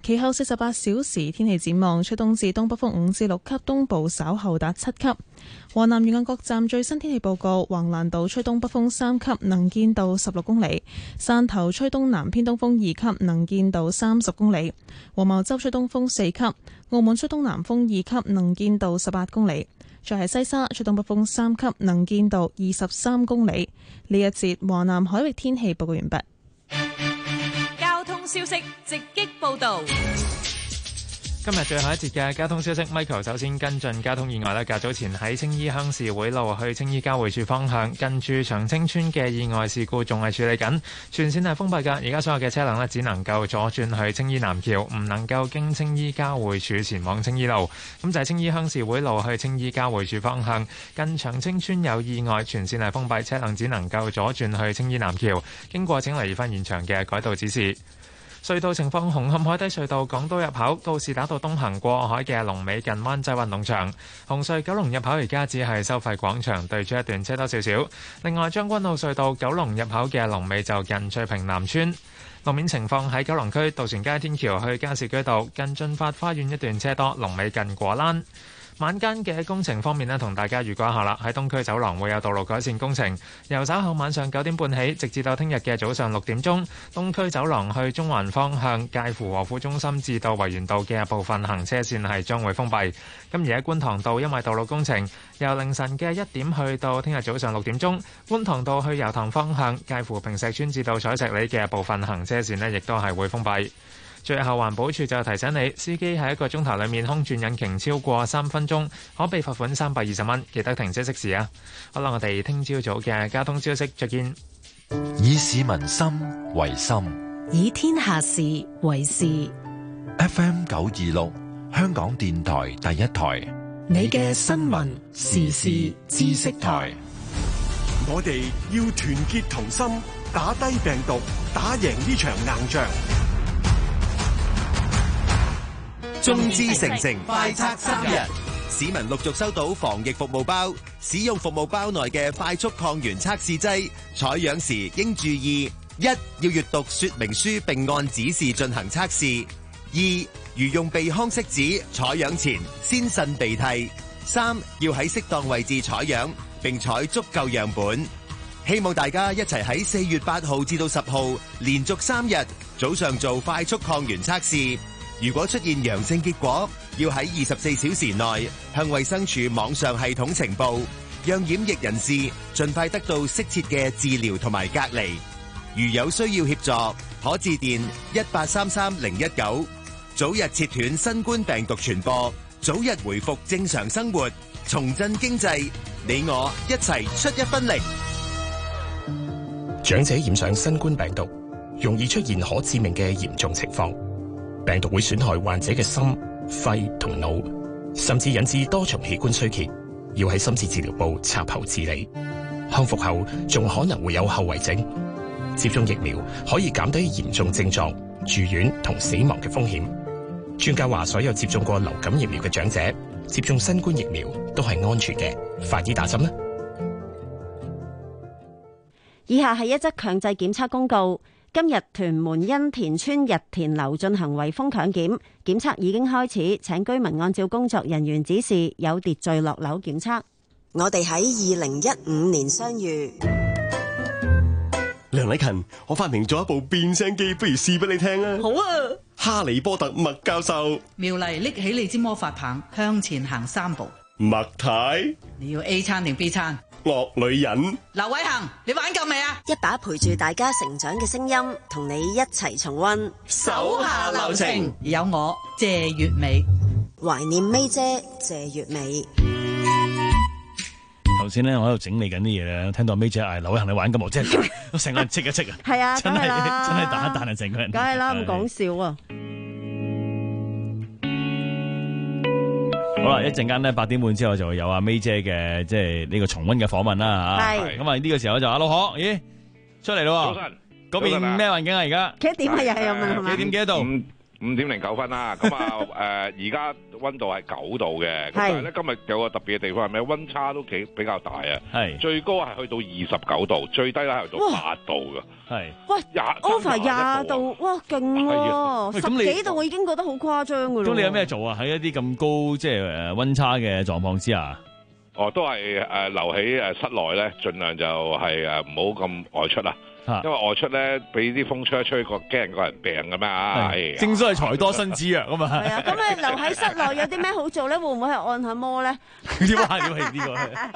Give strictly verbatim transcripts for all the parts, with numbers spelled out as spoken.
其後四十八小時天氣展望，吹東至東北風五至六級，東部稍後達七級。華南沿岸各站最新天氣報告：橫瀾島吹東北風三級，能見度十六公里；汕頭吹東南偏東風二級，能見度三十公里；黃茅洲吹東風四級；澳門吹東南風二級，能見度十八公里。再係西沙吹東北風三級，能見度二十三公里。呢一節華南海域天氣報告完畢。 交通消息直擊報道。 今日最後一節嘅交通消息 ，Michael 首先跟進交通意外咧。較早前喺青衣鄉事會路去青衣交匯處方向，近住長青村嘅意外事故仲係處理緊，全線係封閉㗎。而家所有嘅車輛咧只能夠左轉去青衣南橋，唔能夠經青衣交匯處前往青衣路。咁就係青衣鄉事會路去青衣交匯處方向，近長青村有意外，全線係封閉，車輛只能夠左轉去青衣南橋。經過請留意返現場嘅改道指示。隧道情況：紅磡海底隧道港島入口告士打道東行過海嘅龍尾近灣仔運動場；紅隧九龍入口而家只係收費廣場對出一段車多少少。另外將軍澳隧道九龍入口嘅龍尾就近翠屏南村。路面情況喺九龍區渡船街天橋去加士居道近駿發花園一段車多，龍尾近果欄。晚間嘅工程方面呢，同大家預告一下啦。喺東區走廊會有道路改善工程，由稍後晚上九點半起，直至到聽日嘅早上六點鐘，東區走廊去中環方向介乎和富中心至到維園道嘅部分行車線係將會封閉。咁而喺觀塘道，因為道路工程，由凌晨嘅一點去到聽日早上六點鐘，觀塘道去油塘方向介乎坪石邨至到彩石里嘅部分行車線呢，亦都係會封閉。最後環保署就提醒你，司機喺一個鐘頭裏面空轉引擎超過三分鐘，可被罰款三百二十蚊。記得停車熄匙啊！好啦，我哋聽朝早嘅交通消息，再見。 以市民心為心， 以天下事為事。 F M 九二六，香港電台第一台， 你嘅新聞時事知識台。 我哋要團結同心，打低病毒，打贏呢場硬仗。 眾志成城快測三日，市民陸續收到防疫服務包，使用服務包內嘅快速抗原測試劑，採樣時應注意：一、要閱讀說明書並按指示進行測試；二、如用鼻腔拭子採樣前先擤鼻涕；三、要喺適當位置採樣並採足夠樣本。希望大家一齊喺四月八號至到十號連續三日早上做快速抗原測試。如果出現陽性結果，要喺二十四小時內向衛生署網上系統呈報，讓染疫人士盡快得到適切嘅治療同埋隔離。如有需要協助，可致電一八三三零一九，早日切斷新冠病毒傳播，早日回復正常生活，重振經濟。你我一齊出一分力。 長者染上新冠病毒，容易出現可致命嘅嚴重情況。病毒會損害患者嘅心、肺同腦，甚至引致多重器官衰竭，要喺深切治療部插喉治理。康復後仲可能會有後遺症。接種疫苗可以減低嚴重症狀、住院同死亡嘅風險。專家話，所有接種過流感疫苗嘅長者接種新冠疫苗都係安全嘅。快啲打針啦！ 以下係一則強制檢測公告。今日屯門欣田村日田樓進行圍封強檢，檢測已經開始，請居民按照工作人員指示有秩序落樓檢測。我哋喺二零一五年相遇。 梁禮勤，我發明咗一部變聲機，不如試俾你聽啊！ 好啊！ 哈利波特麥教授， 妙麗拎起你支魔法棒，向前行三步。 麥太， 你要 A 餐定 B 餐？ 惡女人。 劉偉恒，你玩夠未啊？ 一把陪住大家成長嘅聲音，同你一齊重溫手下留情。有我謝月美， 懷念 May 姐謝月美。 頭先咧，我喺度整理緊啲嘢咧，聽到 May 姐嗌劉偉恒你玩咁，我即係我成個人戚一戚啊！ 係啊， 真係真係彈一彈啊，成個人。 梗係啦，唔講笑啊！ 好啦，一陣間咧八點半之後就會有阿 May 姐嘅即係呢個重溫嘅訪問啦吓。係咁啊，呢個時候就阿老何，咦出嚟咯？早晨，嗰邊咩環境啊？而家幾點啊？又係咁啊？係嘛？ 幾點幾多度？ 五點零九分啦，咁啊誒而家溫度係九度嘅，咁但係咧今日有個特別嘅地方係咩？溫差都幾比較大啊， 係最高係去到二十九度，最低咧係去到八度嘅， 係喂廿 over 廿度，哇勁喎！十幾度我已經覺得好誇張㗎咯。 咁你有咩做啊？喺一啲咁高即係誒溫差嘅狀況之下？ 哦，都係誒、呃、留喺誒室內咧，盡量就係誒唔好咁外出啦。因為外出咧，俾啲風吹一吹，個驚人個人病㗎嘛。 正所謂財多身子弱啊嘛。 係啊，咁你留喺室內有啲咩好做咧？會唔會係按下摩咧？ 點啊？點係呢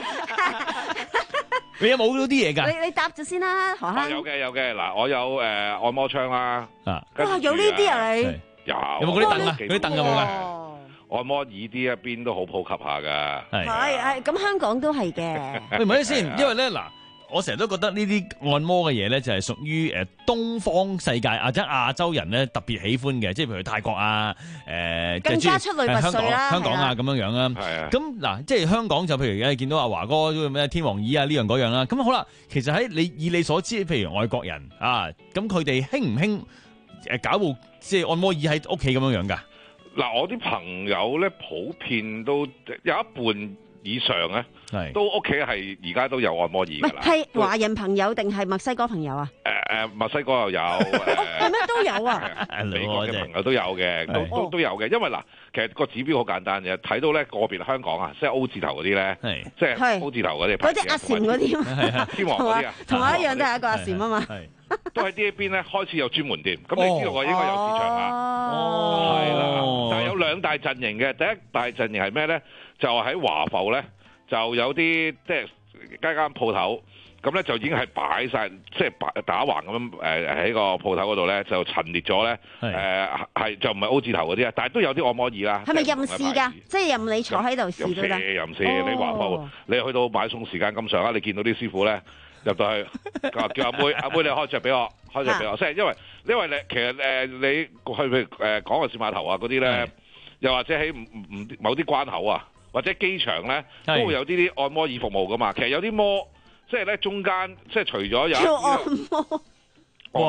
個？你有冇嗰啲嘢㗎？ 你你答咗先啦，何生。 有嘅有嘅，嗱，我有誒、呃、按摩槍啦。 啊， 哇，有呢啲啊你？ 有。 有冇嗰啲凳啊？嗰啲凳有冇㗎？ 按摩椅啲一邊都好普及下㗎。 係係，咁香港都係嘅。 喂，唔係先，因為咧嗱。我成日都覺得呢啲按摩嘅嘢咧，就係屬於誒東方世界或者亞洲人咧特別喜歡嘅，即係譬如泰國啊，誒更加出類拔萃啦， 香港啊咁樣樣啦。 係啊。 咁嗱，即係香港就譬如而家見到阿華哥咩天王椅啊呢樣嗰樣啦。咁好啦，其實喺你以你所知，譬如外國人啊，咁佢哋興唔興誒搞部即係按摩椅喺屋企咁樣樣㗎？ 嗱，我啲朋友咧普遍都有一半以上咧，都屋企係而家都有按摩椅㗎啦。 係華人朋友定係墨西哥朋友啊？ 誒誒，墨西哥又有， 係咩都有啊？ 美國嘅朋友都有嘅，都都都有嘅。因為嗱，其實個指標好簡單嘅，睇到咧個別香港啊，即係 O 字頭嗰啲咧，即係 O 字頭嗰啲， 嗰啲阿禪嗰啲， 天王嗰啲啊， 同我一樣都係一個阿禪啊嘛。 都喺呢一邊咧開始有專門店，咁你知道我應該有市場啦。哦，係啦，但係有兩大陣營嘅，第一大陣營係咩咧？就喺華埠咧，就有啲即係間間鋪頭，咁咧就已經係擺晒，即係擺打橫咁樣誒喺個鋪頭嗰度咧，就陳列咗咧誒係就唔係 O 字頭嗰啲啊，但係都有啲按摩椅啦。係咪任試㗎？即係任你坐喺度試都得。任試任試，你華埠你去到買餸時間咁上下，你見到啲師傅咧入到去，叫阿妹阿妹你開著俾我，開著俾我，即係因為因為你其實誒你去譬如誒港澳市碼頭啊嗰啲咧，又或者喺唔唔某啲關口啊。或者機場咧都會有啲啲按摩椅服務噶嘛，其實有啲摩即係咧中間即係除咗有做按摩， 哇！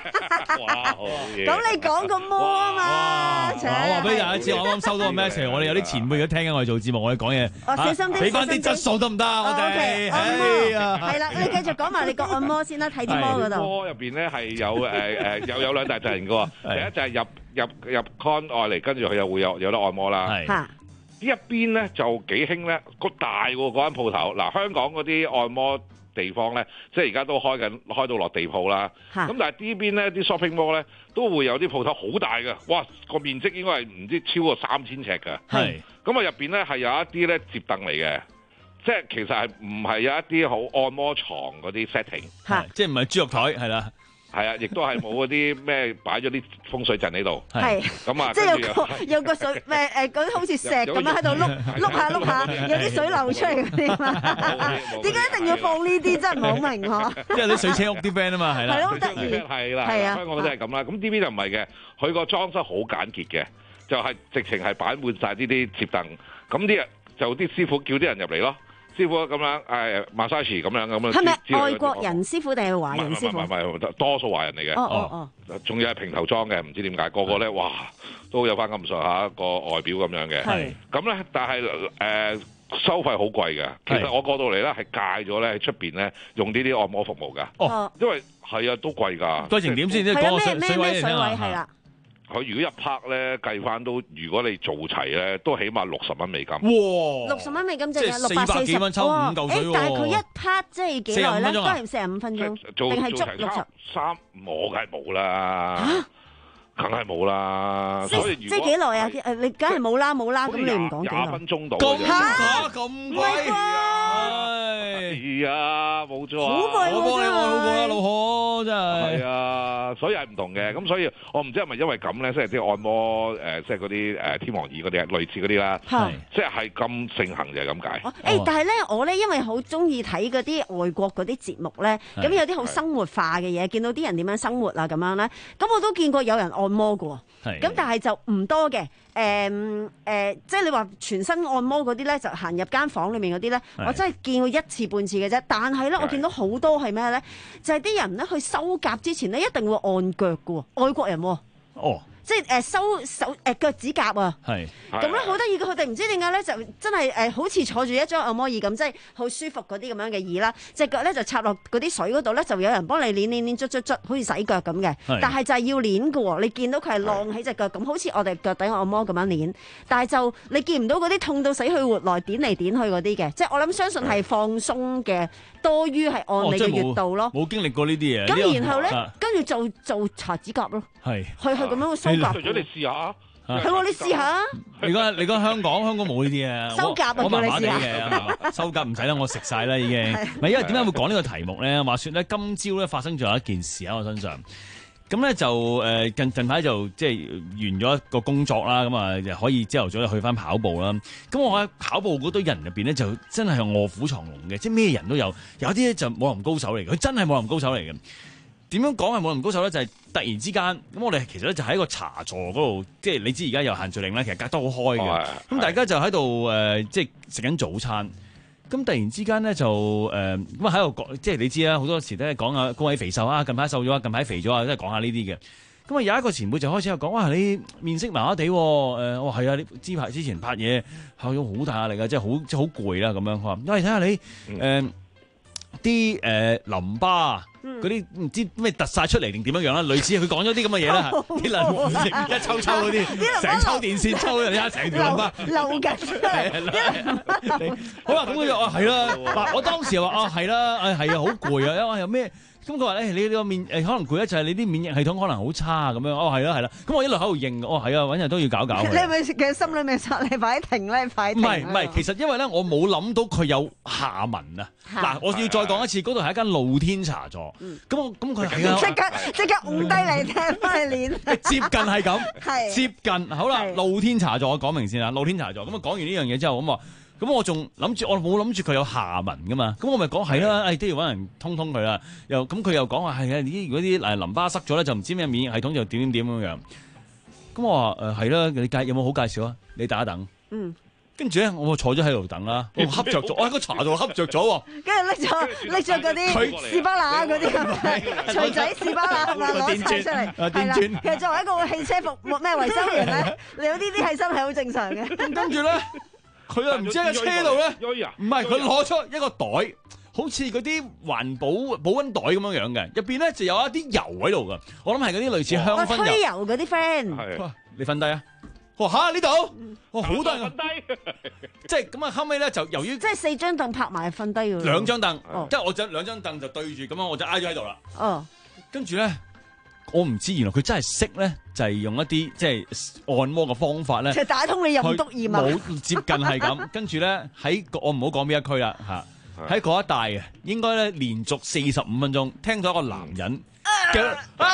咁你講個摩啊嘛， 我話俾大家知，我啱啱收到個 message，我哋有啲前輩而家聽緊我哋做節目，我哋講嘢， 小心啲， 俾翻啲質素得唔得啊？我哋按摩係啦，你繼續講埋你個按摩先啦，睇啲摩嗰度。 摩入邊咧係有誒誒有有兩大陣營嘅喎，第一就係入入入 con 外嚟，跟住佢又會有有得按摩啦。 嚇！ 呢一邊咧就幾興咧，個大喎嗰間鋪頭。嗱，香港嗰啲按摩地方咧，即係而家都開緊，開到落地鋪啦。咁但係呢邊咧啲 shopping mall 咧，都會有啲鋪頭好大嘅，哇！個面積應該係唔知超過三千尺嘅。係。咁啊入邊咧係有一啲咧摺凳嚟嘅，即係其實係唔係有一啲好按摩床嗰啲 setting。 係。即係唔係豬肉台係啦。 係啊，亦都係冇嗰啲咩擺咗啲風水陣喺度。係咁啊， 即係有個有個水誒誒嗰啲好似石咁樣喺度碌碌下碌下，有啲水流出嚟嗰啲嘛。點解一定要放呢啲？真係唔好明嗬。 即係啲水車屋啲 friend 啊嘛，係啦。 係咯，好得意。 係啦，係啊，香港都係咁啦。咁呢邊就唔係嘅，佢個裝修好簡潔嘅，就係直情係擺滿晒呢啲摺凳。咁啲人就啲師傅叫啲人入嚟咯。師傅咁樣誒 massage 咁樣咁樣，係咪外國人師傅定係華人師傅？ 唔係唔係，多數華人嚟嘅。 哦哦哦， 仲要係平頭裝嘅，唔知點解個個咧，哇，都有翻咁上下個外表咁樣嘅。係。咁咧，但係誒收費好貴嘅。其實我過到嚟咧係戒咗咧喺出邊咧用呢啲按摩服務㗎。哦。因為係啊，都貴㗎。貴成點先？即係講個水水位係啦。佢如果一 part 咧計翻都，如果你做齊咧，都起碼六十蚊美金。哇！ 六十蚊美金即係六百四十蚊抽五嚿水喎。誒，但係佢一 part 即係幾耐咧？都係四十五分鐘，定係足六十三？我梗係冇啦。嚇！梗係冇啦。所以即係幾耐啊？誒，你梗係冇啦冇啦，咁你唔講幾耐？ 廿分鐘到。 咁嚇咁貴係啊，冇錯啊。 好貴喎， 好貴喎，好貴啊，老何真係。 係啊，所以係唔同嘅。咁所以我唔知係咪因為咁咧，即係啲按摩誒，即係嗰啲誒天王椅嗰啲，類似嗰啲啦。係。即係係咁盛行就係咁解。 誒，但係咧，我咧因為好中意睇嗰啲外國嗰啲節目咧，咁有啲好生活化嘅嘢，見到啲人點樣生活啊咁樣咧，咁我都見過有人按摩㗎喎。係。咁但係就唔多嘅。誒誒、嗯呃，即係你話全身按摩嗰啲咧，就行入間房裏面嗰啲咧，我真係見過一次半次嘅啫。但係咧，我見到好多係咩咧？就係、是、啲人咧去修甲之前咧，一定會按腳㗎喎，外國人喎。哦。 即係誒收手誒腳趾甲啊。 係咁咧好得意嘅，佢哋唔知點解咧就真係誒好似坐住一張按摩椅咁，即係好舒服嗰啲咁樣嘅椅啦。隻腳咧就插落嗰啲水嗰度咧，就有人幫你攣攣攣捽捽捽，好似洗腳咁嘅。但係就係要攣嘅喎，你見到佢係晾起隻腳咁，好似我哋腳底按摩咁樣攣。但係就你見唔到嗰啲痛到死去活來點嚟點去嗰啲嘅，即係我諗相信係放鬆嘅多於係按你嘅穴道咯。 冇經歷過呢啲嘢。 咁然後咧，跟住就做搽指甲咯。係去去咁樣修甲。 除咗你試下。 係喎，你試下。 你講你講香港，香港冇呢啲啊。 修甲啊， 我麻麻地叫你試嘅，修甲唔使啦，我食晒啦已經。唔係因為點解會講呢個題目咧？話說咧，今朝咧發生咗一件事喺我身上。咁咧就誒近近排就即係完咗一個工作啦，咁啊就可以朝頭早就去翻跑步啦。咁我喺跑步嗰堆人入邊咧，就真係臥虎藏龍嘅，即係咩人都有。有啲咧就武林高手嚟嘅，佢真係武林高手嚟嘅。點樣講係武林高手咧？就係、是、突然之間，咁我哋其實咧就喺一個茶座嗰度，即係你知而家有限聚令咧，其實隔得好開嘅。咁、哦、大家就喺度誒，即係食緊早餐。咁突然之間咧就誒咁喺度講，即係你知啦，好多時都係講下高矮肥瘦啊，近排瘦咗啊，近排肥咗啊，都係講下呢啲嘅。咁啊有一個前輩就開始又講哇，你面色麻麻地喎，誒我係啊，你之排之前拍嘢係咗好大壓力啊，即係好即係好攰啦咁樣。佢話喂，睇下你誒啲誒淋巴嗰啲唔知咩突晒出嚟定點樣樣啦，類似佢講咗啲咁嘅嘢啦，啲淋巴一抽抽嗰啲，成抽電線抽啊，你睇成條淋巴流緊出嚟。 好啦，咁佢就話係啦，嗱我當時又話啊係啦，誒係啊好攰啊，因為有咩？咁佢話咧，你呢個面誒可能攰咧，就係你啲免疫系統可能好差咁樣。哦，係啦係啦。咁我一路喺度認，哦係啊，揾人都要搞搞佢。 你係咪其實心裏面殺你快停咧？快停！ 唔係唔係，其實因為咧，我冇諗到佢有下文啊。嗱，我要再講一次，嗰度係一間露天茶座。咁我咁佢係啊， 即刻即刻拱低嚟聽翻你練。 接近係咁， 係接近好啦。露天茶座，我講明先啦。露天茶座咁啊，講完呢樣嘢之後咁話。咁我仲諗住，我冇諗住佢有下文噶嘛。咁我咪講係啦，誒都要揾人通通佢啦。又咁佢又講話係啊，啲如果啲誒淋巴塞咗咧，就唔知咩免疫系統就點點點咁樣。咁我話誒係啦，你介有冇好介紹啊？你等一等。嗯。跟住咧，我坐咗喺度等啦。我恰着咗，我喺個茶度恰着咗喎。 跟住拎咗拎咗嗰啲士巴拿嗰啲錘仔士巴拿係咪攞晒出嚟？係啦。其實作為一個汽車服務咩維修員咧，你有呢啲係真係好正常嘅。 跟住咧。佢又唔知喺車度咧，唔係佢攞出一個袋，好似嗰啲環保保溫袋咁樣樣嘅，入邊咧就有一啲油喺度噶。我諗係嗰啲類似香薰油。 推油嗰啲 friend。 你瞓低啊！我話吓呢度，我好多人瞓低。即係咁啊！後尾咧就由於即係四張凳拍埋瞓低㗎。 兩張凳，即係我就兩張凳就對住咁樣，我就挨咗喺度啦。哦。跟住咧。我唔知，原來佢真係識咧，就係、是、用一啲即係按摩嘅方法咧， 就打通你任督二脈， 冇接近係咁。跟住咧喺我唔好講邊一區啦嚇，喺嗰一帶嘅應該咧連續四十五分鐘聽到一個男人嘅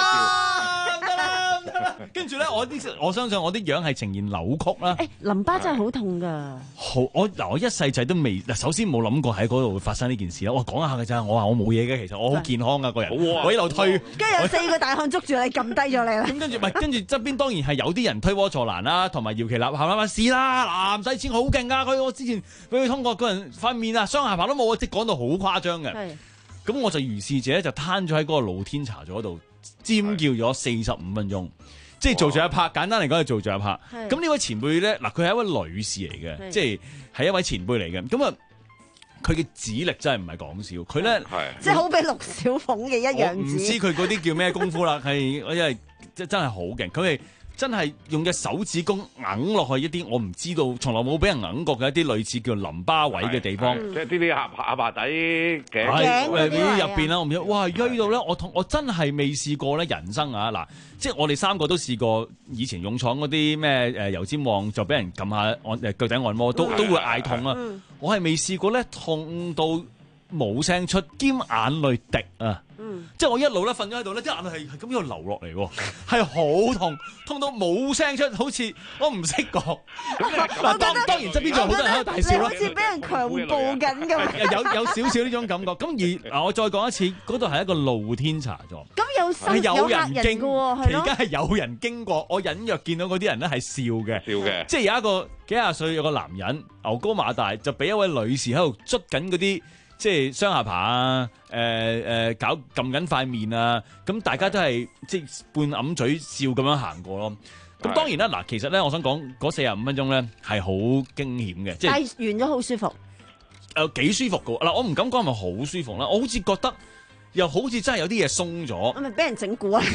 跟住咧，我啲我相信我啲樣係呈現扭曲啦。 誒，淋巴真係好痛㗎。 好，我嗱我一世仔都未嗱，首先冇諗過喺嗰度會發生呢件事啦。我講下嘅咋，我話我冇嘢嘅，其實我好健康㗎個人。我一路推， 跟住有四個大漢捉住你，撳低咗你啦。 咁跟住唔係，跟住側邊當然係有啲人推波助瀾啦，同埋搖旗吶喊啦，試啦，嗱唔使錢好勁㗎。佢我之前俾佢通過個人塊面啊，雙下巴都冇啊，即係講到好誇張嘅。咁我就如是者就攤咗喺嗰個露天茶座度尖叫咗四十五分鐘。即係做咗一拍，簡單嚟講係做咗一拍。咁呢位前輩咧，嗱佢係一位女士嚟嘅，即係係一位前輩嚟嘅。咁啊，佢嘅指力真係唔係講笑。佢咧即係好比陸小鳳嘅一樣。 唔知佢嗰啲叫咩功夫啦，係因為真真係好勁。佢係真係用隻手指公揞落去一啲我唔知道，從來冇俾人揞過嘅一啲類似叫淋巴位嘅地方。 即係啲啲下下巴底嘅頸入邊啦，我唔知。哇，淤到咧，我同我真係未試過咧，人生啊嗱。即係我哋三個都試過，以前勇闖嗰啲咩誒油尖旺就俾人撳下按誒腳底按摩，都都會嗌痛啊！嗯、我係未試過咧，痛到冇聲出，兼眼淚滴啊！嗯、即係我一路咧瞓咗喺度咧，啲眼淚係係咁樣流落嚟喎，係好痛，痛到冇聲出，好似我唔識講。嗱，當當然側邊仲有好多人喺度大笑啦。 好似俾人強暴緊咁。 有有少少呢種感覺。咁而嗱，我再講一次，嗰度係一個露天茶座。 咁有新有人經過， 而家係有人經過，我隱約見到嗰啲人咧係笑嘅， 笑嘅。 即係有一個幾廿歲有個男人，牛高馬大，就俾一位女士喺度捽緊嗰啲。即係雙下巴啊，誒、呃、誒、呃、搞撳緊塊面啊，咁大家都係即係半揞嘴笑咁樣行過咯。 咁當然啦，嗱，其實咧，我想講嗰四十五分鐘咧係好驚險嘅，即係但係完咗好舒服。 誒幾舒服㗎嗱，我唔敢講係咪好舒服啦，我好似覺得又好似真係有啲嘢鬆咗。 我咪俾人整蠱啊！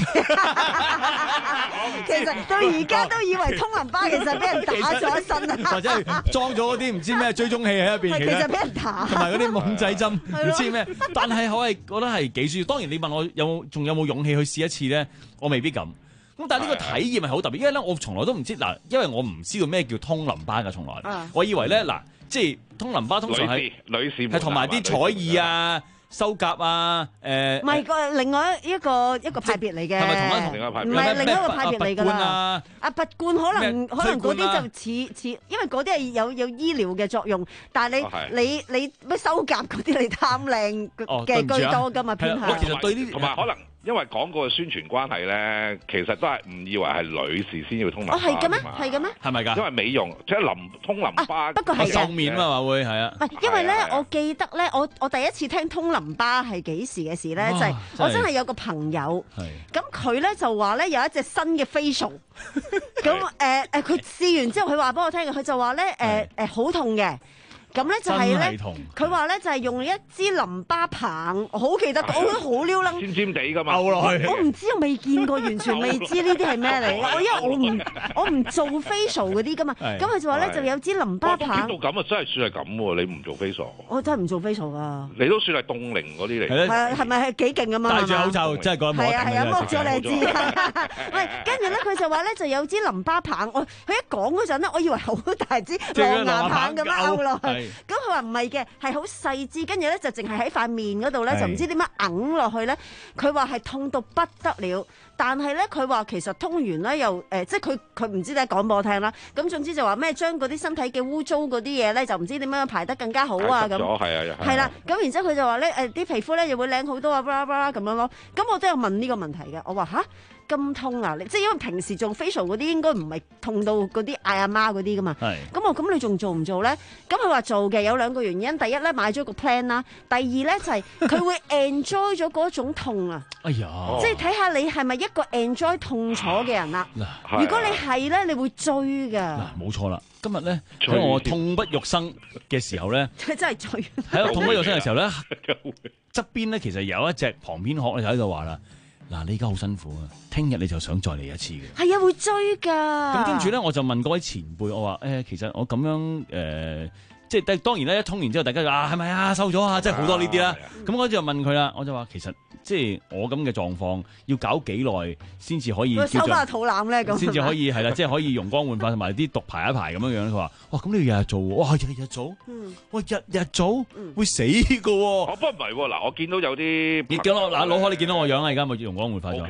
其實到而家都以為通淋巴，其實俾人打咗一身啊！ 或者係裝咗嗰啲唔知咩追蹤器喺入邊， 其實俾人打， 同埋嗰啲控制針唔知咩。但係我係覺得係幾舒服。當然你問我有冇仲有冇勇氣去試一次咧，我未必敢。咁但係呢個體驗係好特別，因為咧我從來都唔知嗱，因為我唔知道咩叫通淋巴㗎，從來。 啊、 我以為咧嗱，即係通淋巴通常係女士係同埋啲彩耳啊。修甲啊，誒， 唔係個另外一個一個派別嚟嘅， 係咪同一另一個派別？ 唔係另一個派別嚟㗎啦。啊，拔罐可能可能嗰啲就似似，因為嗰啲係有有醫療嘅作用，但係你你你咩修甲嗰啲你貪靚嘅居多㗎嘛，偏向。 我其實對呢同埋可能。因為廣告嘅宣傳關係咧，其實都係誤以為係女士先要通淋巴。 哦，係嘅咩？係嘅咩？ 係咪㗎？ 因為美容即係淋通淋巴， 不過係瘦面啊嘛會係啊。 唔係，因為咧，我記得咧，我我第一次聽通淋巴係幾時嘅事咧？就係我真係有個朋友，咁佢咧就話咧有一隻新嘅 facial，咁誒誒，佢試完之後佢話俾我聽嘅，佢就話咧誒誒好痛嘅。咁咧就係咧，佢話咧就係用一支淋巴棒，我好記得，我覺得好撩楞， 尖尖地㗎嘛， 勾落去。我唔知，我未見過，完全未知呢啲係咩嚟。我因為我唔我唔做 facial 嗰啲㗎嘛，咁佢就話咧就有支淋巴棒。 到咁啊，真係算係咁喎！你唔做 facial， 我真係唔做 facial 㗎。 你都算係凍齡嗰啲嚟。 係啊，係咪係幾勁咁啊？ 戴住口罩真係覺得冇。 係啊係啊，剝咗你知。喂，跟住咧佢就話咧就有支淋巴棒，我佢一講嗰陣咧，我以為好大支狼牙棒咁樣勾落去。咁佢話唔係嘅，係好細支，跟住咧就淨係喺塊面嗰度咧，就唔知點樣揞落去咧。佢話係痛到不得了，但係咧佢話其實通完咧又誒、呃，即係佢佢唔知點講俾我聽啦。咁總之就話咩將嗰啲身體嘅污糟嗰啲嘢咧，就唔知點樣排得更加好啊咁。 係啊， 係啦。咁然之後佢就話咧誒啲皮膚咧又會靚好多啊，巴拉巴拉咁樣咯。咁我都有問呢個問題嘅，我話吓？咁痛啊！即係因為平時做 facial 嗰啲應該唔係痛到嗰啲嗌阿媽嗰啲噶嘛。係。咁我咁你仲做唔做咧？咁佢話做嘅有兩個原因。第一咧買咗個 plan 啦，第二咧就係佢會 enjoy 咗嗰種痛啊。 哎呀！ 即係睇下你係咪一個 enjoy 痛楚嘅人啦。嗱，如果你係咧，你會追㗎。 嗱，冇錯啦。今日咧喺我痛不欲生嘅時候咧， 佢真係追。 喺我痛不欲生嘅時候咧，側邊咧其實有一隻旁邊殼就喺度話啦。嗱，你而家好辛苦啊！聽日你就想再嚟一次嘅。 係啊，會追㗎。 咁跟住咧，我就問嗰位前輩，我話誒、欸，其實我咁樣誒、呃，即係當然咧，一通完之後，大家就啊，係咪啊，瘦咗啊，即係好多呢啲啦。咁我就問佢啦，我就話其實即係我咁嘅狀況，要搞幾耐先至可以收翻個肚腩咧？咁先至可以係啦，即係可以容光煥發，同埋啲毒排一排咁樣樣。佢話：哇，咁你要日日做喎，哇，日日做，嗯、哇，日日做、嗯、會死㗎喎。 我不過唔係喎，嗱，我見到有啲， 你見我嗱老可，你見到我樣啊？而家冇容光煥發咗。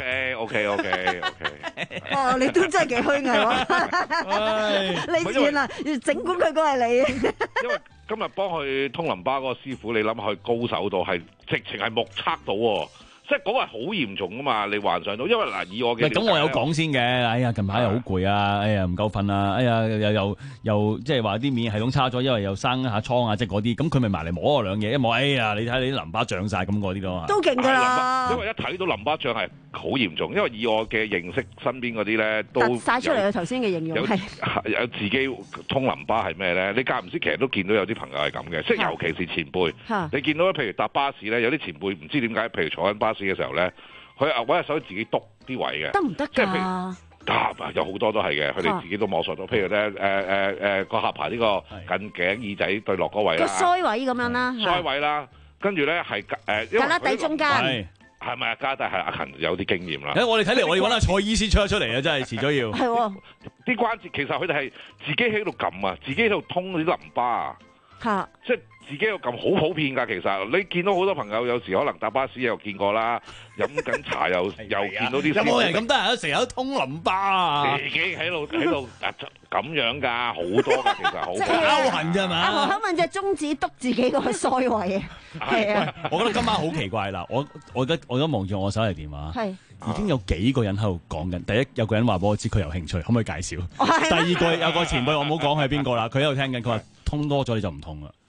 OK，OK，OK，OK。 哦，你都真係幾虛偽喎！你算啦，整蠱佢嗰係你。 因為今日幫佢通淋巴嗰個師傅，你諗下佢高手到係直情係目測到喎。即係嗰個係好嚴重噶嘛，你幻想到，因為嗱以我嘅， 咁我有講先嘅，哎呀近排又好攰啊，哎呀唔夠瞓啊，哎呀又又又即係話啲免疫系統差咗，因為又生下瘡啊，即係嗰啲，咁佢咪埋嚟摸我兩嘢，一摸，哎呀你睇你啲淋巴脹晒咁嗰啲咯， 都勁㗎啦， 因為一睇到淋巴脹係好嚴重，因為以我嘅認識身邊嗰啲咧都曬出嚟啊頭先嘅形容係有自己通淋巴係咩咧？你間唔時其實都見到有啲朋友係咁嘅，即係尤其是前輩，你見到譬如搭巴士咧，有啲前輩唔知點解，譬如坐緊巴士嘅時候咧，佢啊揾隻手自己篤啲位嘅， 得唔得㗎？ 即係譬如得，有好多都係嘅，佢哋自己都摸索到。譬如咧，誒誒誒個下巴呢個近頸耳仔對落嗰位啦， 個腮位咁樣啦， 腮位啦，跟住咧係誒， 胳肋底中間， 係咪啊？加底係阿勤有啲經驗啦。 誒，我哋睇嚟，我哋揾阿蔡醫師出一出嚟啊！真係遲咗要。 係喎， 啲關節其實佢哋係自己喺度撳啊，自己喺度通啲淋巴啊， 嚇， 即係。自己又咁好普遍㗎，其實你見到好多朋友有時可能搭巴士又見過啦，飲緊茶又又見到啲。有冇人咁得閒成日都通淋巴啊？ 自己喺度喺度咁樣㗎，好多㗎，其實好拗痕啫嘛。 阿何肯問隻中指篤自己個腮位啊，係啊。 我覺得今晚好奇怪啦，我我而家我而家望住我手提電話，係已經有幾個人喺度講緊。第一有個人話俾我知佢有興趣，可唔可以介紹？第二個有個前輩我冇講係邊個啦，佢喺度聽緊，佢話通多咗你就唔痛啦。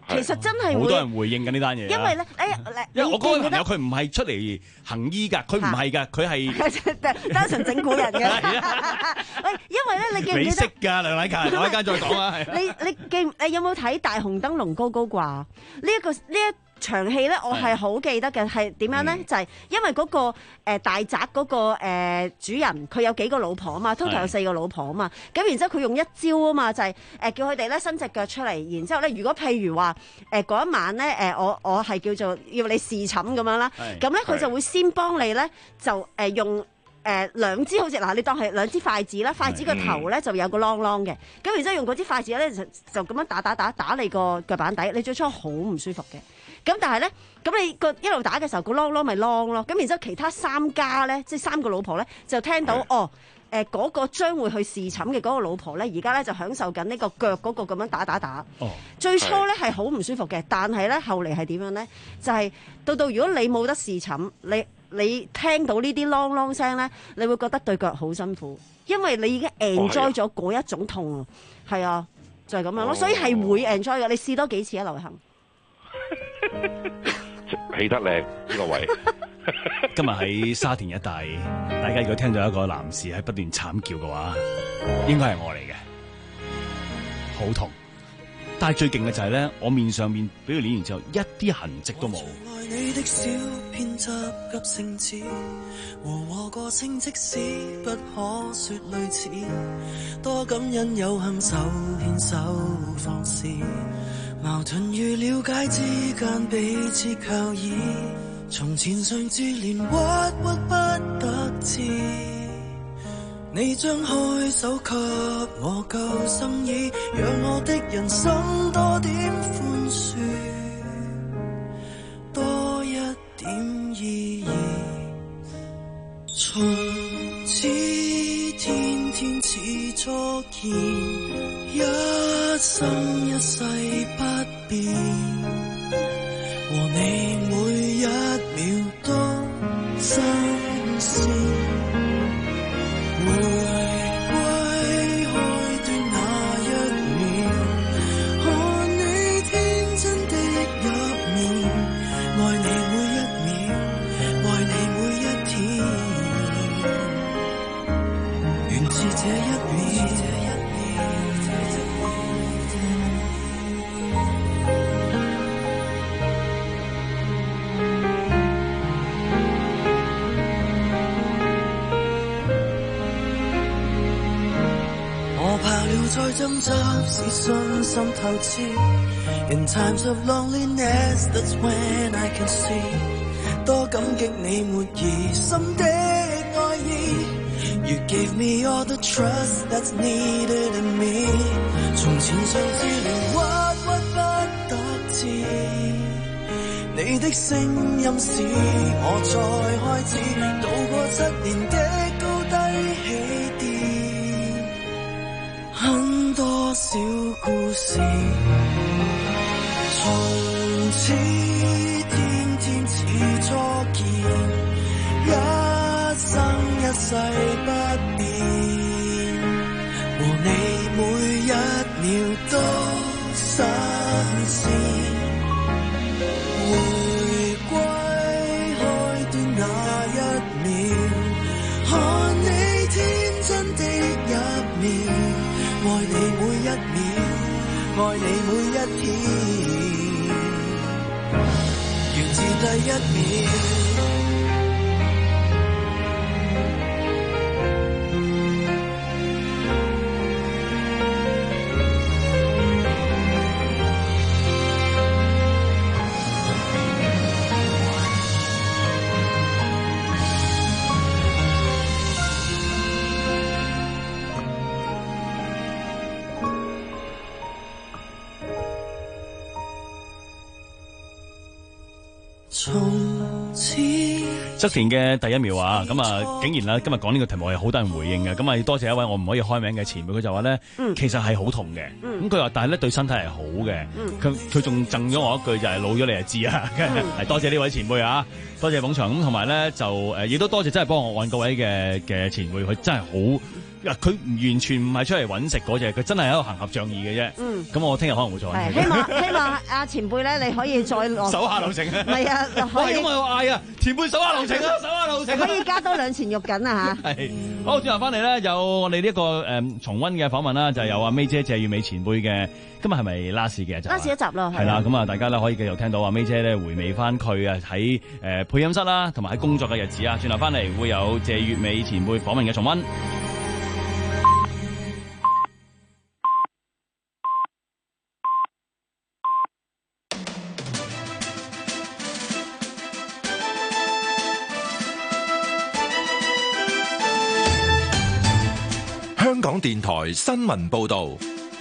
其實真係好多人回應緊呢單嘢。 因為咧，誒， 因為我嗰個朋友佢唔係出嚟行醫㗎，佢唔係㗎，佢係單純整蠱人嘅。喂，因為咧，你記唔記得？ 你識㗎，梁禮勤，我一間再講啊。 你你記你有冇睇大紅燈籠高高掛？呢一個呢一場戲咧，我係好記得嘅，係點樣咧？就係因為嗰個誒大宅嗰個誒主人，佢有幾個老婆啊嘛，total有四個老婆啊嘛。咁然之後佢用一招啊嘛，就係誒叫佢哋咧伸隻腳出嚟，然之後咧，如果譬如話誒嗰一晚咧誒我我係叫做要你侍寢咁樣啦，咁咧佢就會先幫你咧就誒用。誒兩支好似嗱，你當係兩支筷子啦，筷子個頭咧就有個啷啷嘅，咁然之後用嗰支筷子咧就就咁樣打打打打你個腳板底，你最初好唔舒服嘅，咁但係咧，咁你個一路打嘅時候個啷啷咪啷咯，咁然之後其他三家咧，即係三個老婆咧就聽到哦，誒嗰個將會去侍寢嘅嗰個老婆咧，而家咧就享受緊呢個腳嗰個咁樣打打打， 哦， 最初咧係好唔舒服嘅，但係咧後嚟係點樣咧？就係到到如果你冇得侍寢，你你聽到呢啲啷啷聲咧，你會覺得對腳好辛苦，因為你已經 enjoy 咗嗰一種痛啊，係啊，就係咁樣咯，所以係會 enjoy 嘅。你試多幾次啊，劉恒？ 起得靚呢個位。 今日喺沙田一帶，大家如果聽到一個男士喺不斷慘叫嘅話，應該係我嚟嘅，好痛。但係最勁嘅就係咧，我面上面俾佢捏完之後，一啲痕跡都冇。 你的小偏執急性子，和我個性即使不可說類似，多感恩有幸手牽手放肆，矛盾與了解之間彼此靠倚，從前尚自憐鬱鬱不得志，你張開手給我夠心意，讓我的人生多點寬恕，多一點意義。從此天天似初見，一生一世不變，和你每一秒都新鮮。回歸開端那一秒，看你天真的入面，愛你每一秒，愛你每一天，緣自這一秒。再掙扎是信心透支 In times of loneliness That's when I can see 多感激你沒疑心的愛意 You gave me all the trust That's needed in me 從前尚自憐鬱鬱不得志你的聲音使我再開始渡過七年的高低起跌很多小故事，從此天天似初見，一生一世不變，和你每一秒都新鮮。回歸開端那一秒，看你天真的一面。愛你每一秒，愛你每一天，源自第一秒。 側田嘅第一秒啊，咁啊，竟然啦，今日講呢個題目係好多人回應嘅，咁啊，多謝一位我唔可以開名嘅前輩，佢就話咧，嗯、其實係好痛嘅，咁佢話，但係咧對身體係好嘅，佢佢仲贈咗我一句就係、是、老咗你就知啊，係、嗯、多謝呢位前輩啊，多謝捧場，咁同埋咧就誒，亦、呃、都多謝真係幫我按各位嘅嘅前輩，佢真係好。 佢完全唔係出嚟揾食嗰隻，佢真係喺度行俠仗義嘅啫。 嗯， 咁我聽日可能會再揾佢。 希望希望阿前輩咧，你可以再落手下留情啊！ 係啊，可以咁我嗌啊，前輩手下留情啊，手下留情啊！ 可以加多兩錢肉緊啊嚇！ 係好，轉頭翻嚟咧，有我哋呢一個誒重溫嘅訪問啦，就係有阿 May 姐謝月美前輩嘅。今日係咪 last 嘅就 last 一集咯？ 係啦，咁啊，大家咧可以繼續聽到阿 May 姐咧回味翻佢啊喺誒配音室啦，同埋喺工作嘅日子啊。轉頭翻嚟會有謝月美前輩訪問嘅重溫。 香港電台新聞報道。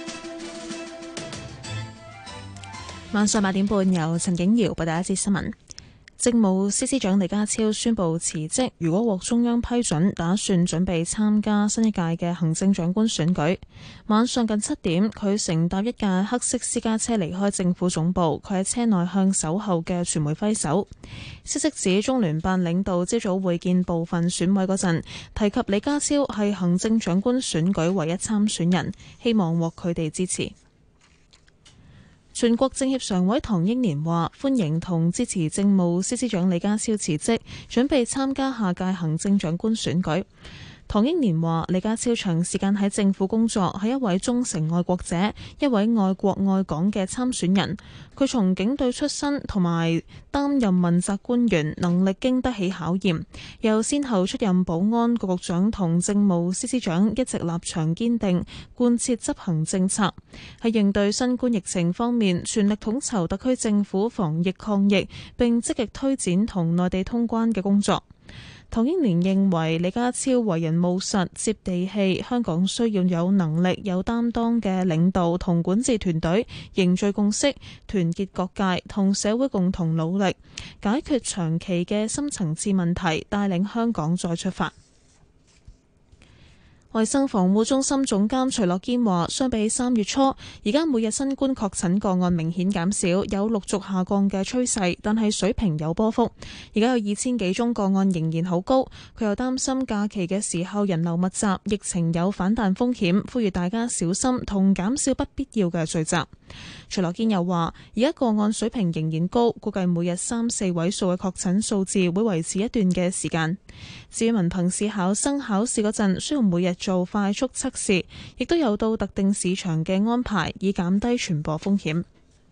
晚上八點半，由陳景瑤報道一節新聞。政務司司長李家超宣布辭職，如果獲中央批准，打算準備參加新一屆嘅行政長官選舉。晚上近七點，佢乘搭一架黑色私家車離開政府總部，佢喺車內向守候嘅傳媒揮手。消息指中聯辦領導朝早會見部分選委嗰陣，提及李家超係行政長官選舉唯一參選人，希望獲佢哋支持。全國政協常委唐英年話歡迎同支持政務司司長李家超辭職，準備參加下屆行政長官選舉。唐英年話李家超長時間喺政府工作，係一位忠誠愛國者，一位愛國愛港嘅參選人。佢從警隊出身，同埋擔任問責官員，能力經得起考驗。又先後出任保安局局長同政務司司長，一直立場堅定，貫徹執行政策。喺應對新冠疫情方面，全力統籌特區政府防疫抗疫，並積極推展同內地通關嘅工作。唐英年認為李家超為人務實、接地氣，香港需要有能力、有擔當嘅領導同管治團隊，凝聚共識，團結各界，同社會共同努力，解決長期嘅深層次問題，帶領香港再出發。衛生防護中心總監徐樂堅話，相比三月初，而家每日新冠確診個案明顯減少，有陸續下降嘅趨勢，但係水平有波幅。而家有二千幾宗個案仍然好高，佢又擔心假期嘅時候人流密集，疫情有反彈風險，呼籲大家小心同減少不必要嘅聚集。徐樂堅又話，而家個案水平仍然高，估計每日三四位數嘅確診數字會維持一段嘅時間。至於文憑試考生考試嗰陣，需要每日做快速測試，亦都有到特定市場嘅安排，以減低傳播風險。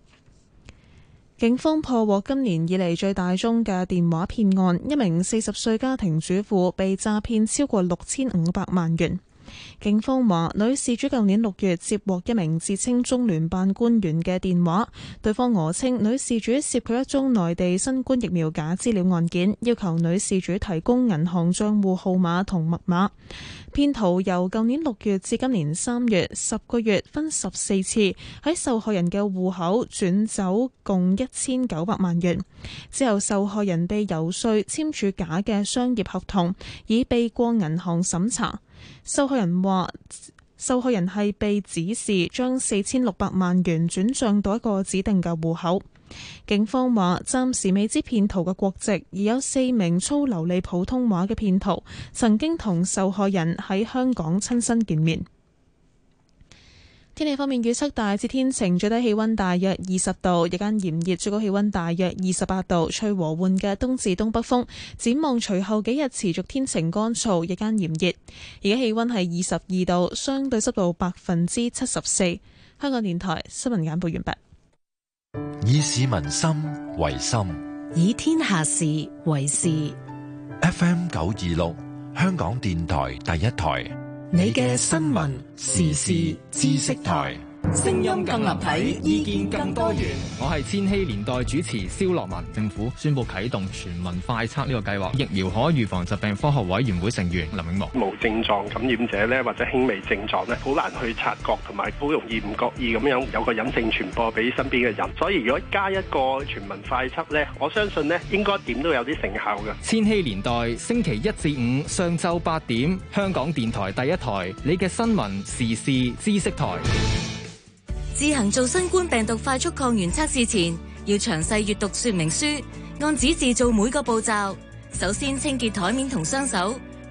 警方破獲今年以嚟最大宗嘅電話騙案，一名四十歲家庭主婦被詐騙超過六千五百萬元。警方話，女事主舊年六月接獲一名自稱中聯辦官員嘅電話，對方訛稱女事主涉及一宗內地新冠疫苗假資料案件，要求女事主提供銀行賬戶號碼同密碼。騙徒由舊年六月至今年三月，十個月分十四次喺受害人嘅戶口轉走共一千九百萬元。之後受害人被游說簽署假嘅商業合同，以避過銀行審查。受害人話，受害人係被指示將四千六百萬元轉賬到一個指定嘅戶口。警方話，暫時未知騙徒嘅國籍，而有四名操流利普通話嘅騙徒曾經同受害人喺香港親身見面。天氣方面預測大致天晴，最低氣溫大約二十度，日間炎熱，最高氣溫大約二十八度，吹和緩嘅東至東北風。展望隨後幾日持續天晴乾燥，日間炎熱。而家氣溫係二十二度，相對濕度百分之七十四。香港電台新聞簡報完畢。 以市民心為心， 以天下事為事。 F M 九二六，香港電台第一台。 你嘅新聞時事知識台，聲音更立體，意見更多元。 我係千禧年代主持蕭樂文。政府宣布啟動全民快測呢個計劃。疫苗可預防疾病科學委員會成員林永樂。 無症狀感染者咧，或者輕微症狀咧，好難去察覺，同埋好容易唔覺意咁樣有個隱性傳播俾身邊嘅人。所以如果加一個全民快測咧，我相信咧應該點都有啲成效嘅。 千禧年代星期一至五上晝八點，香港電台第一台，你嘅新聞時事知識台。 自行做新冠病毒快速抗原測試前，要詳細閱讀說明書，按指示做每個步驟。首先清潔台面同雙手，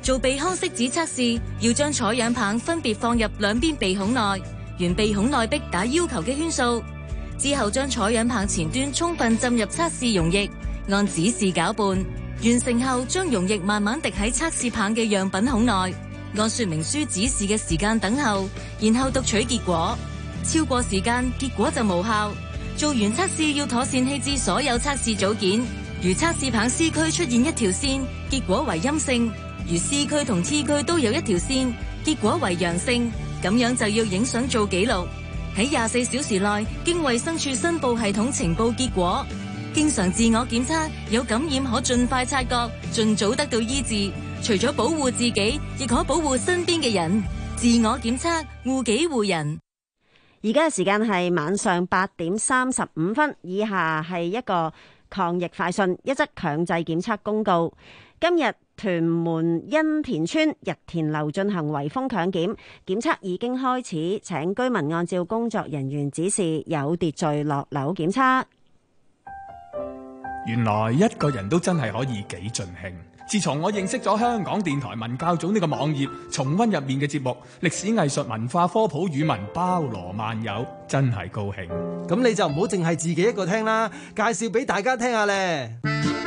做鼻腔拭子測試，要將採樣棒分別放入兩邊鼻孔內，沿鼻孔內壁打要求嘅圈數。之後將採樣棒前端充分浸入測試溶液，按指示攪拌。完成後，將溶液慢慢滴喺測試棒嘅樣品孔內，按說明書指示嘅時間等候，然後讀取結果。超過時間，結果就無效。做完測試要妥善棄置所有測試組件。如測試棒 C 區出現一條線，結果為陰性；如 C 區同 T 區都有一條線，結果為陽性。咁樣就要影相做記錄，喺廿四小時內經衛生署申報系統呈報結果。經常自我檢測，有感染可盡快察覺，盡早得到醫治。除咗保護自己，亦可保護身邊嘅人。自我檢測，護己護人。 而家嘅時間係晚上八點三十五分，以下係一個抗疫快訊，一則強制檢測公告。今日屯門欣田村日田樓進行圍封強檢，檢測已經開始，請居民按照工作人員指示有秩序落樓檢測。 原來一個人都真係可以幾盡興。自從我認識咗香港電台文教組呢個網頁，重溫入面嘅節目，歷史藝術文化科普語文包羅萬有，真係高興。 咁你就唔好淨係自己一個聽啦，介紹俾大家聽下咧。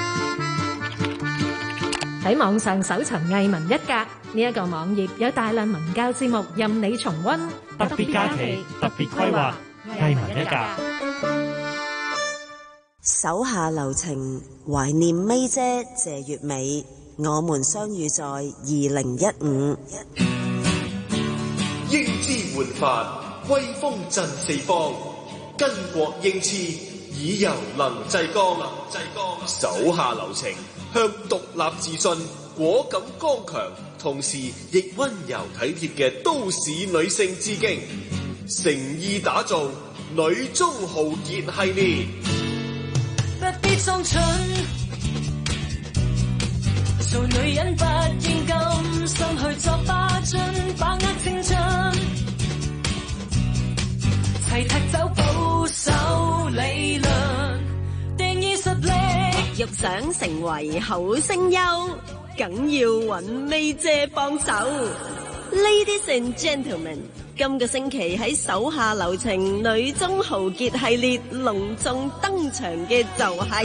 喺網上搜尋藝文一格，呢一個網頁有大量文教節目任你重溫， 特別假期、特別規劃，藝文一格。 手下留情，懷念 May 姐謝月美，我們相遇在二零一五。 英姿煥發，威風震四方，巾幗英姿，以柔能制剛。手下留情，向獨立自信、果敢剛強，同時亦溫柔體貼嘅都市女性致敬，誠意打造女中豪傑系列。 不必裝蠢，做女人不應甘心去作霸進，把握青春，齊踢走保守理論，定義實力。 欲想成為好聲優，梗要揾 May 姐幫手。Ladies and gentlemen，今個星期喺手下留情女中豪傑系列隆重登場嘅就係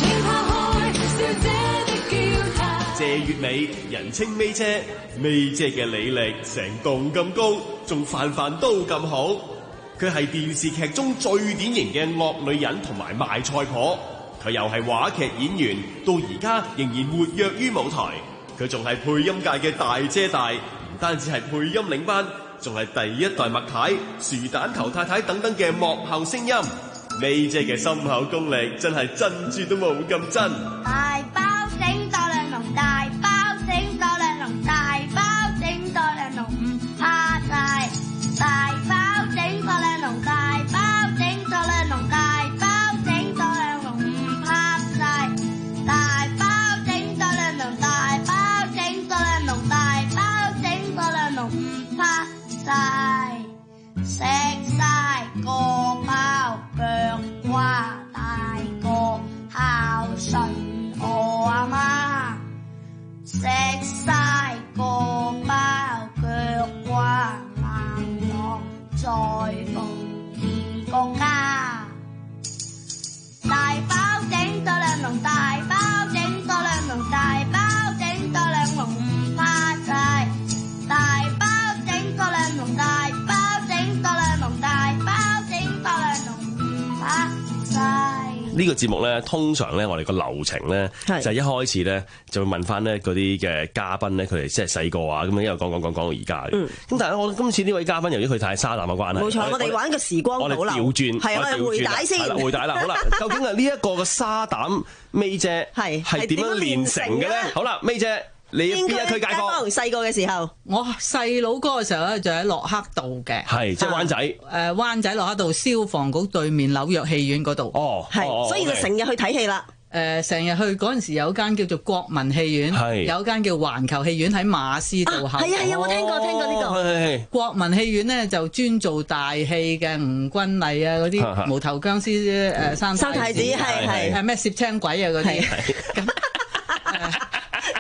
謝月美，人稱 May 姐。May 姐嘅履歷成棟咁高，仲飯飯都咁好。佢係電視劇中最典型嘅惡女人同埋賣菜婆，佢又係話劇演員，到而家仍然活躍於舞台。佢仲係配音界嘅大姐大，唔單止係配音領班，仲係第一代麥太、薯蛋頭太太等等嘅幕後聲音。May 姐嘅心口功力真係珍珠都冇咁真。 大包整多兩籠，大包整多兩籠，大包整多兩籠唔怕大。大包整多兩籠，大包整多兩籠，大包整多兩籠唔怕晒。大包整多兩籠，大包整多兩籠，大包整多兩籠唔怕晒。食晒個包腳瓜，大個孝順我阿媽。食晒個包腳瓜，難落再奉獻國家。大包整多兩籠，大包整多兩籠，大包整多兩籠唔怕晒。大包整多兩籠，大包整多兩籠，大包整多兩籠唔怕晒。 呢個節目咧，通常咧，我哋個流程咧，就係一開始咧，就會問翻咧嗰啲嘅嘉賓咧，佢哋即係細個啊，咁樣一路講講講講到而家嘅。咁但係我今次呢位嘉賓，由於佢太沙膽嘅關係， 冇錯，我哋玩個時光倒流， 我哋調轉， 係我哋回帶先， 係啦，回帶啦，好啦，究竟係呢一個嘅沙膽 May 姐係係點樣練成嘅咧？好啦 ，May 姐。你邊一區街坊？ 細個嘅時候， 我細佬哥嘅時候咧，就喺洛克道嘅， 係即係灣仔。誒、 呃、灣仔洛克道消防局對面紐約戲院嗰度。 哦， 係，所以就成日去睇戲啦。 誒、呃，成日去嗰陣時有間叫做國民戲院，有間叫環球戲院喺馬師道口。 係啊係啊，我聽過、哦、聽過呢、呢個。 係係國民戲院咧就專做大戲嘅，吳君麗啊嗰啲無頭僵屍誒、呃、三三太子係係係咩攝青鬼啊嗰啲。咁點解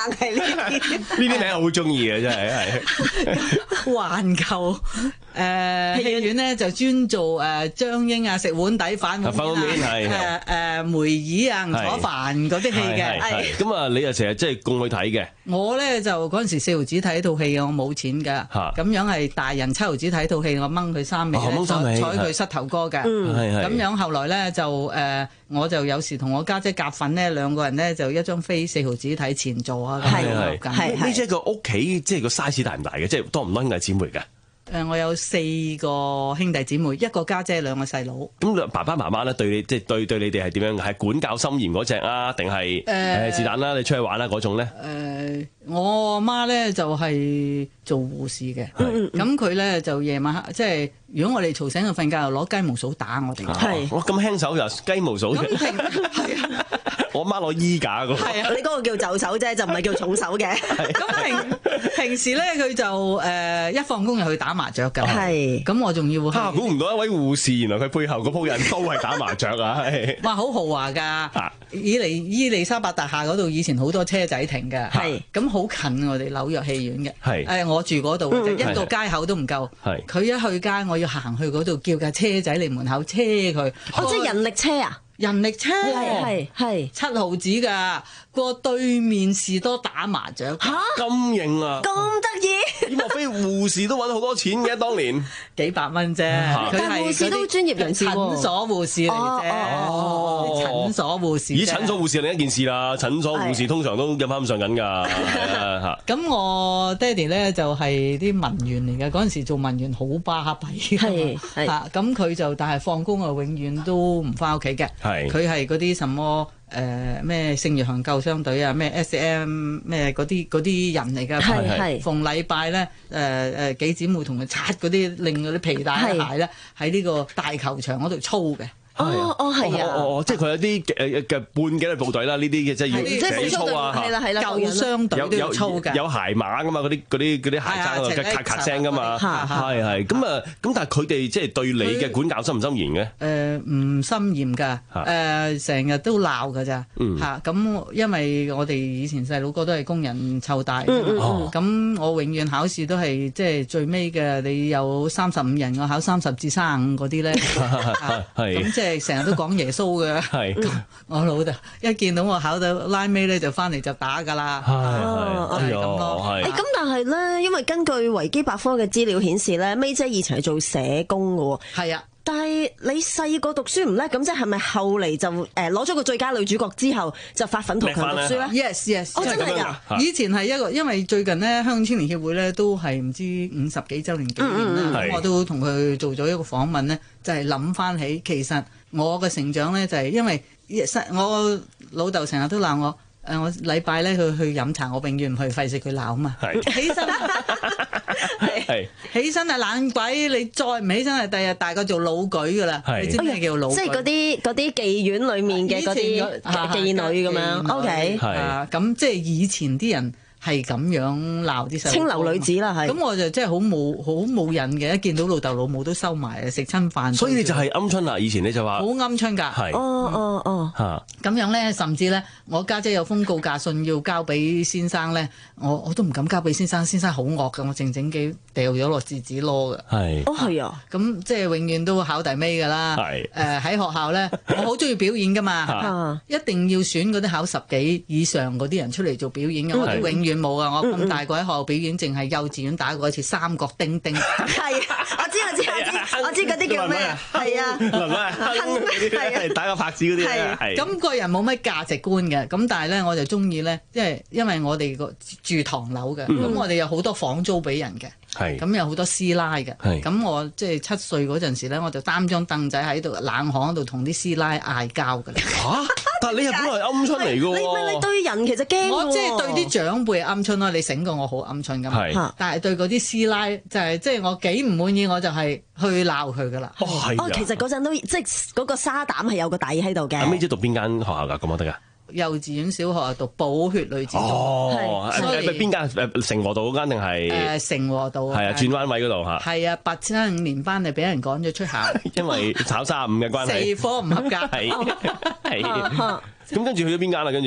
硬係呢啲。 呢啲名我好中意嘅，真係係。 環球誒戲院咧就專做誒張瑛啊食碗底反碗面啊，誒誒梅姨啊吳楚帆嗰啲戲嘅。 咁啊，你又成日即係供去睇嘅？ 我咧就嗰陣時四毫子睇套戲，我冇錢㗎，咁樣係大人七毫子睇套戲，我掹佢衫尾咧，坐佢膝頭哥嘅。咁樣後來咧就誒，我就有時同我家姐夾份咧，兩個人咧就一張飛四毫子睇前座啊。 係係。呢即係個屋企即係個 size 大唔大嘅？即係多唔多兄弟姊妹㗎？ 誒，我有四個兄弟姊妹，一個家姐，兩個細佬。咁爸爸媽媽咧對你即係對對你哋係點樣？係管教森嚴嗰隻啊，定係誒是但啦？你出去玩啦嗰種咧？誒，我媽咧就係做護士嘅，咁佢咧就夜晚黑即係如果我哋嘈醒佢瞓覺，又攞雞毛掃打我哋。係，我咁輕手又雞毛掃嘅。係啊。我媽攞衣架㗎。係啊， 你嗰個叫就手啫，就唔係叫重手嘅。 咁平平時咧，佢就誒一放工就去打麻雀㗎。係。咁我仲要嚇， 估唔到一位護士，原來佢背後嗰鋪人都係打麻雀啊！係。哇， 好豪華㗎！以嚟伊利沙伯大廈嗰度以前好多車仔停㗎。係。咁好近我哋紐約戲院嘅。係。誒，我住嗰度嘅啫，一個街口都唔夠。係。佢一去街，我要行去嗰度叫架車仔嚟門口車佢。 哦，即係人力車啊！ 人力車係係係七毫子㗎，過對面士多打麻雀嚇咁型啊！ 咁得意？ 莫非護士都揾好多錢嘅當年？ 幾百蚊啫， 但係護士都專業人士喎， 診所護士嚟啫。哦，診所護士。 咦，診所護士係另一件事啦。診所護士通常都有翻咁上緊㗎嚇。 咁我爹哋咧就係啲文員嚟嘅，嗰陣時做文員好巴閉㗎嘛嚇。咁佢就但係放工啊，永遠都唔翻屋企嘅。佢係嗰啲什麼誒咩聖約翰救傷隊啊，咩 S M 咩嗰啲嗰啲人嚟㗎。係係。逢禮拜咧誒誒幾姊妹同佢擦嗰啲另嗰啲皮帶鞋咧，喺呢個大球場嗰度操嘅。 哦哦係啊！ 哦哦即係佢有啲誒嘅半紀律部隊啦，呢啲嘅即係要寫操啊， 係啦係啦， 救傷隊都要操嘅。 有鞋碼㗎嘛，嗰啲嗰啲嗰啲鞋踭嗰度咔咔聲㗎嘛，係係咁啊咁，但係佢哋即係對你嘅管教森唔森嚴嘅？誒唔森嚴㗎，誒成日都鬧㗎咋嚇咁，因為我哋以前細佬哥都係工人湊大，咁我永遠考試都係即係最尾嘅，你有三十五人，我考三十至三十五嗰啲咧，係咁即係成日都講耶穌嘅，係我老豆一見到我考到拉尾咧，就翻嚟就打㗎啦，係係咁咯。 誒咁但係咧，因為根據維基百科嘅資料顯示咧，May姐以前係做社工嘅喎。係啊。但係你細個讀書唔叻，咁即係咪後嚟就誒攞咗個最佳女主角之後就發奮圖強讀書咧 ？Yes yes， 哦真係㗎！ 以前係一個，因為最近咧香港青年協會咧都係唔知五十幾週年紀念啦，咁、嗯、我都同佢做咗一個訪問咧，就係諗翻起其實我嘅成長咧就係因為我老豆成日都鬧我。誒我禮拜咧去去飲茶，我永遠唔去，費事佢鬧啊嘛。起身係起身係懶鬼，你再唔起身係第日大個做老舉噶啦。你知咩叫老舉？ 即係嗰啲嗰啲妓院裡面嘅嗰啲妓女咁樣。O K， 係咁即係以前啲人。係咁樣鬧啲細路， 清流女子啦，係。 咁我就真係好冇好冇癮嘅，一見到老豆老母都收埋食親飯。 所以你就係鵪鶉啦，以前你就話好鵪鶉㗎。 係。 哦哦哦。 嚇。咁樣咧，甚至咧，我家姐有封告假信要交俾先生咧，我我都唔敢交俾先生，先生好惡㗎，我靜靜機掉咗落字紙籮㗎。 係。 哦，係啊。 咁即係永遠都考第尾㗎啦。係。誒喺學校咧，我好中意表演㗎嘛。一定要選嗰啲考十幾以上嗰啲人出嚟做表演嘅，我哋永遠冇啊！我咁大個喺學校表演，淨係幼稚園打過一次三角叮叮。 係，我知我知我知，我知嗰啲叫咩啊？係啊， 係打個拍子嗰啲咧。係。 咁個人冇乜價值觀嘅，咁但係咧我就中意咧，因為因為我哋個住唐樓嘅，咁我哋有好多房租俾人嘅。係。咁有好多師奶嘅。係。咁我即係七歲嗰陣時咧，我就擔張凳仔喺度冷巷度同啲師奶嗌交㗎啦。 嚇！但係你係本來係鵪鶉嚟㗎喎。 你你對人其實驚喎。 我即係對啲長輩鵪鶉咯，你醒過我好鵪鶉㗎嘛。係。但係對嗰啲師奶就係即係我幾唔滿意，我就係去鬧佢㗎啦。 哦係。 哦，其實嗰陣都即係嗰個沙膽係有個底喺度嘅。 阿 May 姐讀邊間學校㗎？咁我得㗎。 幼稚園、小學讀寶血女子中學。 哦，係邊間？誒成和道嗰間定係？誒成和道。係啊，轉彎位嗰度嚇。係啊，八七五年班就俾人趕咗出校， 因為炒三十五嘅關係。 四科唔合格。 係係。咁跟住去咗邊間啦？跟住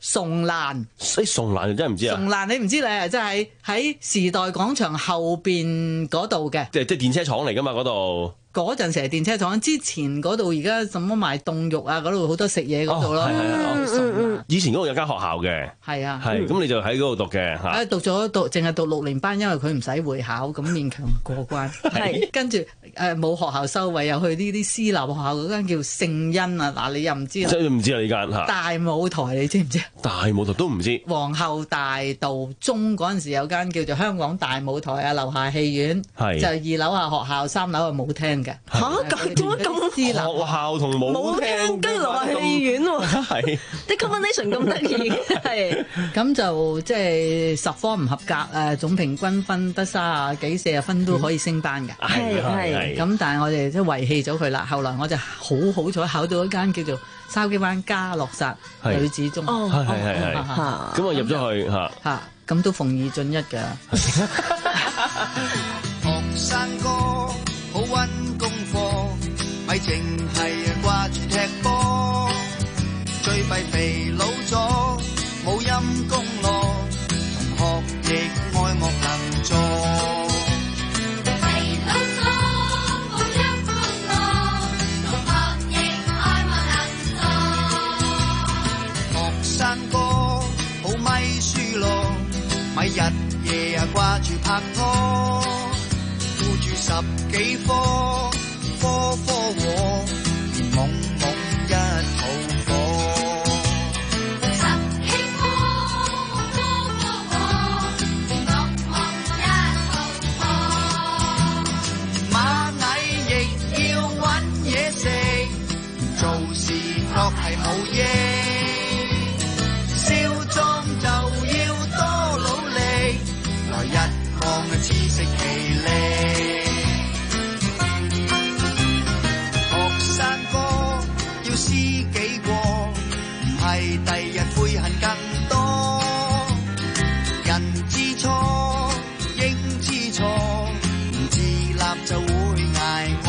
松蘭。 誒松蘭真係唔知啊！ 松蘭你唔知咧，即係喺時代廣場後邊嗰度嘅， 即係即係電車廠嚟㗎嘛嗰度。 嗰陣時係電車廠，之前嗰度而家什麼賣凍肉啊，嗰度好多食嘢嗰度咯。 係係以前嗰度有間學校嘅。 係啊。 係咁你就喺嗰度讀嘅嚇。 誒讀咗讀，淨係讀六年班，因為佢唔使會考，咁勉強過關。係。跟住誒冇學校收位，又去呢啲私立學校，嗰間叫聖恩啊！嗱，你又唔知啊？ 真係唔知啊！呢間嚇。 大舞台你知唔知啊？ 大舞台都唔知。 皇后大道中嗰陣時有間叫做香港大舞台啊，樓下戲院。係。就二樓係學校，三樓係舞廳。嚇咁點解咁私立學校同舞廳跟住落下戲院喎， 係啲 combination 咁得意，係咁就即係十科唔合格誒，總平均分得三啊幾四啊分都可以升班嘅， 係係咁，但係我哋即係遺棄咗佢啦。後來我就好好彩考到一間叫做筲箕灣嘉諾撒女子中學， 係係係係，咁我入咗去嚇嚇，咁都逢二進一㗎。 學生哥好溫功課，咪淨係掛住踢波，最弊肥佬咗冇陰功咯，同學亦愛莫能助。肥佬咗冇陰功咯，同學亦愛莫能助。學生哥好咪輸咯，咪日夜啊掛住拍拖。十幾科，科科和，連懵懵一肚火。十幾科，科科和，連懵懵一肚火。螞蟻亦要搵嘢食，做事確係冇益。少壯就要多努力，來日望知識其力。知己過，唔係第日悔恨更多。人知錯，應知錯，唔自立就會捱餓。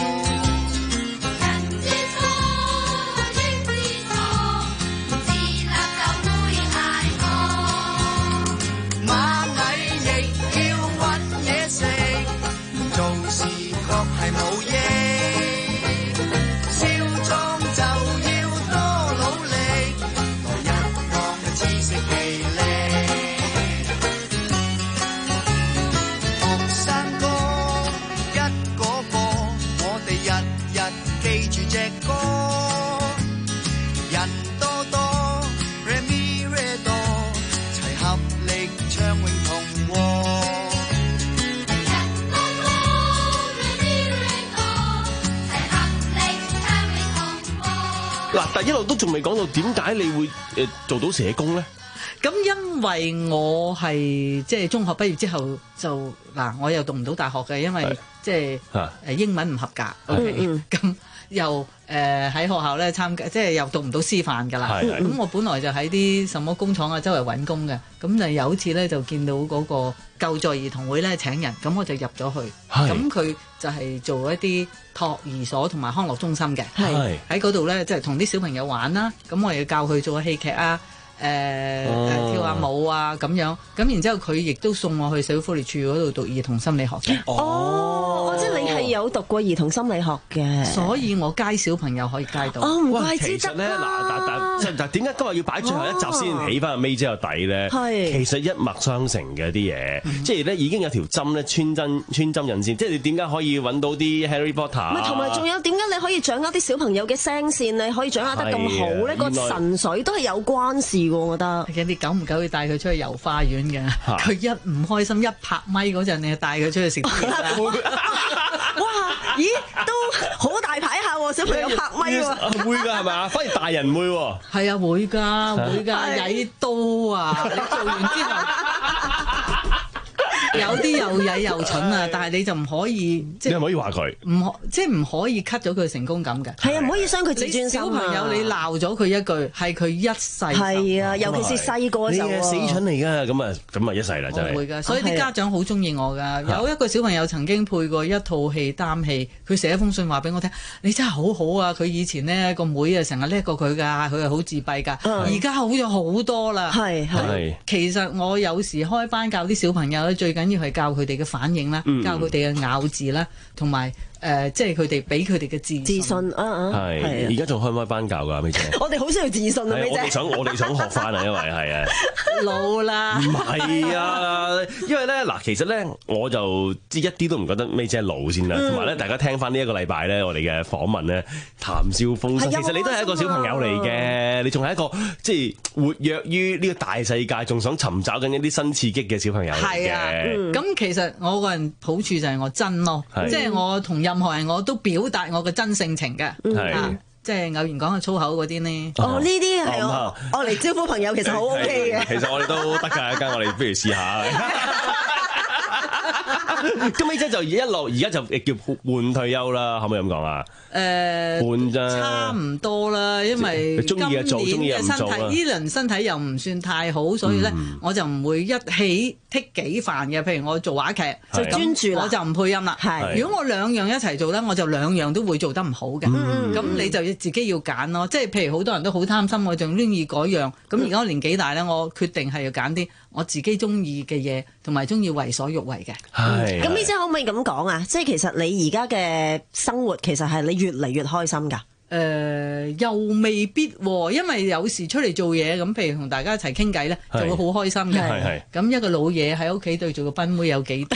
人知錯，應知錯，唔自立就會捱餓。螞蟻亦要搵嘢食，做事確係冇益。 嗱，但一路都仲未講到點解你會誒做到社工咧？ 咁因為我係即係中學畢業之後就嗱，我又讀唔到大學嘅，因為即係誒英文唔合格。OK，咁又誒喺學校咧參加，即係又讀唔到師範㗎啦。咁我本來就喺啲什麼工廠啊周圍揾工嘅，咁就有一次咧就見到嗰個救助兒童會咧請人，咁我就入咗去。咁佢就係做一啲托兒所同埋康樂中心嘅，喺嗰度咧即係同啲小朋友玩啦。咁我又教佢做戲劇啊。誒、呃哦、跳下舞啊咁樣，咁然之後佢亦都送我去社會福利署嗰度讀兒童心理學嘅。 哦，即係你係有讀過兒童心理學嘅， 所以我街小朋友可以街到。 哦，唔怪之得咧，嗱，但但但點解今日要擺最後一集先起翻個尾之後底咧？係其實一脈相承嘅啲嘢，嗯、即係咧已經有條針咧穿針穿針引線。即係你點解可以揾到啲 Harry Potter？ 唔係，同埋仲有點解你可以掌握啲小朋友嘅聲線，你可以掌握得咁好咧？個神髓都係有關事。我覺得你久唔久要帶佢出去遊花園嘅，佢一唔開心一拍咪嗰陣，你就帶佢出去食嘢啦。 哇！咦，都好大牌下喎，小朋友拍咪喎。 會㗎係咪啊？反而大人唔會喎。 係啊，會㗎，會㗎，曳刀啊！你做完之後。 有啲又曳又蠢啊，但係你就唔可以即係你唔可以話佢， 唔可即係唔可以 cut 咗佢成功感嘅。 係啊，唔可以傷佢自尊心啊。 小朋友你鬧咗佢一句，係佢一世。 係啊，尤其是細個嘅時候。 你係死蠢嚟㗎，咁啊咁啊一世啦真係。 會㗎，所以啲家長好中意我㗎。有一個小朋友曾經配過一套戲擔戲，佢寫一封信話俾我聽，你真係好好啊！佢以前呢個妹啊成日叻過佢㗎，佢係好自閉㗎，而家好咗好多啦。係係。其實我有時開班教啲小朋友咧，最緊要係教佢哋嘅反應啦，教佢哋嘅咬字啦，同埋誒即係佢哋俾佢哋嘅自信。 自信啊啊！ 係而家仲開唔開班教㗎，美姐？ 我哋好需要自信啊，美姐。 我哋想我哋想學翻啊，因為係啊。 老啦。唔係啊，因為咧嗱，其實咧我就即係一啲都唔覺得美姐老先啦，同埋咧大家聽翻呢一個禮拜咧我哋嘅訪問咧，談笑風生，其實你都係一個小朋友嚟嘅，你仲係一個即係活躍於呢個大世界，仲想尋找緊一啲新刺激嘅小朋友嚟嘅。係啊， 咁其實我個人好處就係我真咯，即係我同任何人我都表達我嘅真性情嘅。係。即係偶然講下粗口嗰啲呢？ 哦，呢啲係我我嚟招呼朋友，其實好 OK 嘅。 其實我哋都得㗎，一陣我哋不如試下。咁美姐就一路而家就叫半退休啦，可唔可以咁講啊？誒，半咋？ 差唔多啦，因為今年嘅身體呢輪身體又唔算太好，所以咧我就唔會一起剔幾飯嘅。譬如我做話劇就專注啦，我就唔配音啦。係，如果我兩樣一齊做咧，我就兩樣都會做得唔好嘅。咁你就要自己要揀咯。即係譬如好多人都好貪心，我仲中意嗰樣。咁而家我年紀大咧，我決定係要揀啲我自己中意嘅嘢，同埋中意為所欲為嘅。 係。 咁美姐可唔可以咁講啊？即係其實你而家嘅生活其實係你越嚟越開心㗎。誒、 呃，又未必喎，因為有時出嚟做嘢咁，譬如同大家一齊傾偈咧，就會好開心嘅。係係。咁一個老嘢喺屋企對住個賓妹有幾大？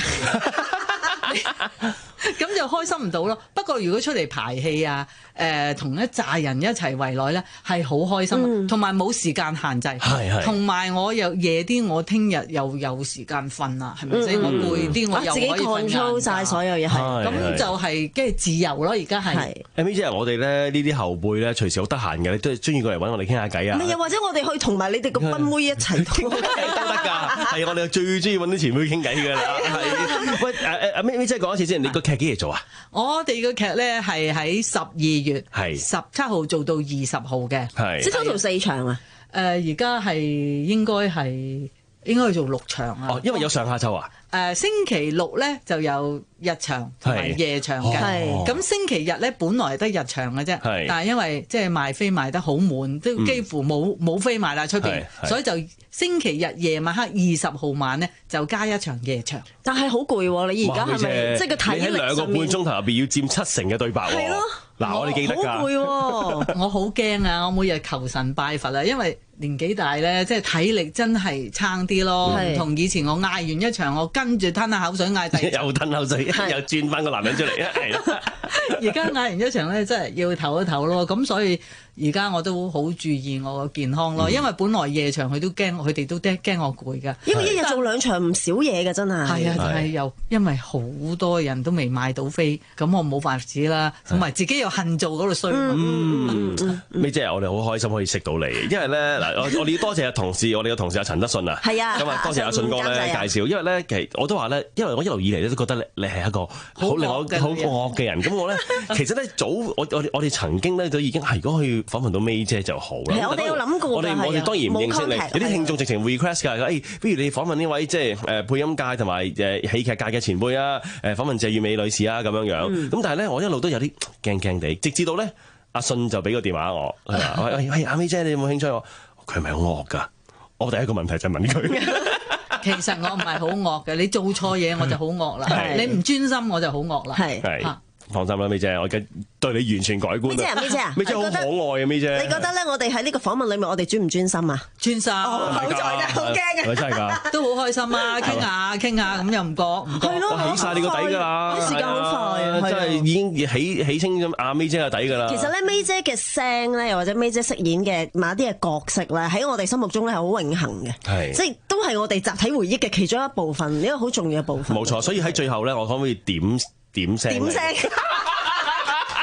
咁就開心唔到咯。不過如果出嚟排戲啊，誒、呃、同一紮人一齊圍內咧，係好開心，同埋冇時間限制，同埋我又夜啲，我聽日又有時間瞓啦，係咪先？我攰啲，我又可以瞓。自己 control 晒所有嘢，係咁就係即係自由咯。而家係。誒 ，May姐，我哋咧呢啲後輩咧，隨時好得閒嘅，你都係中意過嚟揾我哋傾下偈啊。 唔係，又或者我哋去同埋你哋個賓妹一齊都得㗎。係我哋最中意揾啲前輩傾偈㗎啦。係。喂，誒誒，阿 May 姐講一次先，你個劇幾時做啊？ 我哋個劇咧係喺十二月十七號做到二十號嘅， 即係做四場啊！ 誒，而家係應該係應該去做六場啊！ 哦，因為有上下週啊！ 誒、呃、星期六咧就有日場同埋夜場嘅，咁、哦、星期日咧本來係得日場嘅啫，但係因為即係賣飛賣得好滿，都幾乎冇冇、嗯、飛賣啦出邊，所以就星期日夜晚黑二十號晚咧就加一場夜場。但係好攰喎，你而家係咪即係個體力上面？你喺兩個半鐘頭入邊要佔七成嘅對白喎。係咯，嗱我哋記得㗎。好攰喎，我好驚啊！我每日求神拜佛啊，因為年紀大咧，即係體力真係差啲咯，唔同以前我嗌完一場我跟住吞下口水嗌第二，又吞口水，又轉翻個男人出嚟啊！係而家嗌完一場咧，真係要唞一唞咯。咁所以而家我都好注意我個健康咯，因為本來夜場佢都驚，佢哋都驚驚我攰㗎。因為一日做兩場唔少嘢㗎，真係。係啊，但係又因為好多人都未買到飛，咁我冇辦法啦，同埋自己又恨做嗰度衰。嗯，咩即係我哋好開心可以識到你，因為咧嗱，我我哋要多謝阿同事，我哋嘅同事阿陳德信啊。係啊，咁啊多謝阿信哥咧介紹，因為咧其實我都話咧，因為我一路以嚟咧都覺得你係一個好令我好惡嘅人，咁我咧其實咧早我我我哋曾經咧都已經係如果可以訪問到 May 姐就好啦。我哋有諗過，我哋我哋當然唔認識你，有啲聽眾直情 request 㗎，誒，不如你訪問呢位即係誒配音界同埋誒戲劇界嘅前輩啊，誒訪問謝月美女士啊咁樣樣。咁但係咧我一路都有啲驚驚地，直至到咧阿信就俾個電話我，係嘛？喂喂，阿 May 姐你有冇興趣？我佢係咪好惡㗎？我第一個問題就問佢。其實我唔係好惡嘅，你做錯嘢我就好惡啦，你唔專心我就好惡啦。係係。放心啦，May 姐，我而家對你完全改觀。May 姐啊，May 姐啊，May 姐好可愛啊，May 姐。你覺得咧，我哋喺呢個訪問裏面，我哋專唔專心啊？專心。好在㗎，好驚嘅。係咪真係㗎？都好開心啊，傾下傾下，咁又唔覺唔覺。係咯，我起晒你個底㗎啦。啲時間好快啊，真係已經起起清咗阿 May 姐個底㗎啦。其實咧，May 姐嘅聲咧，又或者 May 姐飾演嘅某啲嘅角色咧，喺我哋心目中咧係好永恆嘅。係。即係都係我哋集體回憶嘅其中一部分，呢個好重要嘅部分。冇錯，所以喺最後咧，我可唔可以點點聲？點聲。記唔記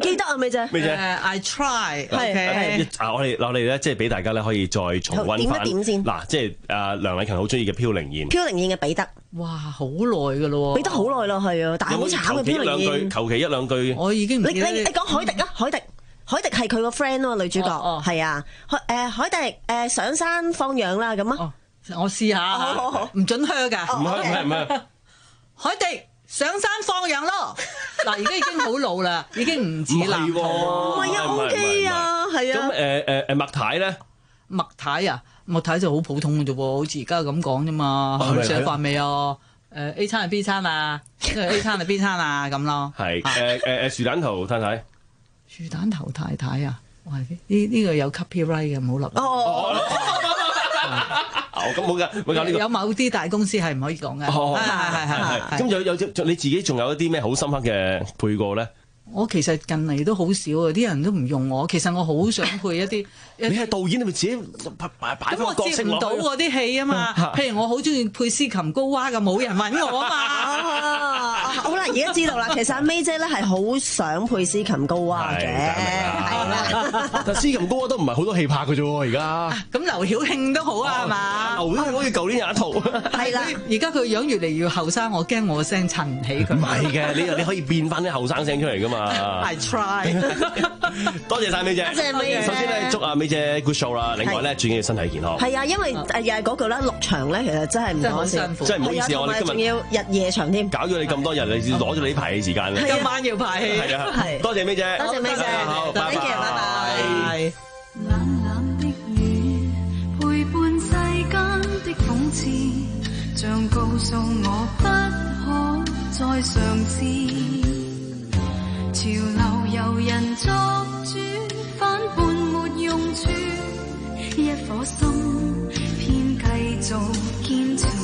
記得啊，美姐。 美姐誒 I try 係 OK。 啊！我哋我哋咧，即係俾大家咧可以再重温翻。 點一點先嗱，即係啊梁禮勤好中意嘅飄零燕。 飄零燕嘅彼得。 哇，好耐噶咯喎！ 彼得好耐咯，係啊，但係好慘嘅飄零燕。 求其一兩句， 我已經唔你你你講海迪啊，海迪。海迪係佢個 friend 咯，女主角係啊，誒海迪誒上山放羊啦咁啊， 我試下，唔準靴㗎， 唔係唔係唔係， 海迪上山放羊咯，嗱而家已經好老啦，已經唔似男童， 唔係啊 OK 啊，係啊， 咁誒誒誒麥太咧， 麥太啊，麥太就好普通嘅啫喎，好似而家咁講啫嘛，食飯未啊？誒 A 餐係 B 餐啊，因為 A 餐係 B 餐啊咁咯， 係誒誒誒樹蛋頭太太。 樹蛋頭太太啊！哇！呢呢個有 copyright 嘅，唔好立。 哦，咁冇㗎，冇搞呢個。 有某啲大公司係唔可以講嘅。 係係係係。 咁有有你自己仲有一啲咩好深刻嘅配過咧？ 我其實近嚟都好少啊，啲人都唔用我。其實我好想配一啲。 你係導演，你咪自己擺擺擺個角色落去。 咁我接唔到嗰啲戲啊嘛。譬如我好中意配司琴高娃嘅，冇人揾我啊嘛。 好啦，而家知道啦，其實阿 May 姐咧係好想配司琴高娃嘅，係啦。 但司琴高娃都唔係好多戲拍嘅啫喎，而家。 咁劉曉慶都好啊，係嘛？ 劉曉慶好似舊年有一套。 係啦，而家佢樣越嚟越後生，我驚我聲襯唔起佢。 唔係嘅，你你可以變翻啲後生聲出嚟㗎嘛。 I try。 多謝晒 May 姐。 多謝 May 姐。 首先咧，祝阿 May 姐 good show 啦。另外咧，最緊要身體健康。 係啊，因為誒又係嗰句啦，錄場咧其實真係唔講笑， 真係唔好意思，我哋今日仲要日夜場添， 搞咗你咁多日，你攞咗你啲排戲時間咧。 今晚要排戲。 係啊，多謝 May 姐。 多謝 May 姐。 好，拜拜。 拜拜。 冷冷的雨陪伴世間的諷刺，像告訴我不可再嘗試。潮流由人作主，反叛沒用處，一顆心偏繼續堅持。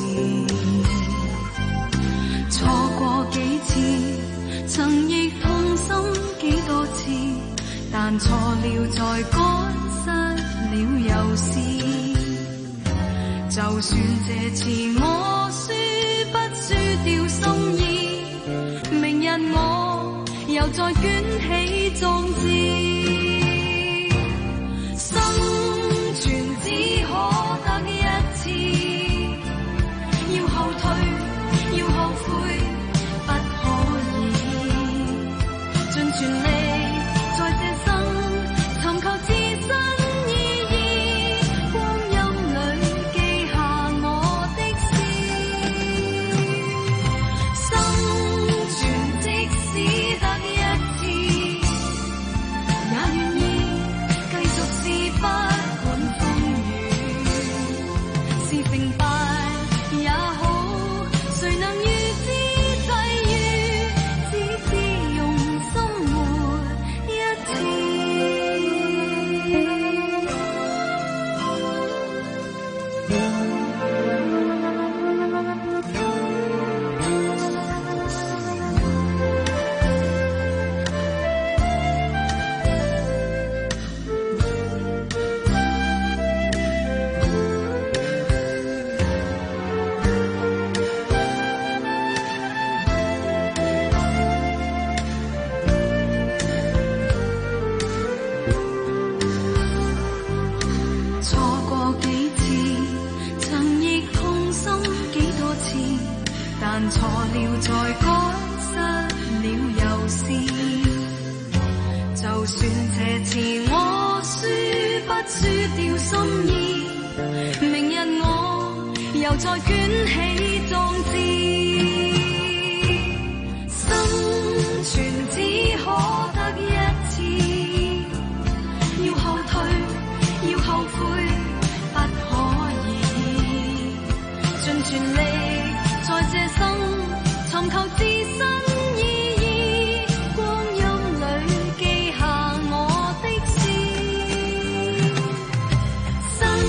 錯過幾次，曾亦痛心幾多次，但錯了再改，失了又試。就算這次我輸不輸掉心意，明日我又再捲起壯志。生存只可得一次，要後退，要後悔，不可以盡全力在這生尋求自身意義，光陰裏記下我的詩。生存即使得一次，也願意繼續試，不管風雨是成敗也好，誰能預知際遇，只知用心活一次。錯過幾次，曾亦痛心幾多次，但錯了再改，失了又試。就算這次我輸不輸掉心意，明日我又再捲起壯志。生存只可得一次，要後退，要後悔，不可以盡全力在這生尋求自身意義，光陰裏記下我的詩。生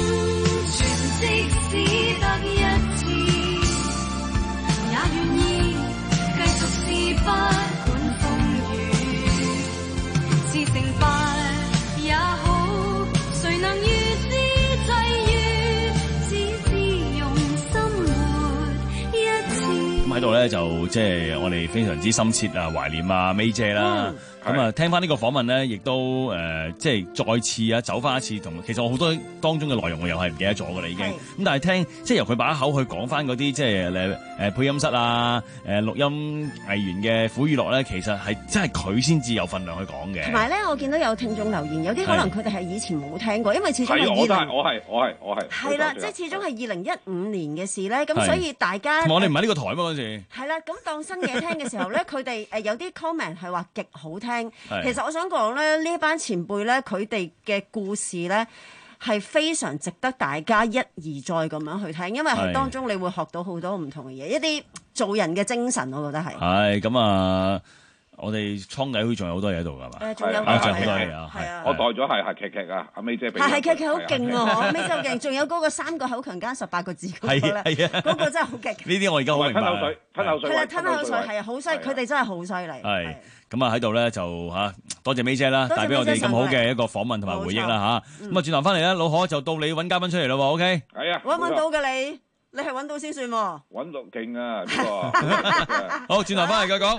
咧就即係我哋非常之深切啊懷念啊 May 姐啦。咁啊、嗯，聽翻呢個訪問咧，亦都誒、呃、即係再次啊走翻一次，同其實我好多當中嘅內容我又係唔記得咗㗎啦已經。咁但係聽即係由佢把口去講翻嗰啲即係誒誒配音室啊、誒、呃、錄音藝員嘅苦與樂咧，其實係真係佢先至有份量去講嘅。 同埋咧，我見到有聽眾留言，有啲可能佢哋係以前冇聽過，因為始終係我係我係我係我係係啦，即係始終係二零一五年嘅事咧，咁所以大家我哋唔係呢個台嘛嗰時。 係啦，咁當新嘢聽嘅時候咧，佢哋誒有啲 comment 係話極好聽，其實我想講咧，呢一班前輩咧，佢哋嘅故事咧係非常值得大家一而再咁樣去聽，因為喺當中你會學到好多唔同嘅嘢，一啲做人嘅精神，我覺得係。係咁啊！我哋倉底好似仲有好多嘢喺度㗎嘛？ 誒，仲有啊，仲有好多嘢啊！ 係啊， 我代咗係係劇劇啊，阿 May 姐俾。 係係劇劇好勁喎，阿 May 姐好勁，仲有嗰個三個口強加十八個字嗰個咧，嗰個真係好勁。 呢啲我而家好明白。 吞口水，吞口水。 係啦，吞口水係啊，好犀，佢哋真係好犀利。 係咁啊，喺度咧就嚇多謝 May 姐啦，帶俾我哋咁好嘅一個訪問同埋回憶啦嚇。咁啊，轉頭翻嚟咧，老可就到你揾嘉賓出嚟咯喎 ，OK？ 係啊。 揾唔揾到嘅你？你係揾到先算喎。 揾到勁啊！呢個。 好，轉頭翻嚟繼續講。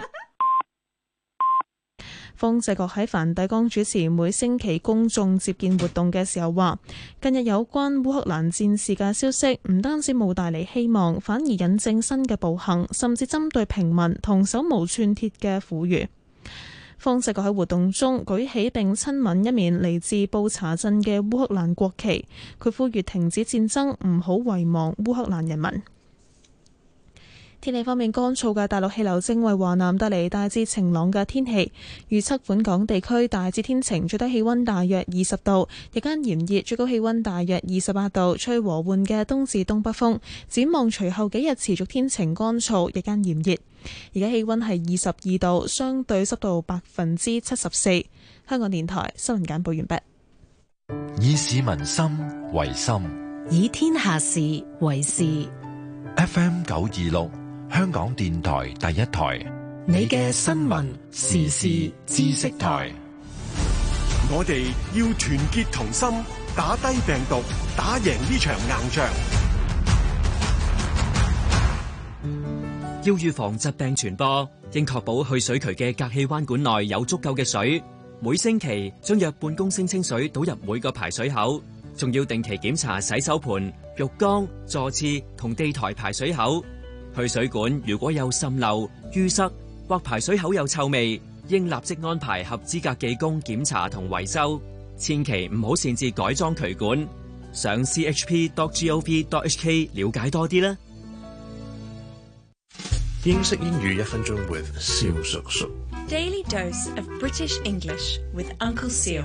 方濟各喺梵蒂岡主持每星期公眾接見活動嘅時候話，近日有關烏克蘭戰事嘅消息唔單止冇帶嚟希望，反而引證新嘅暴行，甚至針對平民同手無寸鐵嘅婦孺。方濟各喺活動中舉起並親吻一面嚟自布查鎮嘅烏克蘭國旗，佢呼籲停止戰爭，唔好遺忘烏克蘭人民。天氣方面，乾燥嘅大陸氣流正為華南帶嚟大致晴朗嘅天氣。預測本港地區大致天晴，最低氣溫大約二十度，日間炎熱，最高氣溫大約二十八度，吹和緩嘅東至東北風。展望隨後幾日持續天晴乾燥，日間炎熱。而家氣溫係二十二度，相對濕度百分之七十四。香港電台新聞簡報完畢。 以市民心為心， 以天下事為事。 F M 九二六。香港電台第一台， 你嘅新聞時事知識台。 我哋要團結同心，打低病毒，打贏呢場硬仗。 要預防疾病傳播，應確保去水渠嘅隔氣彎管內有足夠嘅水。每星期將約半公升清水倒入每個排水口，仲要定期檢查洗手盆、浴缸、坐廁同地台排水口。去水管如果有滲漏、淤塞或排水口有臭味，應立即安排合資格技工檢查同維修，千祈唔好擅自改裝渠管。上 c h p dot gov dot h k 了解多啲啦。 英式英語一分鐘 with 蕭叔叔。 Daily dose of British English with Uncle Seal。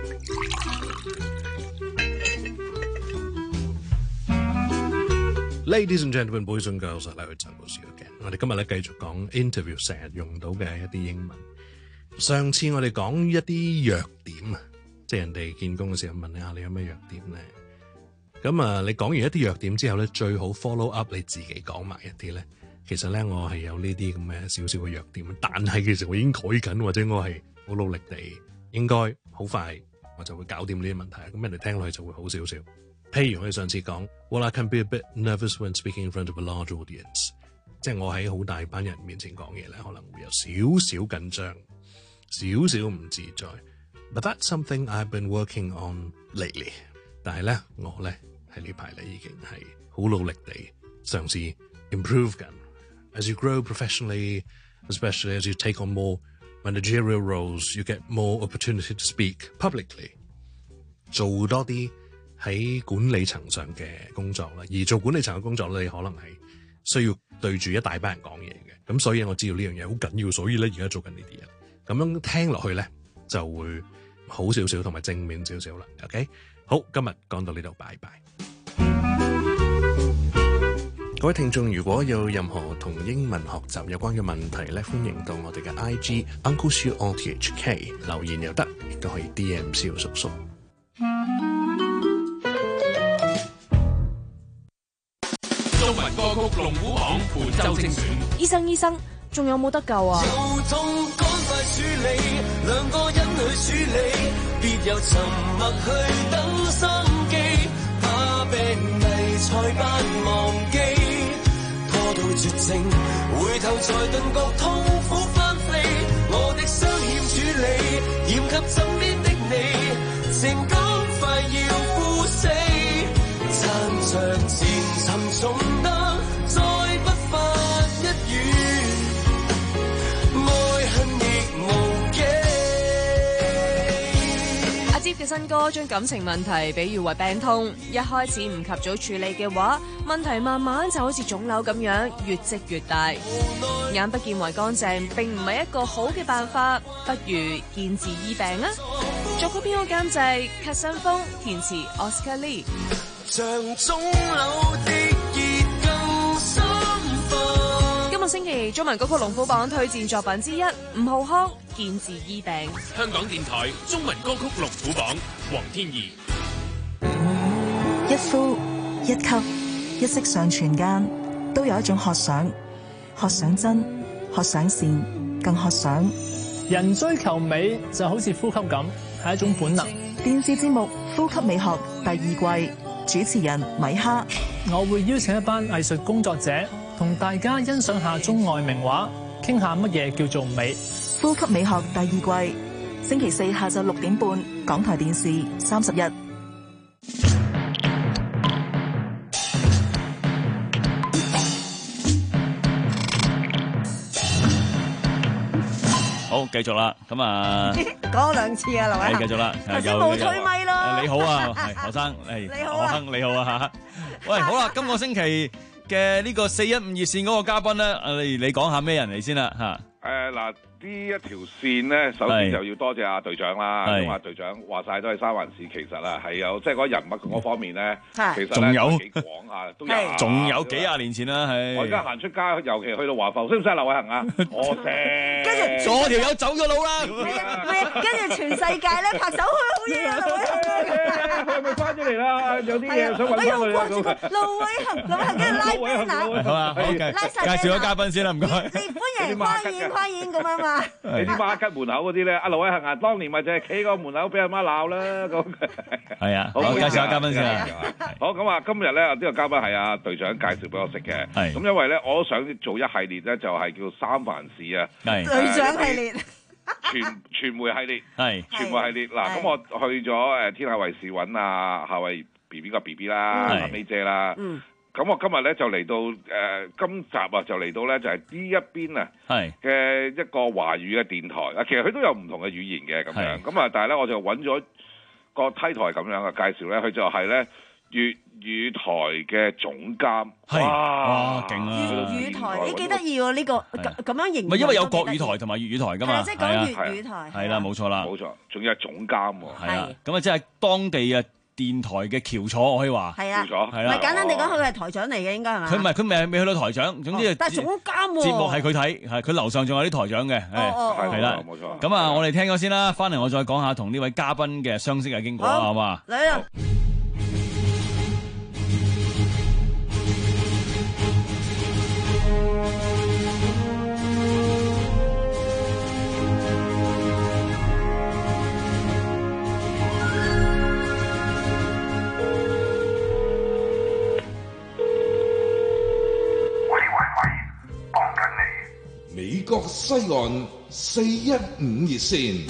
Ladies and gentlemen, boys and girls， 嚟去陳老師嘅。我哋今日咧繼續講 interview 成日用到嘅一啲英文。上次我哋講一啲弱點啊，即係人哋見工嘅時候問你下你有咩弱點咧。咁啊，你講完一啲弱點之後咧，最好 follow up 你自己講埋一啲咧。其實咧，我係有呢啲咁嘅少少嘅弱點，但係其實我已經改緊，或者我係好努力地，應該好快我就會搞掂呢啲問題。咁人哋聽落去就會好少少。譬如我哋上次講 ，Well, I can be a bit nervous when speaking in front of a large audience， 即係我喺好大班人面前講嘢咧，可能會有少少緊張，少少唔自在。But that's something I've been working on lately。但係咧，我咧喺呢排咧已經係好努力地嘗試 improve 緊。As you grow professionally, especially as you take on more managerial roles, you get more opportunity to speak publicly。做多啲喺管理層上嘅工作啦，而做管理層嘅工作咧，你可能係需要對住一大班人講嘢嘅，咁所以我知道呢樣嘢好緊要，所以咧而家做緊呢啲嘢，咁樣聽落去咧就會好少少同埋正面少少啦。OK， 好，今日講到呢度，拜拜。各位聽眾，如果有任何同英文學習有關嘅問題咧，歡迎到我哋嘅 I G Uncle Siu O T H K 留言又得，亦都可以 D M 蕭叔叔。 中文歌曲龍虎榜本周精選。 醫生醫生，仲有冇得救啊？ 有痛趕快處理，兩個人去處理，別由沉默去等心機，怕病危才不忘記，拖到絕症會頭才頓覺痛苦翻飛，我的傷欠處理，染給枕邊的你，情感快要枯死，殘像前沉重得再不發一語，愛恨亦無記。 阿接嘅新歌將感情問題比喻為病痛，一開始唔及早處理嘅話，問題慢慢就好似腫瘤咁樣越積越大。眼不見為乾淨並唔係一個好嘅辦法，不如見字醫病啊！作曲編曲監製咳新風，填詞 Oscar Lee。 像腫瘤的熱更深放。 今個星期中文歌曲龍虎榜推薦作品之一，吳浩康見字醫病。 香港電台中文歌曲龍虎榜，黃天怡。 一呼一吸，一息尚存間，都有一種渴想，渴想真，渴想善，更渴想。 人追求美就好似呼吸咁，係一種本能。 電視節目《呼吸美學》第二季，主持人米哈， 我會邀請一班藝術工作者，同大家欣賞下中外名畫，傾下乜嘢叫做美。 《呼吸美學》第二季，星期四下晝六點半，港台電視三十一。 好，繼續啦，咁啊， 講兩次啊，劉偉恒， 繼續啦， 頭先冇吹咪咯。 你好啊，係何生，係你好啊， 何生你好啊嚇。喂，好啦，今個星期嘅呢個四一五熱線嗰個嘉賓咧，你你講下咩人嚟先啦嚇？ 誒嗱，呢一條線咧，首先就要多謝阿隊長啦。咁啊，隊長話晒都係三環市，其實啊係有即係嗰人物嗰方面咧，其實仲有幾廣下，都有。 仲有幾廿年前啦，係。 我而家行出街，尤其去到華埠，識唔識劉偉恒啊？我識。 跟住左條友走咗路啦。 唔係，跟住全世界咧拍手，好嘢啊！劉偉恒， 佢係咪翻咗嚟啦？有啲嘢想揾翻佢啊！ 劉偉恒，劉偉恒，跟住拉邊啊！ 好啊，好嘅，介紹咗嘉賓先啦，唔該。 你歡迎歡迎歡迎咁啊嘛！ 你啲馬吉門口嗰啲咧，阿劉偉恒啊，當年咪就係企個門口俾阿媽鬧啦咁。 係啊，好介紹下嘉賓先啊。 好咁啊，今日咧呢個嘉賓係阿隊長介紹俾我識嘅。係。咁因為咧，我都想做一系列咧，就係叫三藩市啊。 係。 隊長系列。 傳傳媒系列。係。傳媒系列嗱，咁我去咗誒天下衛視揾阿夏慧 B B 個 B B 啦，阿 May 姐啦。嗯。咁我今日咧就嚟到誒、呃、今集啊，就嚟到咧就係、是、呢一邊啊嘅一個華語嘅電台啊，其實佢都有唔同嘅語言嘅咁樣，咁啊但係咧我就揾咗個梯台咁樣嘅介紹咧，佢就係咧粵語台嘅總監， 係哇勁啊！ 粵語台你幾得意喎呢個咁咁樣形容， 唔係因為有國語台同埋粵語台噶嘛， 即係講粵語台， 係啦冇錯啦， 冇錯，仲要係總監喎， 係啊，咁啊即係當地啊。電台嘅翹楚，我可以話係啊， 係啦。 唔係簡單地講，佢係台長嚟嘅，應該係嘛？ 佢唔係，佢未未去到台長，總之但係總監喎。 節目係佢睇，係佢樓上仲有啲台長嘅，係係啦， 冇錯。 咁啊，我哋聽咗先啦，翻嚟我再講下同呢位嘉賓嘅相識嘅經過啦，好嘛？ 嚟啊！ 美國西岸四一五熱線。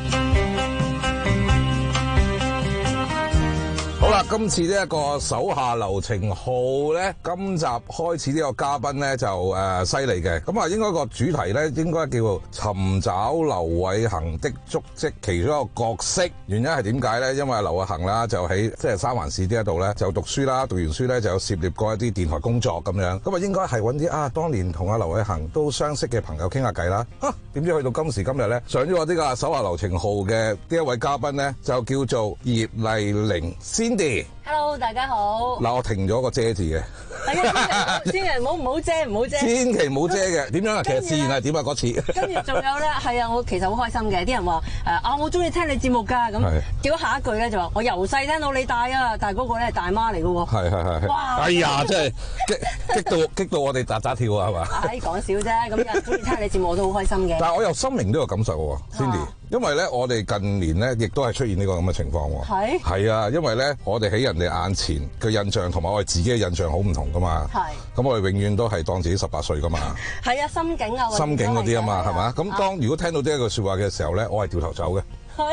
好啦，今次呢一個手下留情號咧，今集開始呢個嘉賓咧就誒犀利嘅，咁啊應該個主題咧應該叫做尋找劉偉恒的足跡，其中一個角色。原因係點解咧？因為劉偉恒啦就喺即係三藩市呢一度咧就讀書啦，讀完書咧就有涉獵過一啲電台工作咁樣，咁啊應該係揾啲啊當年同阿劉偉恒都相識嘅朋友傾下偈啦。啊，點知去到今時今日咧上咗我呢個手下留情號嘅呢一位嘉賓咧就叫做葉麗玲先。 Hello， 大家好。 嗱，我停咗個遮字嘅。 係啊，千祈唔好唔好遮，唔好遮。 千祈唔好遮嘅。點樣啊？其實自然係點啊？嗰次。 跟住仲有咧，係啊，我其實好開心嘅。啲人話誒啊，我中意聽你節目㗎。咁結果下一句咧就話我由細聽到你大啊，但係嗰個咧係大媽嚟嘅喎。係係係。哇！ 哎呀，真係激激到激到我哋喳喳跳啊，係嘛？ 唉，講笑啫。咁有人中意聽你節目，我都好開心嘅。 但係我又心靈都有感受喎 ，Cindy。因因為咧我哋近年咧亦都係出現呢個咁嘅情況喎。 係係啊，因為咧我哋喺人哋眼前嘅印象同埋我哋自己嘅印象好唔同噶嘛。 係。 咁我哋永遠都係當自己十八歲噶嘛。 係啊，心境啊， 心境嗰啲啊嘛，係嘛？咁當如果聽到呢一句説話嘅時候咧，我係掉頭走嘅。係，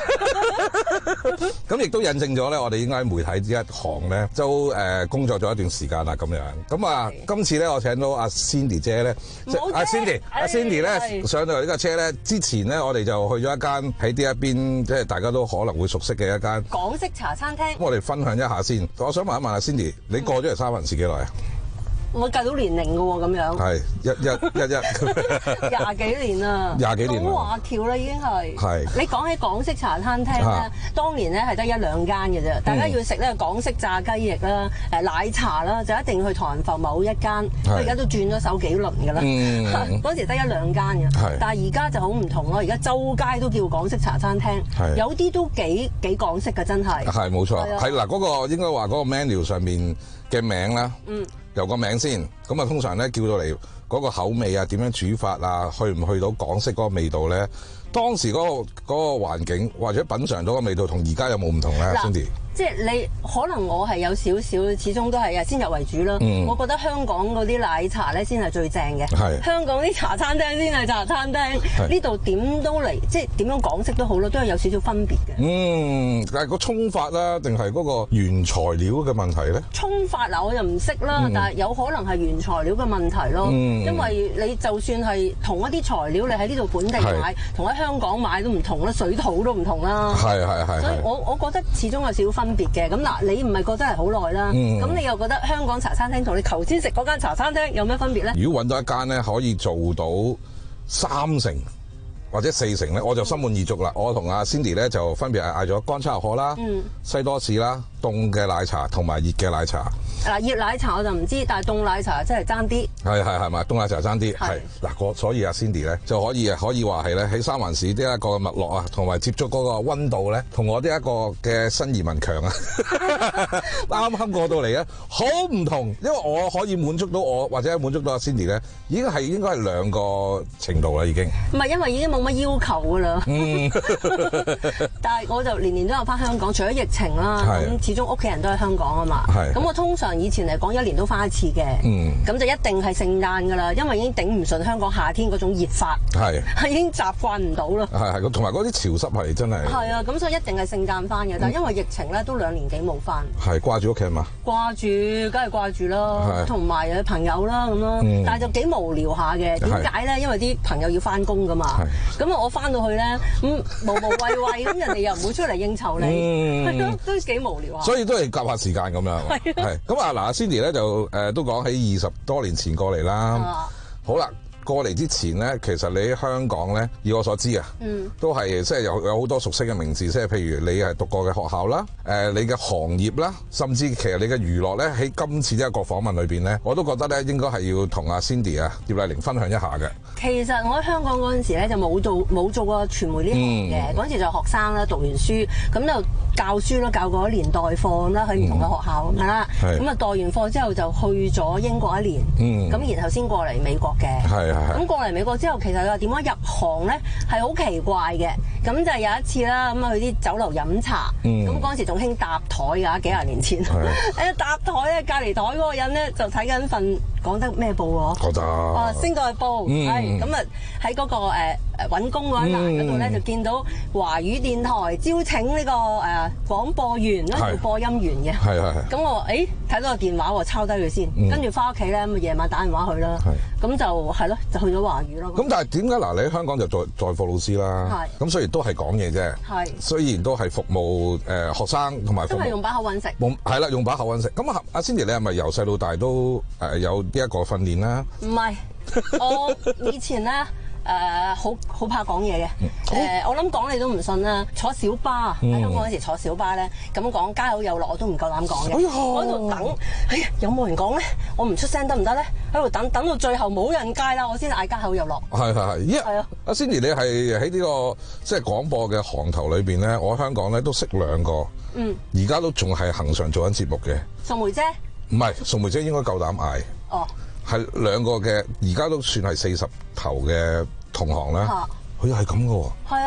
咁亦都印證咗咧，我哋應該喺媒體呢一行咧，都誒工作咗一段時間啦，咁樣。咁啊，今次咧我請到阿 Cindy 姐咧，即係阿 Cindy，阿 Cindy 咧上到嚟呢架車咧，之前咧我哋就去咗一間喺呢一邊，即係大家都可能會熟悉嘅一間港式茶餐廳。 咁我哋分享一下先。我想問一問阿 Cindy，你過咗嚟三藩市幾耐啊？ 我計到年齡嘅喎，咁樣係一一一一廿幾年啦， 廿幾年到華僑啦已經係。 係你講起港式茶餐廳咧， 啊當年咧係得一兩間嘅啫，大家要食咧港式炸雞翼啦、誒奶茶啦，就一定去唐人埠某一間。佢而家都轉咗手幾輪㗎啦。 嗯， 嗰時得一兩間嘅，但係而家就好唔同咯。而家周街都叫港式茶餐廳，有啲都幾幾港式嘅，真係。係冇錯，係嗱嗰個應該話嗰個 menu 上面嘅名啦。嗯。由個名先，咁啊通常咧叫到嚟嗰個口味啊，點樣煮法啊，去唔去到港式嗰個味道咧？當時嗰個嗰個環境或者品嚐到個味道，同而家有冇唔同咧 ，Cindy？ 即係你可能我係有少少，始終都係啊先入為主啦。 嗯、 我覺得香港嗰啲奶茶咧先係最正嘅。 係香港啲茶餐廳先係茶餐廳。呢度點都嚟，即係點樣港式都好啦，都係有少少分別嘅。 嗯，但係個沖法啦，定係嗰個原材料嘅問題咧？ 沖法嗱，我就唔識啦，嗯、但係有可能係原材料嘅問題咯。嗯、因為你就算係同一啲材料，你喺呢度本地買，同喺香港買都唔同啦，水土都唔同啦。係係係。所以我我覺得始終有少少分別嘅。咁嗱，你唔係覺得係好耐啦？咁、嗯、你又覺得香港茶餐廳同你頭先食嗰間茶餐廳有咩分別咧？如果揾到一間咧可以做到三成或者四成咧，我就心滿意足啦。嗯、我同阿 Cindy 咧就分別係嗌咗乾炒牛河啦、嗯、西多士啦、凍嘅奶茶同埋熱嘅奶茶。嗱，熱奶茶我就唔知，但係凍奶茶真係爭啲。係係係咪？凍奶茶爭啲係嗱，所以阿 Cindy 咧就可以可以話係咧喺三藩市呢一個脈絡啊，同埋接觸嗰個溫度咧，同我呢一個嘅新移民強啊，啱啱過到嚟咧，好唔同。因為我可以滿足到我或者滿足到阿 Cindy 咧，已經係應該係兩個程度啦，已經。唔係因為已經冇乜要求噶啦。嗯。但係我就年年都有翻香港，除咗疫情啦，咁始終屋企人都喺香港啊嘛。係。咁我通常以前嚟講一年都翻一次嘅，嗯，咁就一定係聖誕㗎啦，因為已經頂唔順香港夏天嗰種熱法，係係已經習慣唔到啦。係係，同埋嗰啲潮濕係真係。係啊，咁所以一定係聖誕翻嘅，但係因為疫情咧都兩年幾冇翻。係掛住屋企嘛？掛住，梗係掛住啦，同埋有朋友啦咁咯。但係就幾無聊下嘅，點解咧？因為啲朋友要翻工㗎嘛。咁啊，我翻到去咧咁無無謂謂，咁人哋又唔會出嚟應酬你，係咯，都幾無聊下。所以都係夾下時間咁樣。係咁啊！嗱，阿 Cindy 咧就誒、呃、都講起二十多年前過嚟啦。啊、好啦，過嚟之前咧，其實你喺香港咧，以我所知啊，嗯、都係即係有有好多熟悉嘅名字，即係譬如你係讀過嘅學校啦，誒、呃、你嘅行業啦，甚至其實你嘅娛樂咧，喺今次呢一個訪問裏邊咧，我都覺得咧應該係要同阿 Cindy 啊葉麗玲分享一下嘅。其實我喺香港嗰陣時咧就冇做冇做過傳媒呢行嘅，嗰陣、嗯、時就學生啦，讀完書咁就教書咯，教過一年代課咁啦，去唔同嘅學校咁啦。咁啊代完課之後就去咗英國一年，咁、嗯、然後先過嚟美國嘅。咁過嚟美國之後，其實佢話點解入行咧係好奇怪嘅。咁就有一次啦，咁啊去啲酒樓飲茶，咁嗰陣時仲興搭台㗎，幾廿年前。誒搭台咧，隔離台嗰個人咧就睇緊份講得咩報喎？覺得啊，星島日報係咁啊，喺嗰個誒誒揾工嗰一欄嗰度咧，就見到華語電台招請呢個誒廣播員，跟住播音員嘅。係係係。咁我誒睇到個電話喎，抄低佢先，跟住翻屋企咧，咁啊夜晚打電話去啦。咁就係咯，就去咗華語咯。咁但係點解嗱？你喺香港就在在課老師啦，咁雖然都係講嘢啫，係雖然都係服務誒學生同埋，都係用把口揾食。冇係啦，用把口揾食。咁啊，阿 Cindy 你係咪由細到大都誒有呢一個訓練啦？唔係，我以前咧。誒、呃、好好怕講嘢嘅，誒、呃、我諗講你都唔信啦。坐小巴喺、嗯、香港嗰時坐小巴咧，咁講街口有落我都唔夠膽講嘅。哎、我喺度等，哎呀有冇人講咧？我唔出聲得唔得咧？喺度等等到最後冇人街啦，我先嗌街口有落。係係係，咦？係啊，阿 Cindy 你係喺呢個即係廣播嘅行頭裏邊咧，我喺香港咧都識兩個，嗯，而家都仲係恆常做緊節目嘅。宋梅姐？唔係，宋梅姐應該夠膽嗌。哦，係兩個嘅，而家都算係四十頭嘅。同行咧，佢又係咁嘅喎。係啊，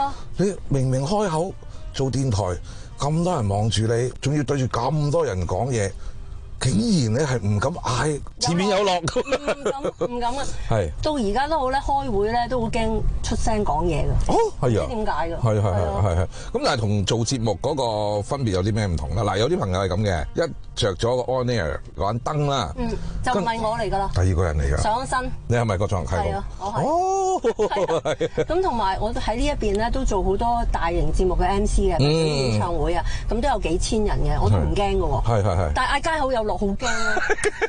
啊！ 你明明開口做電台，咁多人望住你，仲要對住咁多人講嘢。竟然你係唔敢嗌前面有落， 唔敢唔敢啊！ 係到而家都好咧，開會咧都好驚出聲講嘢㗎。 哦，係啊， 唔知點解㗎？ 係係係係係。咁但係同做節目嗰個分別有啲咩唔同啦？嗱，有啲朋友係咁嘅，一着咗個 on air 嗰盞燈啦， 嗯，就唔係我嚟㗎啦， 第二個人嚟㗎。 上身， 你係咪個狀態？ 係啊，我係。 哦， 咁同埋我喺呢一邊咧都做好多大型節目嘅 M C 嘅，譬如演唱會啊，咁都有幾千人嘅，我都唔驚㗎喎。係係係。但係嗌街口有落好驚啊！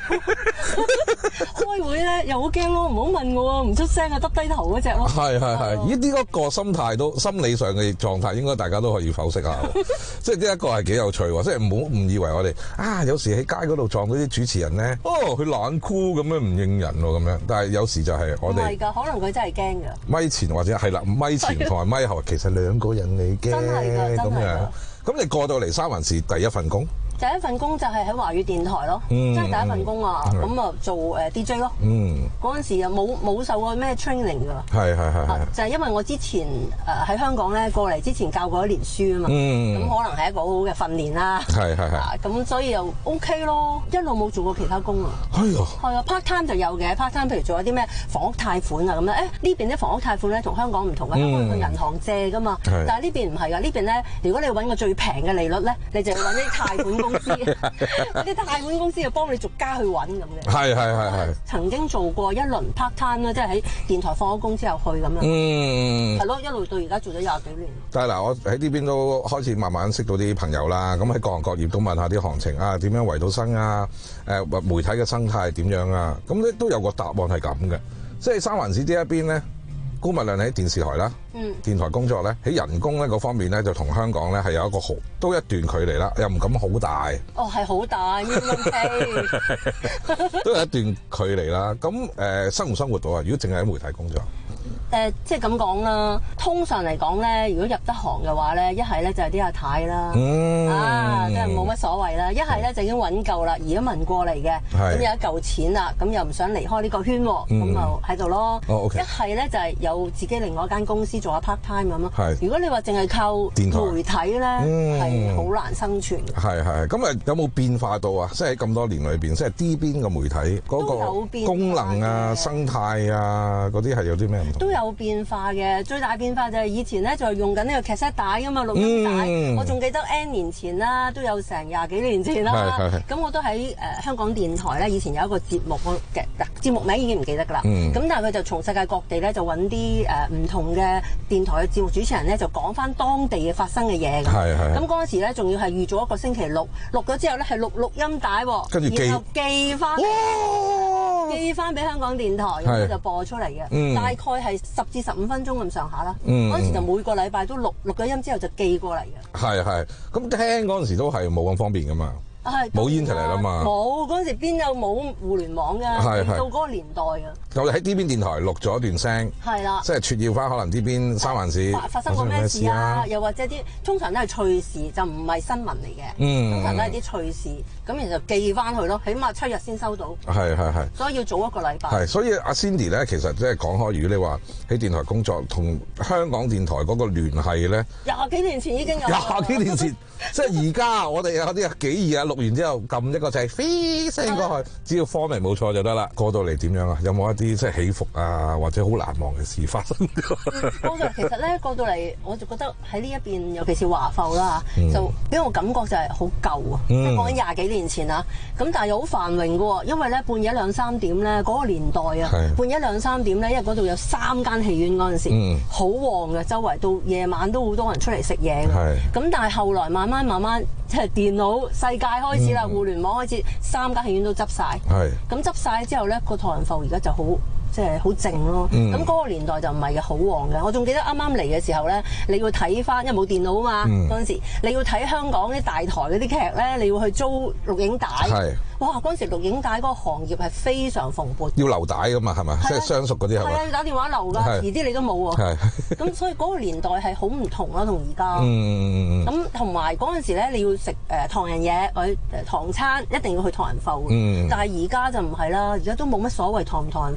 開會咧又好驚咯，唔好問我喎，唔出聲啊，耷低頭嗰隻咯。係係係，呢啲嗰個心態都心理上嘅狀態，應該大家都可以剖析下。即係呢一個係幾有趣喎，即係唔好誤以為我哋啊，有時喺街嗰度撞到啲主持人咧，哦，佢懶酷咁樣唔應人喎咁樣，但係有時就係我哋唔係㗎，可能佢真係驚㗎。咪前或者係啦，咪前同埋咪後其實兩個人嚟嘅，真係㗎，咁樣。咁你過到嚟三藩市第一份工？第一份工就係喺華語電台咯，即係第一份工啊，咁啊做誒 D J 咯。嗯，嗰陣時又冇冇受過咩 training 㗎。係係係。就係因為我之前誒喺香港咧過嚟之前教過一年書啊嘛，咁可能係一個好好嘅訓練啦。係係係。咁所以又 OK 咯，一路冇做過其他工啊。係啊。係啊 ，part time 就有嘅 ，part time 譬如做一啲咩房屋貸款啊咁咧，誒呢邊啲房屋貸款咧同香港唔同嘅，香港去銀行借㗎嘛，但係呢邊唔係㗎，呢邊咧如果你揾個最平嘅利率咧，你就要揾啲貸款公。嗰啲貸款公司就幫你逐家去揾咁嘅。係係係係。曾經做過一輪 part time 啦，即係喺電台放咗工之後去咁樣。嗯。係咯，一路到而家做咗廿幾年。但係嗱，我喺呢邊都開始慢慢識到啲朋友啦。咁喺各行各業都問下啲行情啊，點樣維到生啊？誒，媒體嘅生態點樣啊？咁咧都有個答案係咁嘅，即係三藩市呢一邊咧。高密量喺電視台啦，嗯、電台工作咧喺人工咧嗰方面咧就同香港咧係有一個好都一段距離啦，又唔敢好大。哦，係好大，應該都有一段距離啦。咁誒、呃、生唔生活到啊？如果淨係喺媒體工作？誒、呃，即係咁講啦。通常嚟講咧，如果入得行嘅話咧，一係咧就係啲阿太啦，嗯、啊，即係冇乜所謂啦。一係咧就已經揾夠啦，移咗民過嚟嘅，咁有一嚿錢啦，咁又唔想離開呢個圈，咁、嗯、就喺度咯。哦 okay、一係咧就係、是、有自己另外一間公司做下 part time 咁咯。如果你話淨係靠媒體咧，係好、嗯、難生存。係係，咁啊有冇變化到啊？即係喺咁多年裏邊，即係 D 邊嘅媒體嗰個功能啊、生態啊嗰啲係有啲咩唔同？都有變化嘅，最大變化就係以前咧就係用緊呢個劇 set 帶噶嘛，錄音帶。嗯、我仲記得 N 年前啦，都有成廿幾年前啦。咁我都喺誒、呃、香港電台咧，以前有一個節目嘅嗱節目名已經唔記得㗎啦。咁、嗯、但係佢就從世界各地咧就揾啲誒唔同嘅電台嘅節目主持人咧，就講翻當地嘅發生嘅嘢。咁嗰陣時咧，仲要係預咗一個星期六，錄咗之後咧係錄錄音帶，跟住寄然後寄翻。寄翻俾香港電台，咁就播出嚟嘅，嗯、大概係十至十五分鐘咁上下啦。嗰陣、嗯、時就每個禮拜都錄錄咗音之後就寄過嚟嘅。係係，咁聽嗰陣時都係冇咁方便噶嘛。冇 internet 啦嘛，冇嗰陣時邊有冇互聯網㗎？係係到嗰個年代啊！我哋喺呢邊電台錄咗一段聲，係啦，即係撮要翻可能呢邊三藩市發生過咩事啊？又或者啲通常都係趣事，就唔係新聞嚟嘅。嗯，通常都係啲趣事，咁然後就寄翻去咯，起碼七日先收到。係係係，所以要早一個禮拜。係，所以阿 Cindy 咧，其實即係講開，如果你話喺電台工作同香港電台嗰個聯繫咧，廿幾年前已經有。廿幾年前，即係而家我哋有啲幾易啊！錄完之後撳一個掣，飛聲過去，只要方明冇錯就得啦。過到嚟點樣啊？有冇一啲即係起伏啊，或者好難忘嘅事發生？過到嚟其實咧，過到嚟我就覺得喺呢一邊，尤其是華埠啦，嗯、就俾我感覺就係好舊啊！即係講緊廿幾年前啊，咁但係又好繁榮嘅喎，因為咧半夜兩三點咧嗰、那個年代啊，是半夜兩三點咧，因為嗰度有三間戲院嗰陣時，好、嗯、旺嘅，周圍到夜晚都好多人出嚟食嘢嘅。咁是但係後來慢慢慢慢即係電腦世界開始啦。嗯、互聯網開始，三間戲院都執晒。係咁執晒之後咧，個唐人埠而家就好即係好靜咯。咁嗰、嗯、個年代就唔係嘅，好旺嘅。我仲記得啱啱嚟嘅時候咧，你要睇翻，因為冇電腦啊嘛。嗰陣、嗯、時你要睇香港啲大台嗰啲劇咧，你要去租錄影帶。係哇，嗰陣時錄影帶嗰個行業係非常蓬勃。要留帶噶嘛，係咪？即係相熟嗰啲係咪？係啊，要打電話留㗎，遲啲你都冇喎。係咁，所以嗰個年代係好唔同啦，同而家。嗯咁同埋嗰陣時咧，你要食誒、呃、唐人嘢或者唐餐，一定要去唐人埠。嗯、但係而家就唔係啦，而家都冇乜所謂唐唔唐人埠，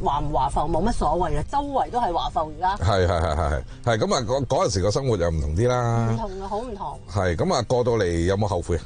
華唔華埠冇乜所謂啦，周圍都係華埠而家。 係係係係係咁啊！嗰嗰陣時個生活又唔同啲啦， 唔同啊，好唔同。 係咁啊，過到嚟有冇後悔啊？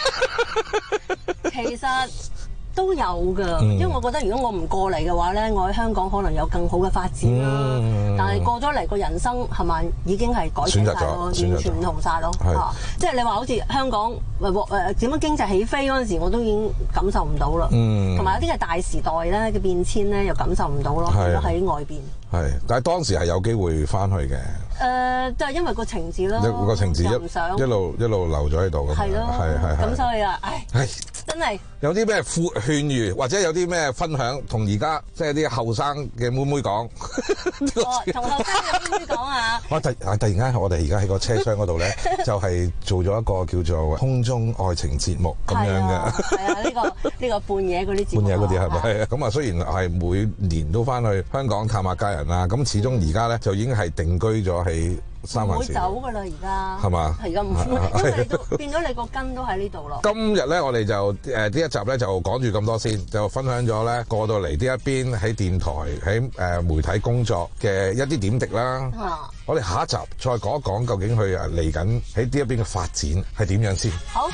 其實都有㗎， 嗯、 因為我覺得如果我唔過嚟嘅話咧，我喺香港可能有更好嘅發展啦。嗯、但係過咗嚟個人生係咪已經係改變晒咯，完全唔同晒咯嚇。即係你話好似香港誒誒點樣經濟起飛嗰陣時，我都已經感受唔到啦。同埋、嗯、有啲嘅大時代咧嘅變遷咧，又感受唔到咯。如果喺外邊。 係，但係當時係有機會翻去嘅。 誒，就係因為個情字咯， 個情字一一路一路留咗喺度咁。 係咯，係係係。咁所以啊，唉，真係有啲咩勸喻，或者有啲咩分享，同而家即係啲後生嘅妹妹講。 同後生嘅妹妹講啊！ 我突啊突然間，我哋而家喺個車廂嗰度咧，就係做咗一個叫做空中愛情節目咁樣嘅。 係啊，呢個呢個半夜嗰啲節目。 半夜嗰啲係咪？咁啊，雖然係每年都翻去香港探下家人啦，咁始終而家咧就已經係定居咗喺三藩市。唔會走㗎啦，而家係嘛？係而家唔會，因為你都變咗你個根都喺呢度咯。今日咧，我哋就誒呢一集咧就講住咁多先，就分享咗咧過到嚟呢一邊喺電台喺誒媒體工作嘅一啲點滴啦。啊、我哋下一集再講一講究竟佢誒嚟緊喺呢一邊嘅發展係點樣先。好。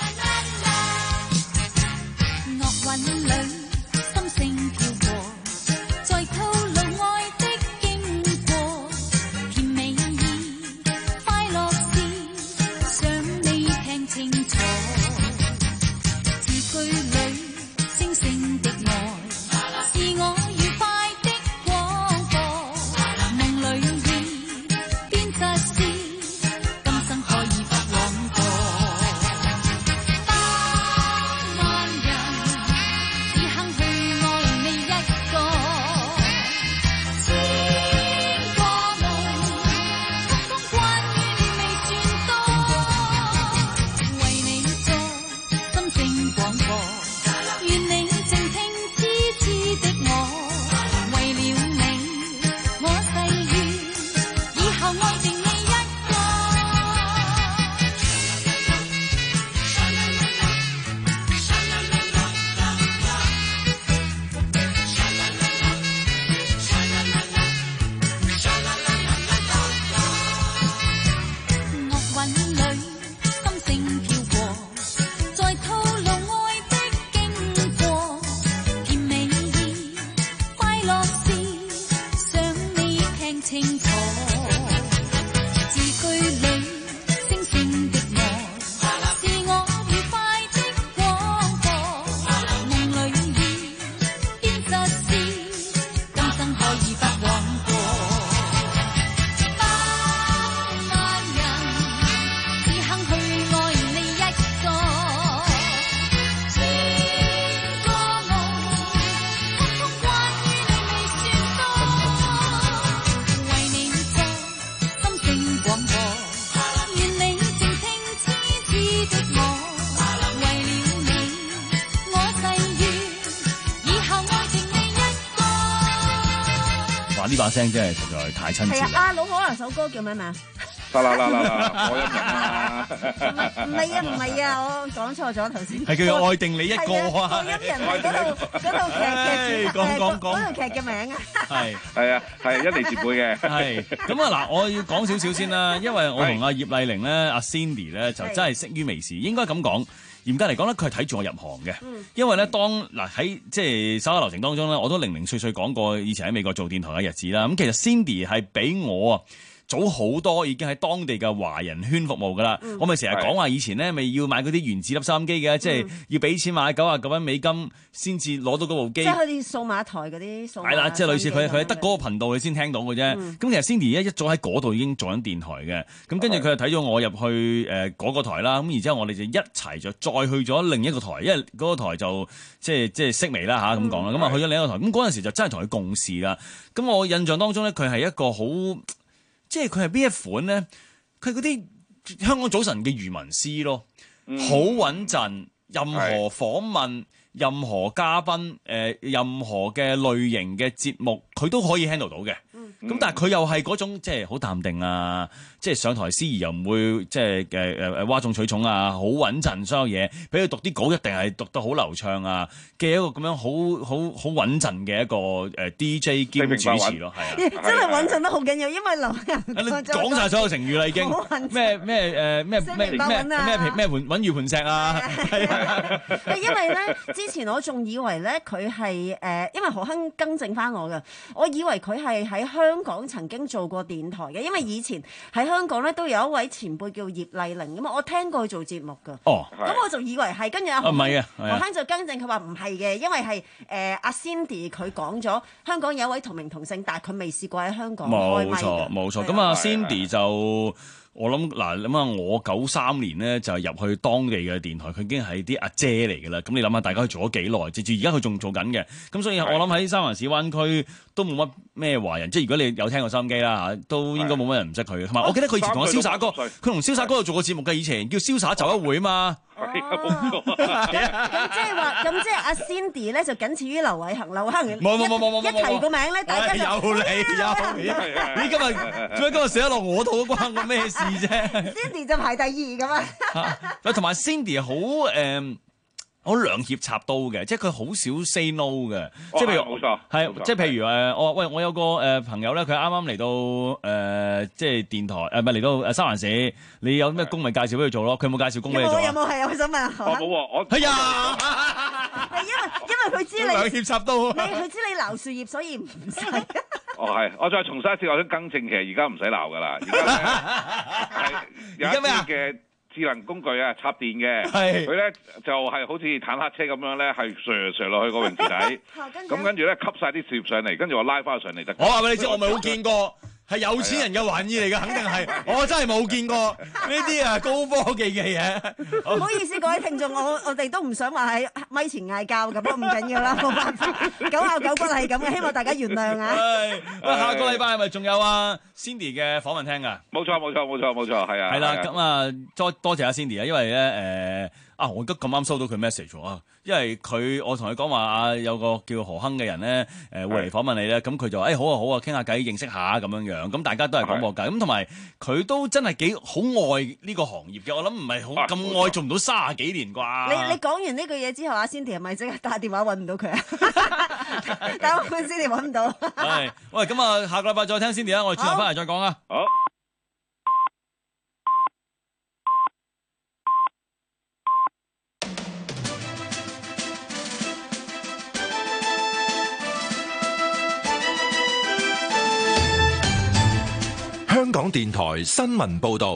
呢把聲真係實在太親切啦！ 係啊，阿老可能首歌叫咩名？ 啦啦啦啦啦！我音人啊！ 唔係啊，唔係啊，我講錯咗頭先。 係叫做愛定你一個啊！ 我音人係嗰套嗰套劇嘅主講講講嗰套劇嘅名啊！ 係係啊，係一嚟接背嘅。 係咁啊！嗱，我要講少少先啦，因為我同阿葉麗玲咧、阿 Cindy 咧就真係識於微時，應該咁講。嚴格嚟講咧，佢係睇住我入行嘅，嗯、因為咧當嗱喺即係稍後流程當中咧，我都零零碎碎講過以前喺美國做電台嘅日子啦。咁其實 Cindy 係比我啊早好多，已經喺當地嘅華人圈服務噶啦。嗯、我咪成日講話以前咧，咪要買嗰啲原子粒收音機嘅，嗯、即係要俾錢買九啊九蚊美金先至攞到嗰部機。 即係好似數碼台嗰啲數碼。係啦， 即係類似佢佢得嗰個頻道你先聽到嘅啫。咁、嗯、其實 Cindy 一早喺嗰度已經做緊電台嘅。咁跟住佢就睇咗我入去誒嗰個台啦。咁然之後我哋就一齊就再去咗另一個台，因為嗰個台就即係即係式微啦吓咁講啦。咁啊、嗯、去咗另一個台。咁嗰陣時就真係同佢共事啦。咁我印象當中咧，佢係一個好。即係佢係邊一款咧？佢係嗰啲香港早晨嘅漁民師咯，好穩陣。任何訪問、是任何嘉賓、誒、呃、任何嘅類型嘅節目，佢都可以 handle 到嘅。 咁但係佢又係嗰種即係好淡定啊，即係上台司儀又唔會即係誒誒誒嘩眾取寵啊，好穩陣，所有嘢俾佢讀啲稿一定係讀得好流暢啊嘅一個咁樣好好好穩陣嘅一個誒 D J 兼主持咯，係啊， 真係穩陣得好緊要，因為劉人講晒所有成語啦已經，咩咩誒咩咩咩咩咩穩穩如磐石啊，係啊， 因為咧之前我仲以為咧佢係誒，因為何亨更正翻我嘅，我以為佢係喺香港曾經做過電台嘅，因為以前喺香港咧都有一位前輩叫葉麗玲咁啊，我聽過佢做節目㗎。 哦， 咁我就以為係，跟住阿何亨就更正佢話唔係嘅，因為係誒阿 Cindy 佢講咗香港有一位同名同姓，但係佢未試過喺香港開咪嘅。冇錯冇錯，咁啊 Cindy 就。我諗嗱，諗下我九三年咧就入去當地嘅電台，佢已經係啲阿姐嚟㗎啦。咁你諗下，大家做咗幾耐？直至而家佢仲做緊嘅。咁所以我諗喺三藩市灣區都冇乜咩華人。即係如果你有聽過收音機啦嚇，都應該冇乜人唔識佢。同埋我記得佢以前同我瀟灑哥，佢同瀟灑哥度做過節目嘅，以前叫瀟灑就一會啊嘛。咁即係話，咁即係阿 Cindy 咧就僅次於劉偉恒，劉偉恒冇冇冇冇冇一提個名咧，大家就有你有你今日做咩今日寫得落我度關我咩事啫 ？Cindy 就排第二咁啊！ 同埋 Cindy 好誒。好兩肋插刀嘅，即係佢好少 say no 嘅，即係譬如冇錯， 係即係譬如誒，我喂我有個誒朋友咧，佢啱啱嚟到誒即係電台誒，唔係嚟到誒三藩市，你有咩工咪介紹俾佢做咯？佢有冇介紹工俾你做？ 有冇係啊？我想問下。 我冇喎，我係呀， 係因為因為佢知你兩肋插刀， 你佢知你鬧樹葉，所以唔使。 哦係，我再重申一次，我想更正，其實而家唔使鬧噶啦，而家有一啲嘅智能工具啊，插電嘅，佢咧就係、是、好似坦克車咁樣咧，係瀡瀡落去個泳池底，咁跟住咧吸晒啲樹葉上嚟，跟住我拉翻佢上嚟得。 我話俾你知，我冇見過。係有錢人嘅玩意嚟㗎，肯定係，我真係冇見過呢啲啊高科技嘅嘢。 唔好意思，各位聽眾，我我哋都唔想話喺咪前嗌交咁，唔緊要啦，冇辦法，九拗九骨係咁嘅，希望大家原諒啊。 喂，下個禮拜係咪仲有啊 Cindy 嘅訪問聽㗎？ 冇錯，冇錯，冇錯，冇錯，係啊。 係啦，咁啊，多多謝阿 Cindy 啊，因為咧誒。啊！我都咁啱收到佢 message 啊，因為佢我同佢講話啊，有個叫何亨嘅人咧，誒會嚟訪問你咧，咁佢就話誒、哎、好啊好啊，傾下偈認識下咁樣樣，咁大家都係廣播界，咁同埋佢都真係幾好愛呢個行業嘅，我諗唔係好咁愛做唔到三十幾年啩。 你你講完呢句嘢之後，阿 Cindy 係咪即刻打電話揾唔到佢啊？打個 Cindy 揾唔到。 係，喂，咁啊，下個禮拜再聽 Cindy 啊，我哋轉頭翻嚟再講啊。 好。 香港電台新聞報導，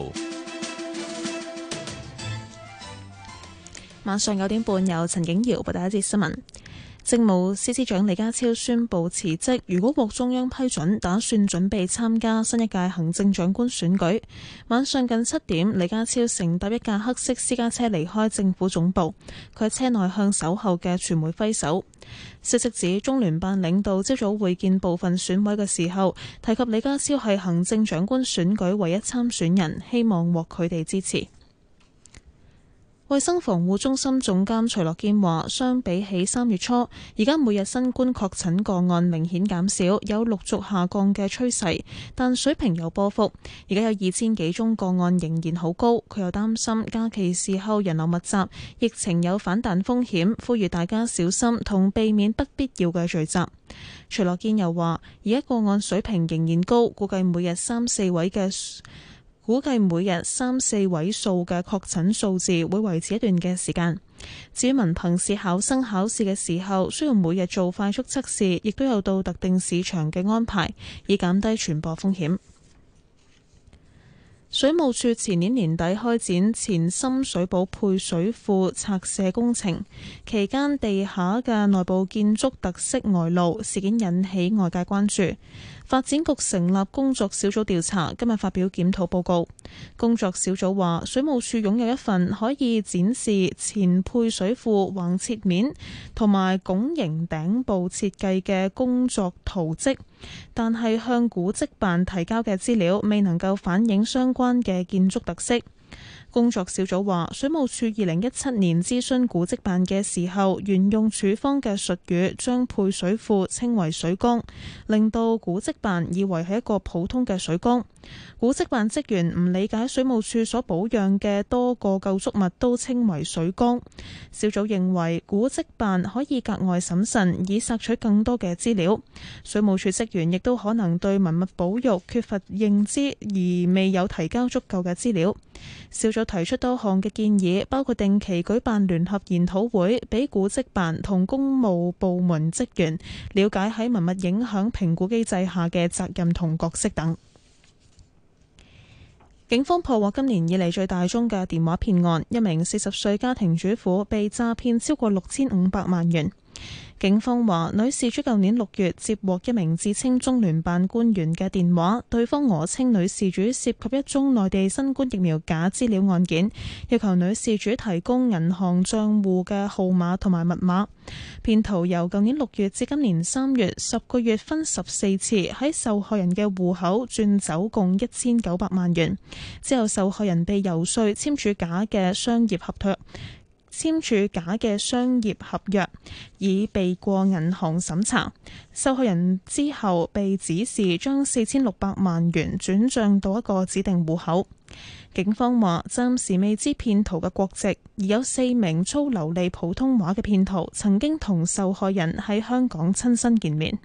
晚上九點半由陳景瑤報第一節新聞。政務司司長李家超宣布辭職，如果獲中央批准，打算準備參加新一屆行政長官選舉。晚上近七點，李家超乘搭一架黑色私家車離開政府總部，佢喺車內向守候嘅傳媒揮手。消息指，中聯辦領導朝早會見部分選委嘅時候，提及李家超係行政長官選舉唯一參選人，希望獲佢哋支持。衛生防護中心總監徐樂堅話，相比起三月初，而家每日新冠確診個案明顯減少，有陸續下降嘅趨勢，但水平有波幅。而家有二千幾宗個案仍然好高，佢又擔心假期時候人流密集，疫情有反彈風險，呼籲大家小心同避免不必要嘅聚集。徐樂堅又話，而家個案水平仍然高，估計每日三四位嘅。估計每日三四位數嘅確診數字會維持一段嘅時間。至於文憑試考生考試嘅時候，需要每日做快速測試，亦都有到特定市場嘅安排，以減低傳播風險。水務署前年年底開展前深水埗配水庫拆卸工程，期間地下嘅內部建築特色外露，事件引起外界關注。發展局成立工作小組調查，今日發表檢討報告。工作小組話，水務署擁有一份可以展示前配水庫橫切面同埋拱形頂部設計嘅工作圖則，但係向古蹟辦提交嘅資料未能夠反映相關嘅建築特色。 工作小組話，水務署二零一七年諮詢古蹟辦嘅時候，沿用署方嘅術語將配水庫稱為水缸，令到古蹟辦以為係一個普通嘅水缸。古蹟辦職員唔理解水務署所保養嘅多個構築物都稱為水缸。小組認為古蹟辦可以格外審慎，以索取更多嘅資料。水務署職員亦都可能對文物保育缺乏認知，而未有提交足夠嘅資料。小組提出多項嘅建議，包括定期舉辦聯合研討會，俾古蹟辦同公務部門職員了解喺文物影響評估機制下嘅責任同角色等。警方破獲今年以嚟最大宗嘅電話騙案，一名四十歲家庭主婦被詐騙超過六千五百萬元。警方話，女事主舊年六月接獲一名自稱中聯辦官員嘅電話，對方訛稱女事主涉及一宗內地新冠疫苗假資料案件，要求女事主提供銀行賬戶嘅號碼同埋密碼。騙徒由舊年六月至今年三月，十個月分十四次喺受害人嘅戶口轉走共一千九百萬元，之後受害人被遊說簽署假嘅商業合約。簽署假嘅商業合約，以避過銀行審查。受害人之後被指示將四千六百萬元轉賬到一個指定戶口。警方話暫時未知騙徒嘅國籍，而有四名操流利普通話嘅騙徒曾經同受害人喺香港親身見面。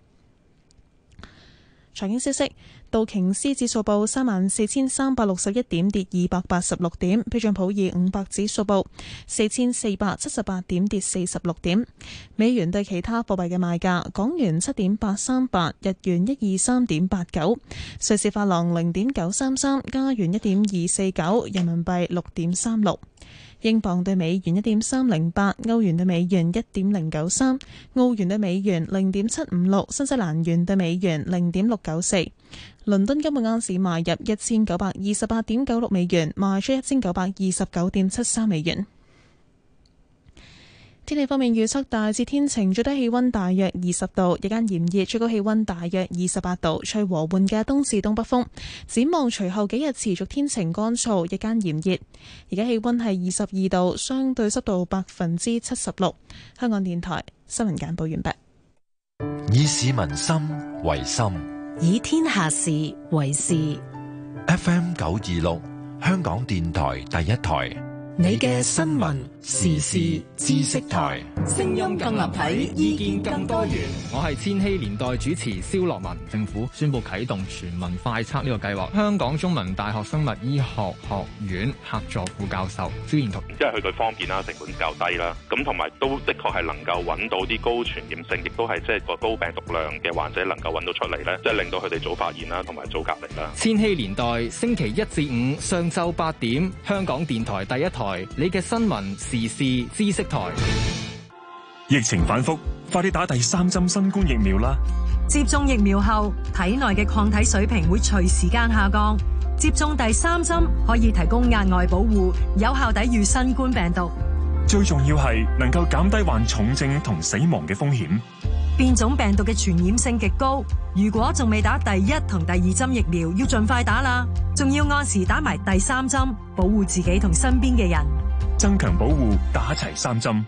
財經消息。道瓊斯指數報三萬四千三百六十一點，跌二百八十六點。標準普爾五百指數報四千四百七十八點，跌四十六點。美元對其他貨幣嘅賣價：港元七點八三八，日元一二三點八九，瑞士法郎零點九三三，加元一點二四九，人民幣六點三六。英鎊對美元一點三零八，歐元對美元一點零九三，澳元對美元零點七五六，新西蘭元對美元零點六九四。倫敦金每盎司買入一千九百二十八點九六美元，賣出一千九百二十九點七三美元。天氣方面預測大致天晴，最低氣溫大約二十度，日間炎熱，最高氣溫大約二十八度，吹和緩嘅東至東北風。展望隨後幾日持續天晴乾燥，日間炎熱。而家氣溫係二十二度，相對濕度百分之七十六。香港電台新聞簡報完畢。 以市民心為心， 以天下事為事。 F M 九二六，香港電台第一台。 你嘅新聞時事知識台，聲音更立體，意見更多元。 我係千禧年代主持蕭樂文。政府宣布啟動全民快測呢個計劃。香港中文大學生物醫學學院客座副教授朱彥彤， 因為佢對方便啦，成本較低啦，咁同埋都的確係能夠揾到啲高傳染性，亦都係即係個高病毒量嘅患者能夠揾到出嚟咧，即係令到佢哋早發現啦，同埋早隔離啦。 千禧年代星期一至五上晝八點，香港電台第一台。你嘅新聞時事知識台。 疫情反覆，快啲打第三針新冠疫苗啦！ 接種疫苗後，體內嘅抗體水平會隨時間下降。接種第三針可以提供額外保護，有效抵禦新冠病毒。 最重要係能夠減低患重症同死亡嘅風險。 變種病毒嘅傳染性極高，如果仲未打第一同第二針疫苗，要盡快打啦！仲要按時打埋第三針，保護自己同身邊嘅人。 增強保護，打齊三針。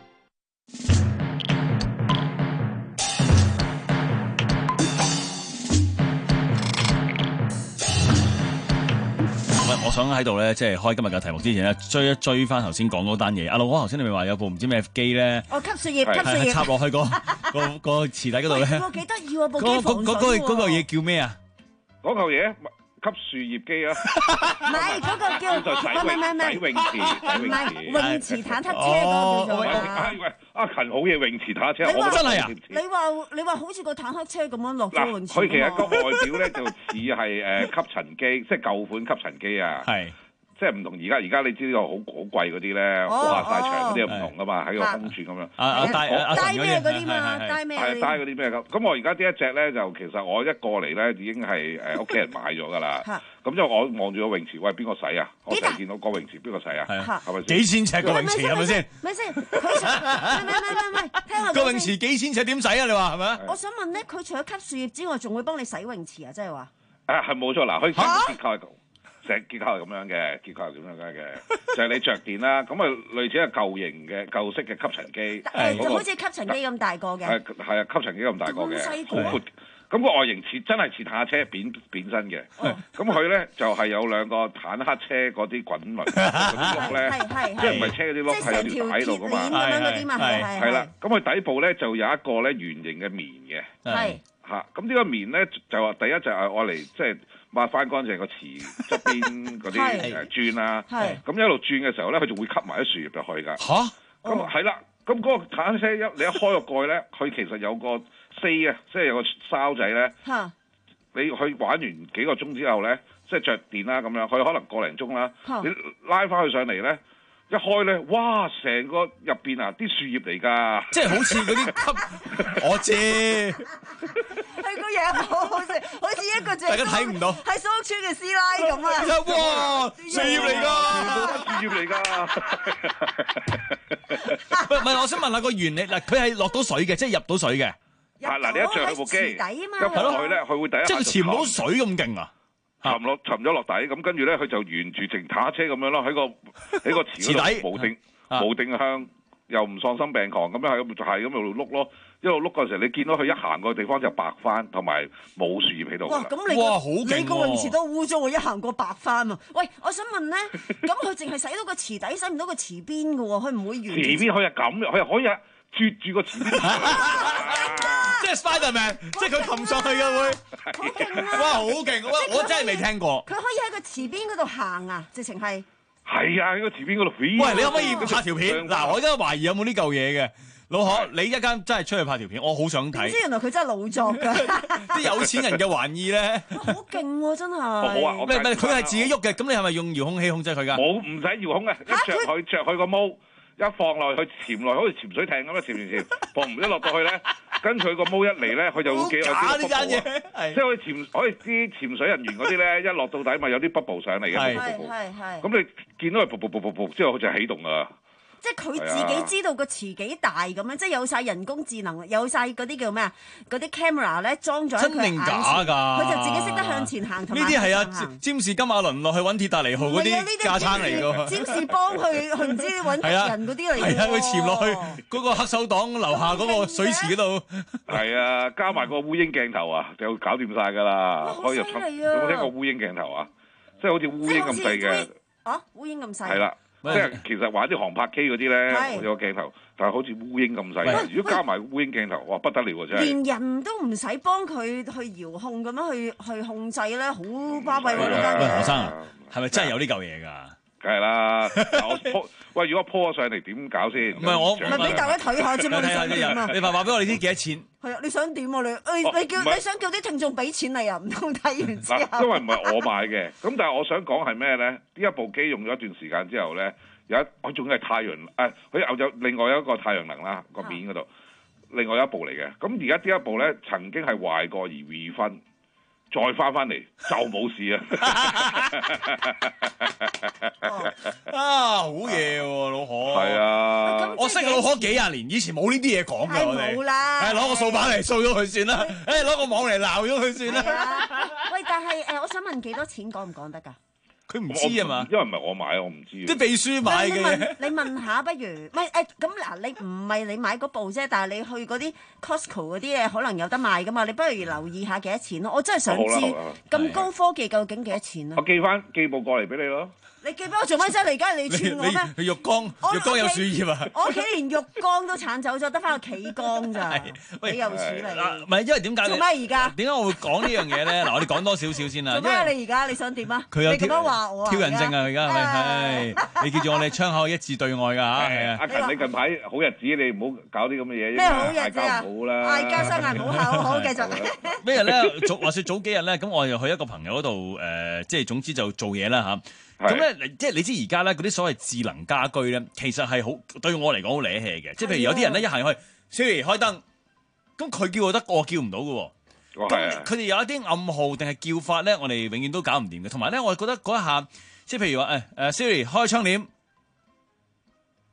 我想喺度咧，即係開今日嘅題目之前咧，追一追翻頭先講嗰單嘢。阿老哥頭先你咪話有部唔知咩機咧， 哦吸樹葉，吸樹葉插落去個個個池底嗰度咧， 幾得意喎部機嗰防水喎。 嗰嗰嗰個嘢叫咩啊？ 嗰嚿嘢吸樹葉機啊！ 唔係嗰個叫唔係唔係唔係洗泳池，洗泳池， 泳池坦克車嗰個叫做。 喂，阿勤好嘢，泳池坦克車， 你話真係啊！ 你話你話好似個坦克車咁樣落咗泳池。 佢其實個外表咧就似係誒吸塵機，即係舊款吸塵機啊。係。即係唔同而家，而家你知呢個好好貴嗰啲咧，掛晒牆嗰啲又唔同噶嘛，喺個空轉咁樣。 啊啊帶啊帶咩嗰啲嘛，帶咩？ 係帶嗰啲咩咁？咁我而家呢一隻咧就其實我一過嚟咧已經係誒屋企人買咗㗎啦。咁之後我望住個泳池，喂邊個洗啊？我成日見到個泳池邊個洗啊？係咪幾千尺個泳池係咪先？ 咪先？佢唔係唔係唔係，聽下個泳池幾千尺點洗啊？你話係咪？ 我想問咧，佢除咗吸樹葉之外，仲會幫你洗泳池啊？即係話？ 啊，係冇錯嗱，佢結構係咁。 成結構係咁樣嘅，結構係咁樣嘅，就係你着電啦，咁啊類似係舊型嘅舊式嘅吸塵機， 誒就好似吸塵機咁大個嘅， 係係啊，吸塵機咁大個嘅， 咁細好闊。咁個外形似真係似坦克車扁扁身嘅，咁佢咧就係有兩個坦克車嗰啲滾輪嗰啲轆咧，即係唔係車嗰啲轆係有條底喺度噶嘛，係啦，咁佢底部咧就有一個咧圓形嘅棉嘅， 係嚇，咁呢個棉咧就話第一就係愛嚟即係抹翻乾淨個池側邊嗰啲誒磚啦，咁一路轉嘅時候咧，佢就會吸埋啲樹葉入去㗎，嚇，咁係啦，咁嗰個坦克車一你一開個蓋咧，佢其實有個四啊，即係有個哨仔咧。Huh. 你去玩完幾個鐘之後咧，即係着電啦咁樣，佢可能個零鐘啦。Huh. 你拉翻去上嚟咧，一開咧，哇！成個入邊啊，啲樹葉嚟㗎。 即係好似嗰啲吸，我知。 佢個樣好好食，好似一個大家睇唔到。 喺蘇屋村嘅師奶咁啊！ 哇！樹葉嚟㗎， 樹葉嚟㗎。 唔係，我想問下個原理嗱，佢係落到水嘅，即係入到水嘅。 啊！嗱，你一着佢部機，一放落去咧，佢會第一即係佢潛唔到水咁勁啊！ 沉落沉咗落底，咁跟住咧，佢就沿住直坦克車咁樣咯，喺個喺個池嗰度無定無定向，又唔喪心病狂咁樣係咁就係咁一路碌咯，一路碌嗰陣時，你見到佢一行過地方就白翻，同埋冇樹葉喺度。 哇！咁你哇好勁！ 你個泳池都污糟喎，一行過白翻啊！喂，我想問咧，咁佢淨係洗到個池底，洗唔到個池邊嘅喎，佢唔會沿池邊佢係咁，佢係可以啜住個池邊。 即係 Spiderman，即係佢擒上去嘅會， 好勁啊！ 哇，好勁！我我真係未聽過。 佢可以喺個池邊嗰度行啊，直情係。 係啊，喺個池邊嗰度。喂， 你可唔可以拍條片？嗱，我而家懷疑有冇呢嚿嘢嘅。老何，你一間真係出去拍條片，我好想睇。 知原來佢真係老作㗎。 啲有錢人嘅玩意咧， 好勁喎！真係。 好啊， 唔係唔係，佢係自己喐嘅。咁你係咪用遙控器控制佢㗎？ 冇，唔使遙控嘅，一着佢着佢個毛。一放落去潛落去，好似潛水艇咁樣潛潛潛，放唔一落到去咧，跟佢個毛一嚟咧，佢就會幾有啲 bubble 即係可以潛，可以啲潛水人員嗰啲咧，一落到底咪有啲 bubble 上嚟嘅， 係係係。 咁你見到佢噗噗噗噗噗之後，佢就起動㗎啦。 即係佢自己知道個池幾大咁樣，即係有晒人工智能，有晒嗰啲叫咩啊？嗰啲 camera 咧裝咗喺佢眼前，佢就自己識得向前行同埋。 呢啲係啊，占士金馬倫落去揾鐵達尼號嗰啲架撐嚟㗎。 占士幫佢去唔知揾人嗰啲嚟㗎。 係啊，佢潛落去嗰個黑手黨樓下嗰個水池嗰度。 係啊，加埋個烏蠅鏡頭啊，就搞掂晒㗎啦。 好犀利啊！ 有冇聽過烏蠅鏡頭啊？即係好似烏蠅咁細嘅。 啊，烏蠅咁細。 係啦。即係其實玩啲航拍機嗰啲咧，有個鏡頭，但係好似烏蠅咁細。如果加埋烏蠅鏡頭，哇不得了啊！真係連人都唔使幫佢去遙控咁樣去去控制咧，好巴閉喎呢間嘢。 喂，何生，係咪真係有呢嚿嘢㗎？ 梗係啦，我鋪喂，如果鋪咗上嚟點搞先？ 唔係我唔係俾大家睇下啫嘛，你想點啊？ 你話話俾我哋知幾多錢？ 係啊，你想點啊你？誒，你叫你想叫啲聽眾俾錢你啊？唔通睇完之後？ 因為唔係我買嘅，咁但係我想講係咩咧？呢一部機用咗一段時間之後咧，有一我仲係太陽誒，佢有有另外有一個太陽能啦個面嗰度，另外一部嚟嘅。咁而家呢一部咧曾經係壞過而 refund。再翻翻嚟就冇事啊！ 啊，好嘢喎，老何。 係啊， 我識老何幾廿年，以前冇呢啲嘢講㗎，我哋。 冇啦。 誒，攞個掃把嚟掃咗佢算啦。誒，攞個網嚟鬧咗佢算啦。 喂，但係誒，我想問幾多錢講唔講得㗎？ 佢唔知啊嘛， 因為唔係我買，我唔知。 啲秘書買嘅。 你問下不如，唔係誒咁嗱，你唔係你買嗰部啫，但係你去嗰啲 Costco 嗰啲嘢可能有得賣噶嘛，你不如留意下幾多錢咯。我真係想知咁高科技究竟幾多錢啊？ 我寄翻寄部過嚟俾你咯。 你寄俾我做乜啫？你而家係你串我咩？ 佢浴缸，浴缸有樹葉啊！ 我屋企連浴缸都剷走咗，得翻個企缸咋？你又處理？ 唔係因為點解？ 做咩而家？ 點解我會講呢樣嘢咧？嗱，我哋講多少少先啦。 做咩？你而家你想點啊？ 佢有你咁樣話我挑人證啊！而家係咪？係你記住我哋窗口一致對外㗎嚇。係啊！ 阿勤，你近排好日子，你唔好搞啲咁嘅嘢。 咩好日子啊？ 好啦， 嗌交雙眼好口，好繼續。 咩日咧？早話説早幾日咧，咁我又去一個朋友嗰度誒，即係總之就做嘢啦嚇。咁咧，即係你知而家咧嗰啲所謂智能家居咧，其實係好對我嚟講好惹氣嘅。即係譬如有啲人咧一行入去 Siri 開燈，咁佢叫我得，我叫唔到嘅。咁佢哋有一啲暗號定係叫法咧，我哋永遠都搞唔掂嘅。同埋咧，我覺得嗰一下，即係譬如話誒誒 Siri 開窗簾，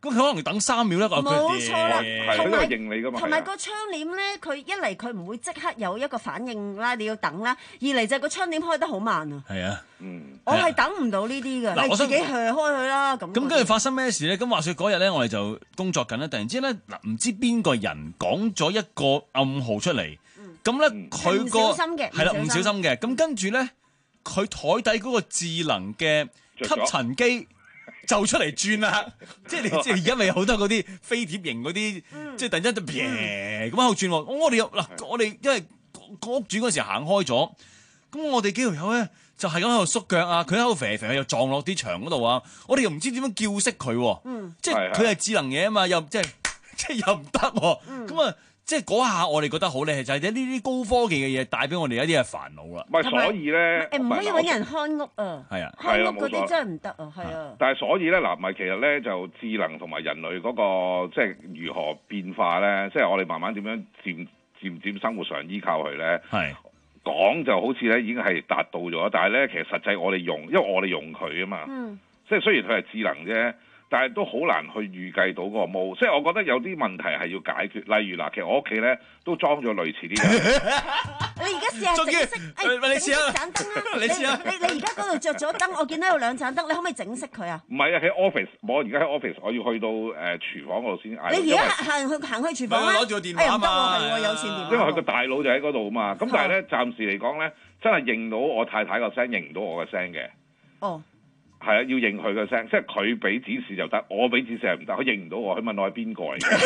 咁佢可能要等三秒咧， 冇錯啦， 係佢都係認你㗎嘛。 同埋個窗簾咧，佢一嚟佢唔會即刻有一個反應啦，你要等啦；二嚟就係個窗簾開得好慢啊。 係啊， 嗯， 我係等唔到呢啲嘅，你自己去開佢啦。咁咁跟住發生咩事咧？咁話說嗰日咧，我哋就工作緊咧，突然之間咧，嗱唔知邊個人講咗一個暗號出嚟，咁咧佢個唔小心嘅， 係啦，唔小心嘅，咁跟住咧，佢台底嗰個智能嘅吸塵機就出嚟轉啦，即係你即係而家咪有好多嗰啲飛碟型嗰啲，即係突然間就平咁喺度轉。我哋又嗱，我哋因為個屋主嗰時行開咗，咁我哋幾條友咧就係咁喺度縮腳啊，佢喺度肥肥又撞落啲牆嗰度啊，我哋又唔知點樣叫熄佢，嗯，即係佢係智能嘢啊嘛，又即係即係又唔得，咁啊。即係嗰下我哋覺得好厲就係呢啲高科技嘅嘢帶俾我哋一啲嘅煩惱啦。 唔係，所以咧， 誒唔可以揾人看屋啊。 係啊， 看屋嗰啲真係唔得啊，係啊。 但係所以咧，嗱，唔係其實咧就智能同埋人類嗰個即係如何變化咧，即係我哋慢慢點樣漸漸漸生活上依靠佢咧。係講就好似咧已經係達到咗，但係咧其實實際我哋用，因為我哋用佢啊嘛。嗯。即係雖然佢係智能啫。但係都好難去預計到嗰個毛，即係我覺得有啲問題係要解決。例如嗱，其實我屋企咧都裝咗類似啲嘢。 你而家試下整熄，誒整熄盞燈啦！你試下，你你而家嗰度着咗燈，我見到有兩盞燈，你可唔可以整熄佢啊？ 唔係啊，喺 office，我而家喺 office，我要去到誒、呃、廚房嗰度先嗌。 你而家行去行去廚房咧？ 攞住個電話啊嘛， 係喎，有線電話。 因為佢個大腦就喺嗰度啊嘛。咁但係咧，暫時嚟講咧，真係認到我太太個聲，認唔到我個聲嘅。哦。係啊，要認佢個聲，即係佢俾指示就得，我俾指示係唔得，佢認唔到我，佢問我係邊個嚟嘅。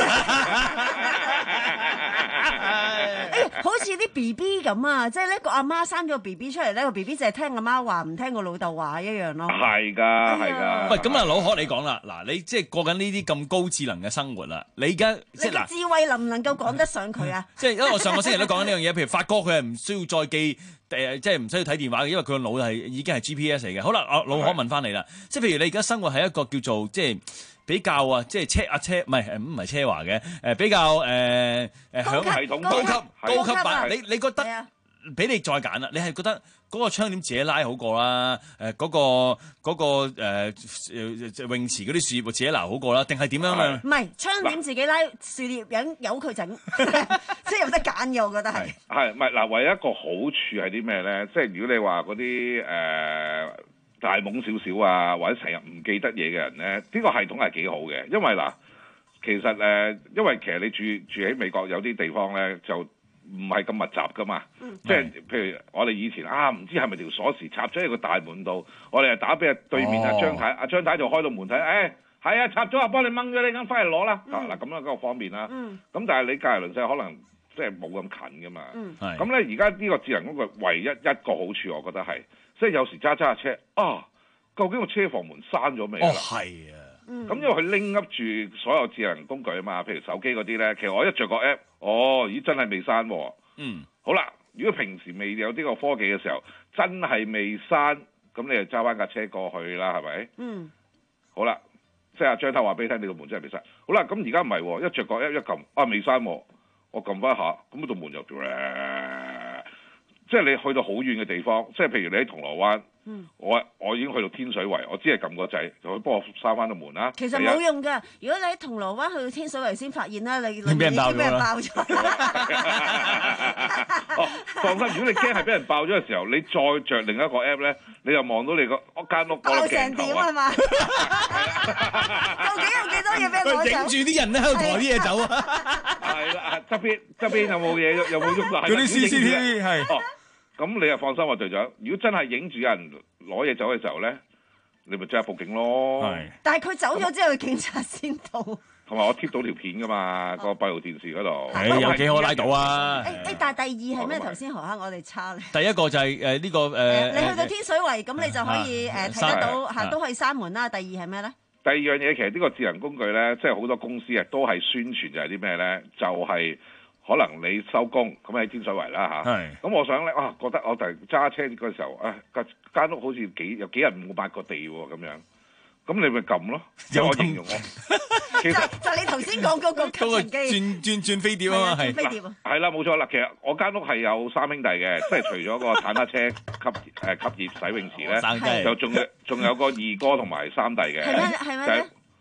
誒，好似啲 B B 咁啊，即係呢個阿媽生咗個 B B 出嚟咧，個 B B 淨係聽阿媽話，唔聽個老豆話一樣咯。係㗎，係㗎。 喂，咁啊，老何你講啦，嗱，你即係過緊呢啲咁高智能嘅生活啦，你而家即係嗱， 智慧能唔能夠講得上佢啊？ 即係因為我上個星期都講緊呢樣嘢，譬如發哥佢係唔需要再記。誒，即係唔需要睇電話嘅，因為佢個腦係已經係 G P S 嚟嘅。好啦，老可問翻你啦，即係譬如你而家生活喺一個叫做即係比較啊，即係車啊車，唔係唔係奢華嘅，誒比較誒誒響系統高級高級版。你你覺得俾你再揀啦，你係覺得嗰個窗簾自己拉好過啦，誒嗰個嗰個誒泳池嗰啲樹葉自己撈好過啦，定係點樣啊？ 唔係窗簾自己拉，樹葉引由佢整，即係有得揀嘅，我覺得係。 係唔係嗱？唯一一個好處係啲咩咧？即係如果你話嗰啲誒大懵少少啊，或者成日唔記得嘢嘅人咧，呢個系統係幾好嘅，因為嗱，其實誒，因為其實你住住喺美國有啲地方咧就。唔係咁密集噶嘛，嗯、即係譬如我哋以前啊，唔知係咪條鎖匙插咗喺個大門度，我哋係打俾對面阿張太，阿張太就開到門睇，誒係啊插咗啊，幫你掹咗，你咁翻嚟攞啦，嗱咁樣嗰個方便啦。咁、嗯、但係你隔離鄰舍可能即係冇咁近噶嘛，咁咧而家呢個智能嗰個唯一一個好處，我覺得係，即係有時揸揸下車啊，究竟個車房門閂咗未啊？哦，係啊。咁、嗯、因為佢拎噏住所有智能工具啊嘛，譬如手機嗰啲咧，其實我一着個 app，哦，咦真係未刪喎。嗯。好啦，如果平時未有呢個科技嘅時候，真係未刪，咁你就揸翻架車過去啦，係咪？嗯。好啦，即係阿張太話俾你聽，你個門真係未刪。好啦，咁而家唔係喎，一着個 app 一撳，啊未刪喎，我撳翻下，咁嗰道門就，即係你去到好遠嘅地方，即係譬如你喺銅鑼灣。嗯、我我已經去到天水圍，我只係撳個掣，就可以幫我閂翻個門啦。 其實冇用㗎，如果你喺銅鑼灣去到天水圍先發現啦，你你已經俾人爆咗。 哦，放心，如果你驚係俾人爆咗嘅時候，你再着另一個 app 咧，你就望到你個屋間屋嗰個鏡頭啊嘛。 究竟有幾多嘢俾人攞走？ 影住啲人咧喺度抬啲嘢走啊！ 係啦，側邊側邊有冇嘢？有冇喐爛？ 嗰啲 C C T V 係。 咁你又放心啊，隊長。如果真係影住有人攞嘢走嘅時候咧，你咪即刻報警咯。係。但係佢走咗之後，警察先到。同埋我貼到條片噶嘛，個閉路電視嗰度。 係有幾可拉到啊？ 誒誒，但係第二係咩？頭先何克我哋差咧。 第一個就係誒呢個誒。 你去到天水圍，咁你就可以誒睇得到嚇，都可以閂門啦。第二係咩咧？ 第二樣嘢其實呢個智能工具咧，即係好多公司啊都係宣傳就係啲咩咧？就係。可能你收工咁喺天水圍啦嚇，咁我想咧啊，覺得我突然揸車嗰時候啊，間屋好似幾有幾日冇抹過地喎咁樣，咁你咪撳咯，有我形容我。其實就就你頭先講嗰個吸塵機， 轉轉轉飛碟啊嘛，係。 飛碟啊。 係啦，冇錯啦。其實我間屋係有三兄弟嘅，即係除咗個坦克車吸誒吸熱洗泳池咧，就仲有仲有個二哥同埋三弟嘅。 係咩？係咩？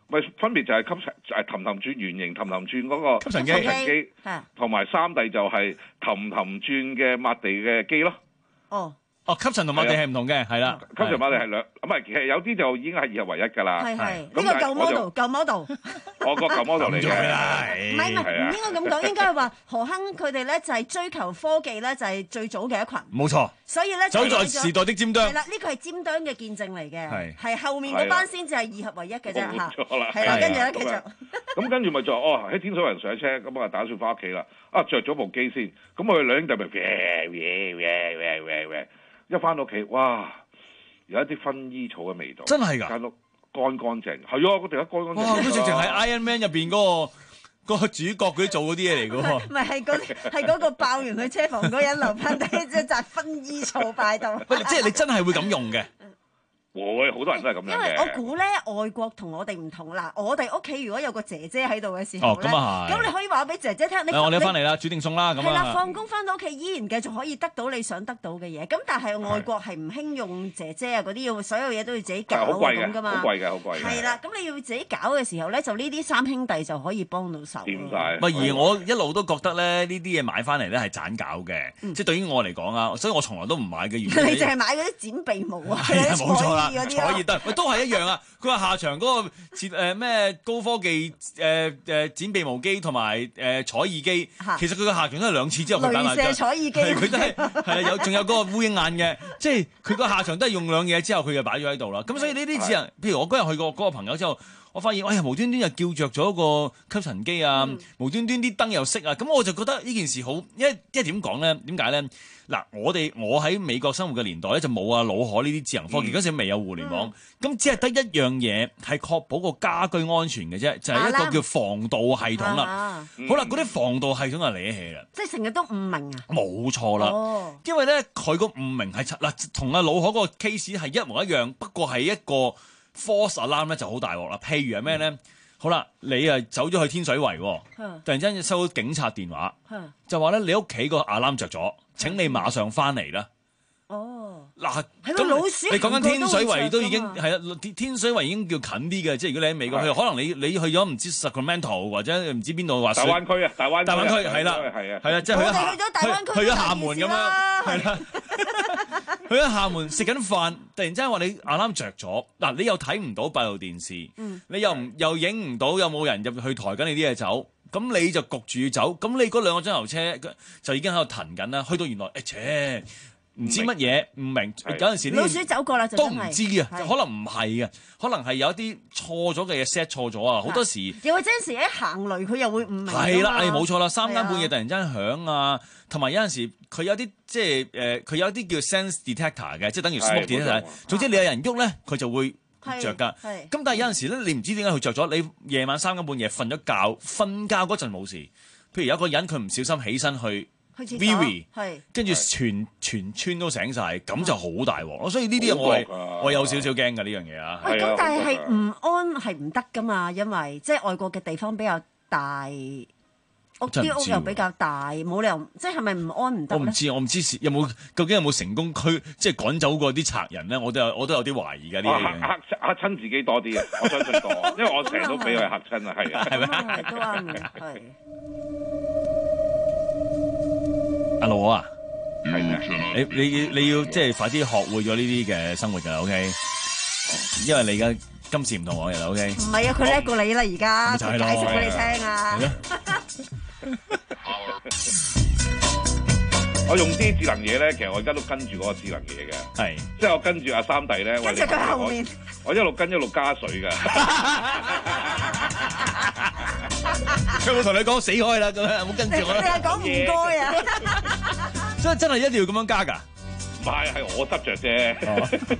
咪分別就係吸塵誒氹氹轉圓形氹氹轉嗰個吸塵機， 吸塵機，同埋三弟就係氹氹轉嘅抹地嘅機咯。 哦。 哦，吸塵同抹地係唔同嘅，係啦。 吸塵抹地係兩，唔係其實有啲就已經係二合為一㗎啦。 係係，呢個舊 model，舊 model。 我個舊 model 嚟嘅。 唔係唔係，唔應該咁講，應該係話何亨佢哋咧就係追求科技咧，就係最早嘅一群。 冇錯。 所以咧， 走在時代的尖端。 係啦，呢個係尖端嘅見證嚟嘅。 係。 係後面嗰班先至係二合為一嘅啫嚇。 冇錯啦。 係啦，跟住咧繼續。 咁跟住咪就哦喺天水圍上車，咁啊打算翻屋企啦。啊着咗部機先，咁我哋兩兄弟咪喂喂喂喂喂喂。一翻到屋企，哇！有一啲薰衣草嘅味道， 真係㗎， 間屋乾乾淨，係啊，個地下乾乾淨。 哇！佢直情係 Iron Man 入邊嗰個嗰個主角嗰啲做嗰啲嘢嚟㗎喎。 唔係係嗰係嗰個爆完佢車房嗰人留翻低一紮薰衣草擺度。 喂，即係你真係會咁用嘅？ 會，好多人都係咁樣嘅。 因為我估咧，外國同我哋唔同啦。我哋屋企如果有個姐姐喺度嘅時候咧， 咁啊係。 咁你可以話俾姐姐聽，你我哋翻嚟啦，煮定餸啦，咁啊。 係啦，放工翻到屋企依然繼續可以得到你想得到嘅嘢。咁但係外國係唔興用姐姐啊嗰啲，要所有嘢都要自己搞咁噶嘛。 好貴嘅，好貴嘅。 係啦，咁你要自己搞嘅時候咧，就呢啲三兄弟就可以幫到手。 掂晒。 唔係，而我一路都覺得咧，呢啲嘢買翻嚟咧係盞搞嘅，即係對於我嚟講啊，所以我從來都唔買嘅原因。 你淨係買嗰啲剪鼻毛啊， 係啊，冇錯啦， 彩耳得。喂，都係一樣啊！佢話下場嗰個誒咩高科技誒誒剪鼻毛機同埋誒採耳機，其實佢個下場都係兩次之後佢擺埋。 雷射採耳機， 佢都係係啊，有仲有嗰個烏蠅眼嘅，即係佢個下場都係用兩嘢之後佢就擺咗喺度啦。咁所以呢啲只能，譬如我嗰日去過嗰個朋友之後，我發現哎呀無端端又叫着咗個吸塵機啊，嗯、無端端啲燈又熄啊，咁我就覺得呢件事好，因為因為點講咧？點解咧？嗱，我哋我喺美國生活嘅年代咧就冇啊腦海呢啲智能科技，嗰、嗯、時未有互聯網，咁、嗯、只係得一樣嘢係確保個家居安全嘅啫，就係、是、一個叫防盜系統啦。啊嗯、好啦，嗰啲防盜系統就嚟得起啦， 即係成日都唔明啊。 冇錯啦，哦、因為咧佢個唔明係嗱同阿腦海嗰個 case 係一模一樣，不過係一個 false alarm 咧就好大鑊啦。譬如係咩咧？嗯好啦，你啊走咗去天水圍，突然之間收到警察電話，就話咧你屋企個 alarm 着咗，請你馬上翻嚟啦。哦，嗱， 咁老鼠你講緊天水圍都已經係啦，天水圍已經叫近啲嘅，即係如果你喺美國去，可能你你去咗唔知 Sacramento 或者唔知邊度滑水。 大灣區啊，大灣大灣區係啦，係啊，係啊，即係去咗去咗大灣區， 去咗廈門咁樣，係啦。去咗廈門食緊飯，突然之間話你 alarm 着咗，嗱你又睇唔到閉路電視，嗯、你又唔又影唔到有冇人入去抬緊你啲嘢走，咁你就焗住要走，咁你嗰兩個鐘頭車就已經喺度騰緊啦，去到原來誒切唔知乜嘢唔明，有陣時老鼠走過啦， 都唔知啊，可能唔係嘅，可能係有啲錯咗嘅嘢 set 錯咗啊，好多時又或者有時喺行雷佢又會唔明。 係啦，係冇錯啦，三更半夜突然之間響啊，同埋有陣時佢有啲即係誒，佢有啲叫 sense detector 嘅，即係等於 smoke detector。總之你有人喐咧，佢就會着㗎。咁但係有陣時咧，你唔知點解佢着咗。你夜晚三更半夜瞓咗覺，瞓覺嗰陣冇事。譬如有個人佢唔小心起身去。Vivi 跟住全全村都醒晒，咁就好大鑊。所以呢啲我係我有少少驚㗎呢樣嘢啊。 喂，咁但係係唔安係唔得㗎嘛？因為即係外國嘅地方比較大，屋啲屋又比較大，冇理由即係係咪唔安唔得？ 我唔知，我唔知有冇究竟有冇成功驅即係趕走過啲賊人咧？我都有我都有啲懷疑㗎呢樣嘢。 嚇嚇親自己多啲啊！我相信多，因為我成日都俾佢嚇親啊，係啊， 係咪？ 都啱嘅，係。 阿羅啊，係你你你要即係快啲學會咗呢啲嘅生活㗎 ，OK？因為你而家今時唔同往日啦 ，OK？唔係啊，佢叻過你啦，而家解釋俾你聽啊！ 我用啲智能嘢咧，其實我而家都跟住嗰個智能嘢嘅， 係即係我跟住阿三弟咧， 跟住佢後面， 我一路跟一路加水㗎。 佢會同你講死開啦，咁樣冇跟住我。 你係講唔該啊！ 所以真係一定要咁樣加㗎？ 唔係，係我執着啫。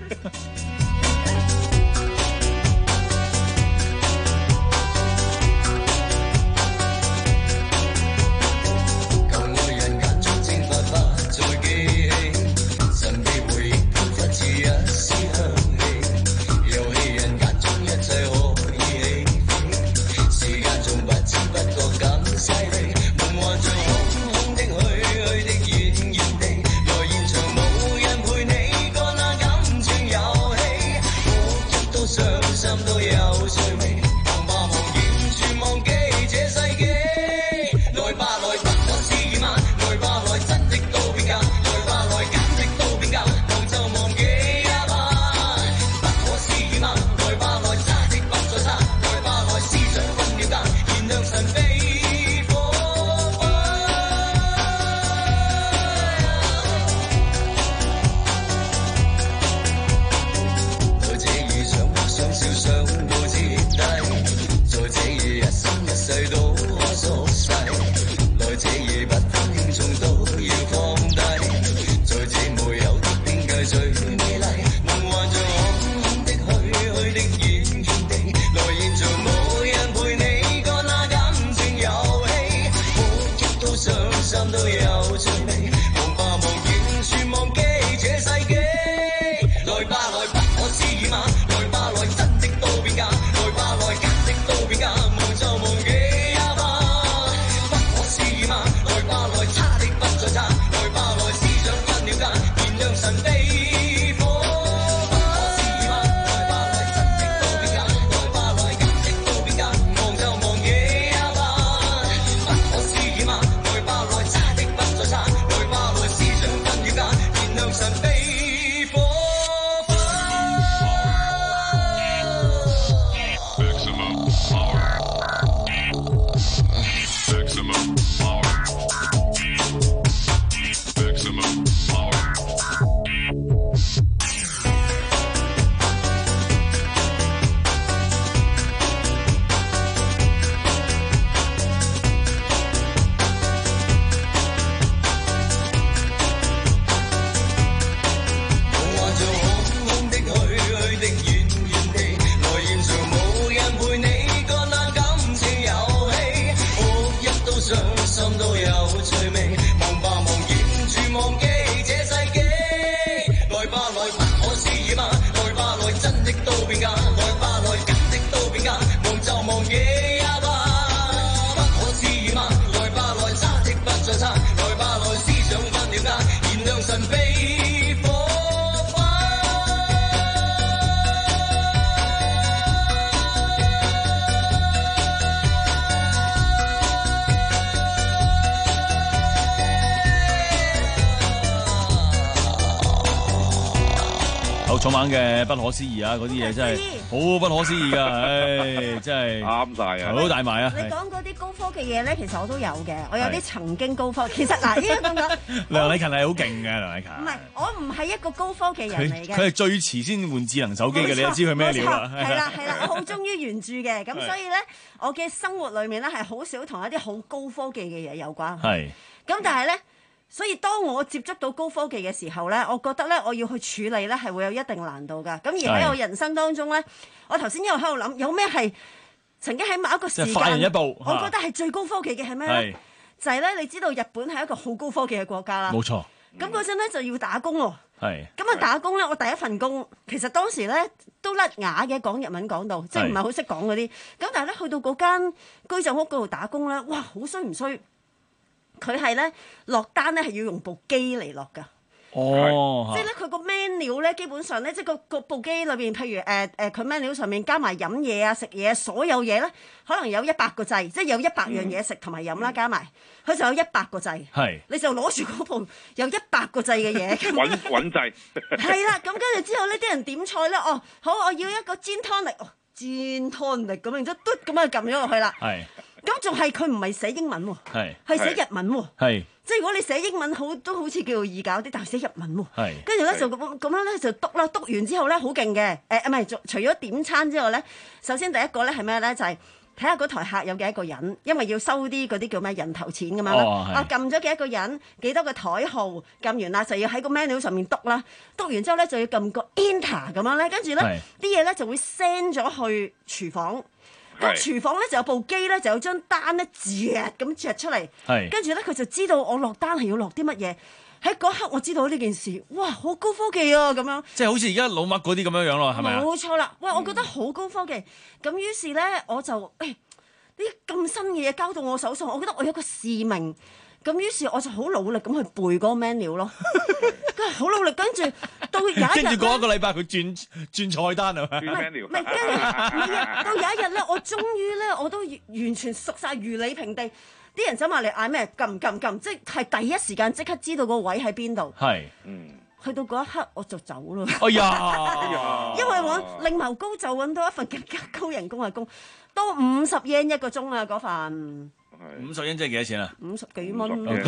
草蜢嘅不可思議啊，嗰啲嘢真係好不可思議㗎，唉，真係啱晒啊， 好大埋啊！ 你講嗰啲高科技嘢咧，其實我都有嘅，我有啲曾經高科，其實嗱，應該咁講， 梁禮勤係好勁嘅，梁禮勤。 唔係，我唔係一個高科技人嚟嘅。 佢係最遲先換智能手機嘅，你都知佢咩料啦。 係啦係啦，我好忠於原著嘅，咁所以咧，我嘅生活裏面咧係好少同一啲好高科技嘅嘢有關。 係。 咁但係咧。所以當我接觸到高科技嘅時候咧，我覺得咧我要去處理咧係會有一定難度㗎。咁而喺我人生當中咧，我頭先一路喺度諗，有咩係曾經喺某一個時間， 快人一步， 我覺得係最高科技嘅係咩咧？就係咧，你知道日本係一個好高科技嘅國家啦。 冇錯。 咁嗰陣咧就要打工喎。 係。 咁啊打工咧，我第一份工其實當時咧都甩牙嘅，講日文講到，即係唔係好識講嗰啲。咁但係咧去到嗰間居酒屋嗰度打工咧，哇！好衰唔衰？佢係咧落單咧係要用部機嚟落㗎， 哦， 即係咧佢個 menu 咧基本上咧即係個個部機裏邊，譬如誒誒佢 menu 上面加埋飲嘢啊、食嘢，所有嘢咧可能有一百個掣，即係有一百樣嘢食同埋飲啦，加埋佢就有一百個掣， 係你就攞住嗰部有一百個掣嘅嘢， 揾揾掣， 係啦，咁跟住之後呢啲人點菜咧，哦好，我要一個 gin tonic，哦 gin tonic咁，然之後嘟咁啊撳咗落去啦，係。咁仲係佢唔係寫英文喎，係係寫日文喎，係即係如果你寫英文好都好似叫做易搞啲，但係寫日文喎，係跟住咧就咁咁樣咧就篤啦，篤完之後咧好勁嘅，誒唔係除咗點餐之外咧，首先第一個咧係咩咧就係睇下嗰台客有幾多個人，因為要收啲嗰啲叫咩人頭錢咁樣啦，啊撳咗幾多個人，幾多個台號，撳完啦就要喺個 menu 上面篤啦，篤完之後咧就要撳個 enter 咁樣咧，跟住咧啲嘢咧就會 send 咗去廚房。咁廚房咧就有部機咧，就有張單咧，嚼咁嚼出嚟，跟住咧佢就知道我落單係要落啲乜嘢。喺嗰刻我知道呢件事，哇，好高科技啊！咁樣即係好似而家老麥嗰啲咁樣樣咯，係咪啊？ 冇錯啦，哇！我覺得好高科技。咁、嗯、於是咧，我就誒呢啲咁新嘅嘢交到我手上，我覺得我有個使命。咁於是我就好努力咁去背嗰個 menu 咯，跟住好努力，跟住到有一日跟住過一個禮拜佢轉轉菜單啊， 轉 menu， 唔係跟住唔係啊，到有一日咧，我終於咧我都完全熟晒如履平地，啲人走埋嚟嗌咩撳撳撳，即係第一時間即刻知道個位喺邊度。係，嗯，去到嗰一刻我就走咯。 哎呀， 因為我另謀高就揾到一份更加高人工嘅工，多五十 yen 一個鐘啊嗰份。 五十英即係幾多錢啊？ 五十幾蚊。喂，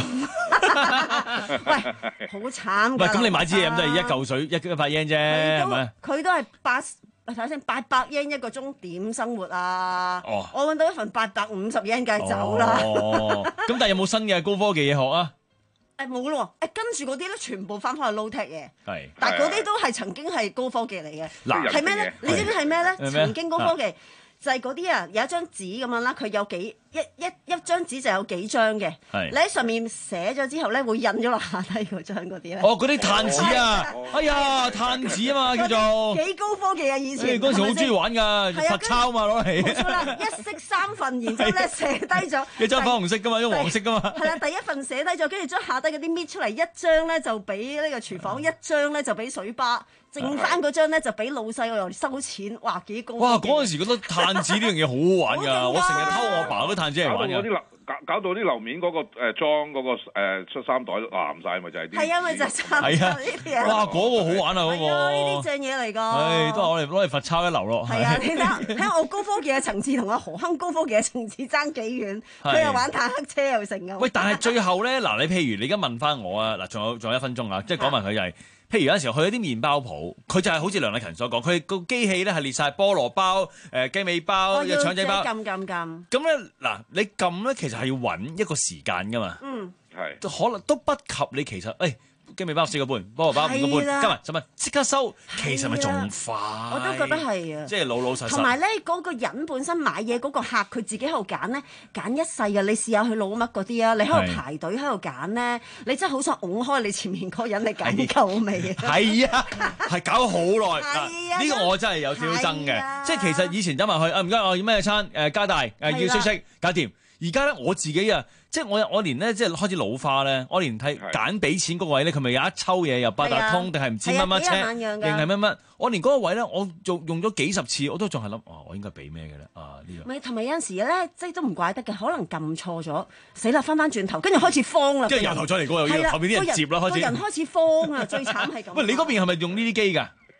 好慘㗎！ 唔係咁，你買支嘢飲都係一嚿水一一百英啫，係咪？ 佢都係八，睇下先，八百英一個鐘點生活啊？哦，我揾到一份八百五十英，梗係走啦。 哦，咁但係有冇新嘅高科技嘢學啊？ 誒冇咯，誒跟住嗰啲咧全部翻返去 low tech 嘢。係。但係嗰啲都係曾經係高科技嚟嘅。嗱，係咩咧？你知唔知係咩咧？曾經高科技。就係嗰啲啊，有一張紙咁樣啦，佢有幾一一一張紙就有幾張嘅。係你喺上面寫咗之後咧，會印咗落下低嗰張嗰啲咧。 哦，嗰啲碳紙啊！哎呀，碳紙啊嘛，叫做幾高科技啊！以前嗰陣時好中意玩㗎，罰抄嘛攞嚟。 冇錯啦，一式三份，然之後咧寫低咗。 一張粉紅色㗎嘛，一張黃色㗎嘛。 係啦，第一份寫低咗，跟住將下低嗰啲搣出嚟，一張咧就俾呢個廚房，一張咧就俾水吧。剩翻嗰張咧就俾老細我又收錢，哇幾高！ 哇！嗰陣時覺得炭紙呢樣嘢好好玩㗎，我成日偷我爸嗰啲炭紙嚟玩㗎。 搞搞到啲樓面嗰個誒裝嗰個誒恤衫袋藍曬，咪就係啲。 係啊，咪就係係啊！呢啲嘢。哇！嗰個好玩啊，嗰個。 呢啲正嘢嚟㗎。 唉，都係我哋攞嚟罰抄一流咯。 係啊，你睇下睇下我高科技嘅層次同阿何亨高科技嘅層次爭幾遠？佢又玩坦克車又成㗎。 喂，但係最後咧，嗱你譬如你而家問翻我啊，嗱仲有仲有一分鐘啊，即係講埋佢就係。譬如有陣時候去一啲麵包鋪，佢就係好似梁禮勤所講，佢個機器咧係列晒菠蘿包、誒、呃、雞尾包、嘅腸仔包。 撳撳撳。 咁咧嗱，你撳咧其實係要揾一個時間噶嘛。 嗯。 係。 可能都不及你其實誒。哎雞尾包四個半，菠蘿包五個半，加埋十蚊即刻收，其實咪仲快？ 我都覺得係啊， 即係老老實實。 同埋咧，嗰個人本身買嘢嗰個客，佢自己喺度揀咧，揀一世啊！你試下去老麥嗰啲啊，你喺度排隊喺度揀咧，你真係好想拱開你前面嗰個人，你揀夠未啊？ 係啊，係搞好耐嗱，呢個我真係有少少憎嘅，即係其實以前走埋去啊，唔該，我要咩餐？誒加大誒要舒適，搞掂。而家咧我自己啊，即係我我連咧即係開始老花咧，我連睇揀俾錢嗰個位咧，佢咪有一抽嘢又八達通定係唔知乜乜車定係乜乜，我連嗰個位咧，我做用咗幾十次，我都仲係諗，哦，我應該俾咩嘅咧？啊呢樣。 咪同埋有陣時咧，即係都唔怪得嘅，可能撳錯咗，死啦！翻翻轉頭，跟住開始慌啦。 即係由頭再嚟過又要後邊啲人接啦，開始。 個人開始慌啊！最慘係咁。 喂，你嗰邊係咪用呢啲機㗎？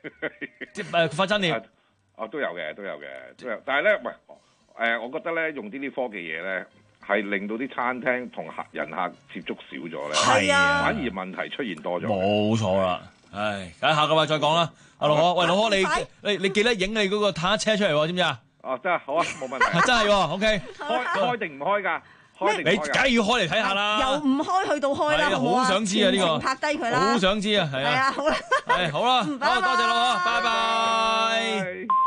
即係快餐店。 哦，都有嘅，都有嘅，都有。但係咧，喂，誒，我覺得咧，用啲啲科技嘢咧，係令到啲餐廳同客人客接觸少咗咧， 係啊， 反而問題出現多咗。 冇錯啦，唉，咁下個禮拜再講啦。阿老何，喂，老何你你你記得影你嗰個坦克車出嚟喎，知唔知啊？ 哦，真係好啊，冇問題。 真係喎 ，OK。 開開定唔開㗎？開定唔開㗎？ 你梗係要開嚟睇下啦。 由唔開去到開啦， 好想知啊呢個。 拍低佢啦。 好想知啊，係啊。 係啊，好啦。 係好啦，好多謝老何，拜拜。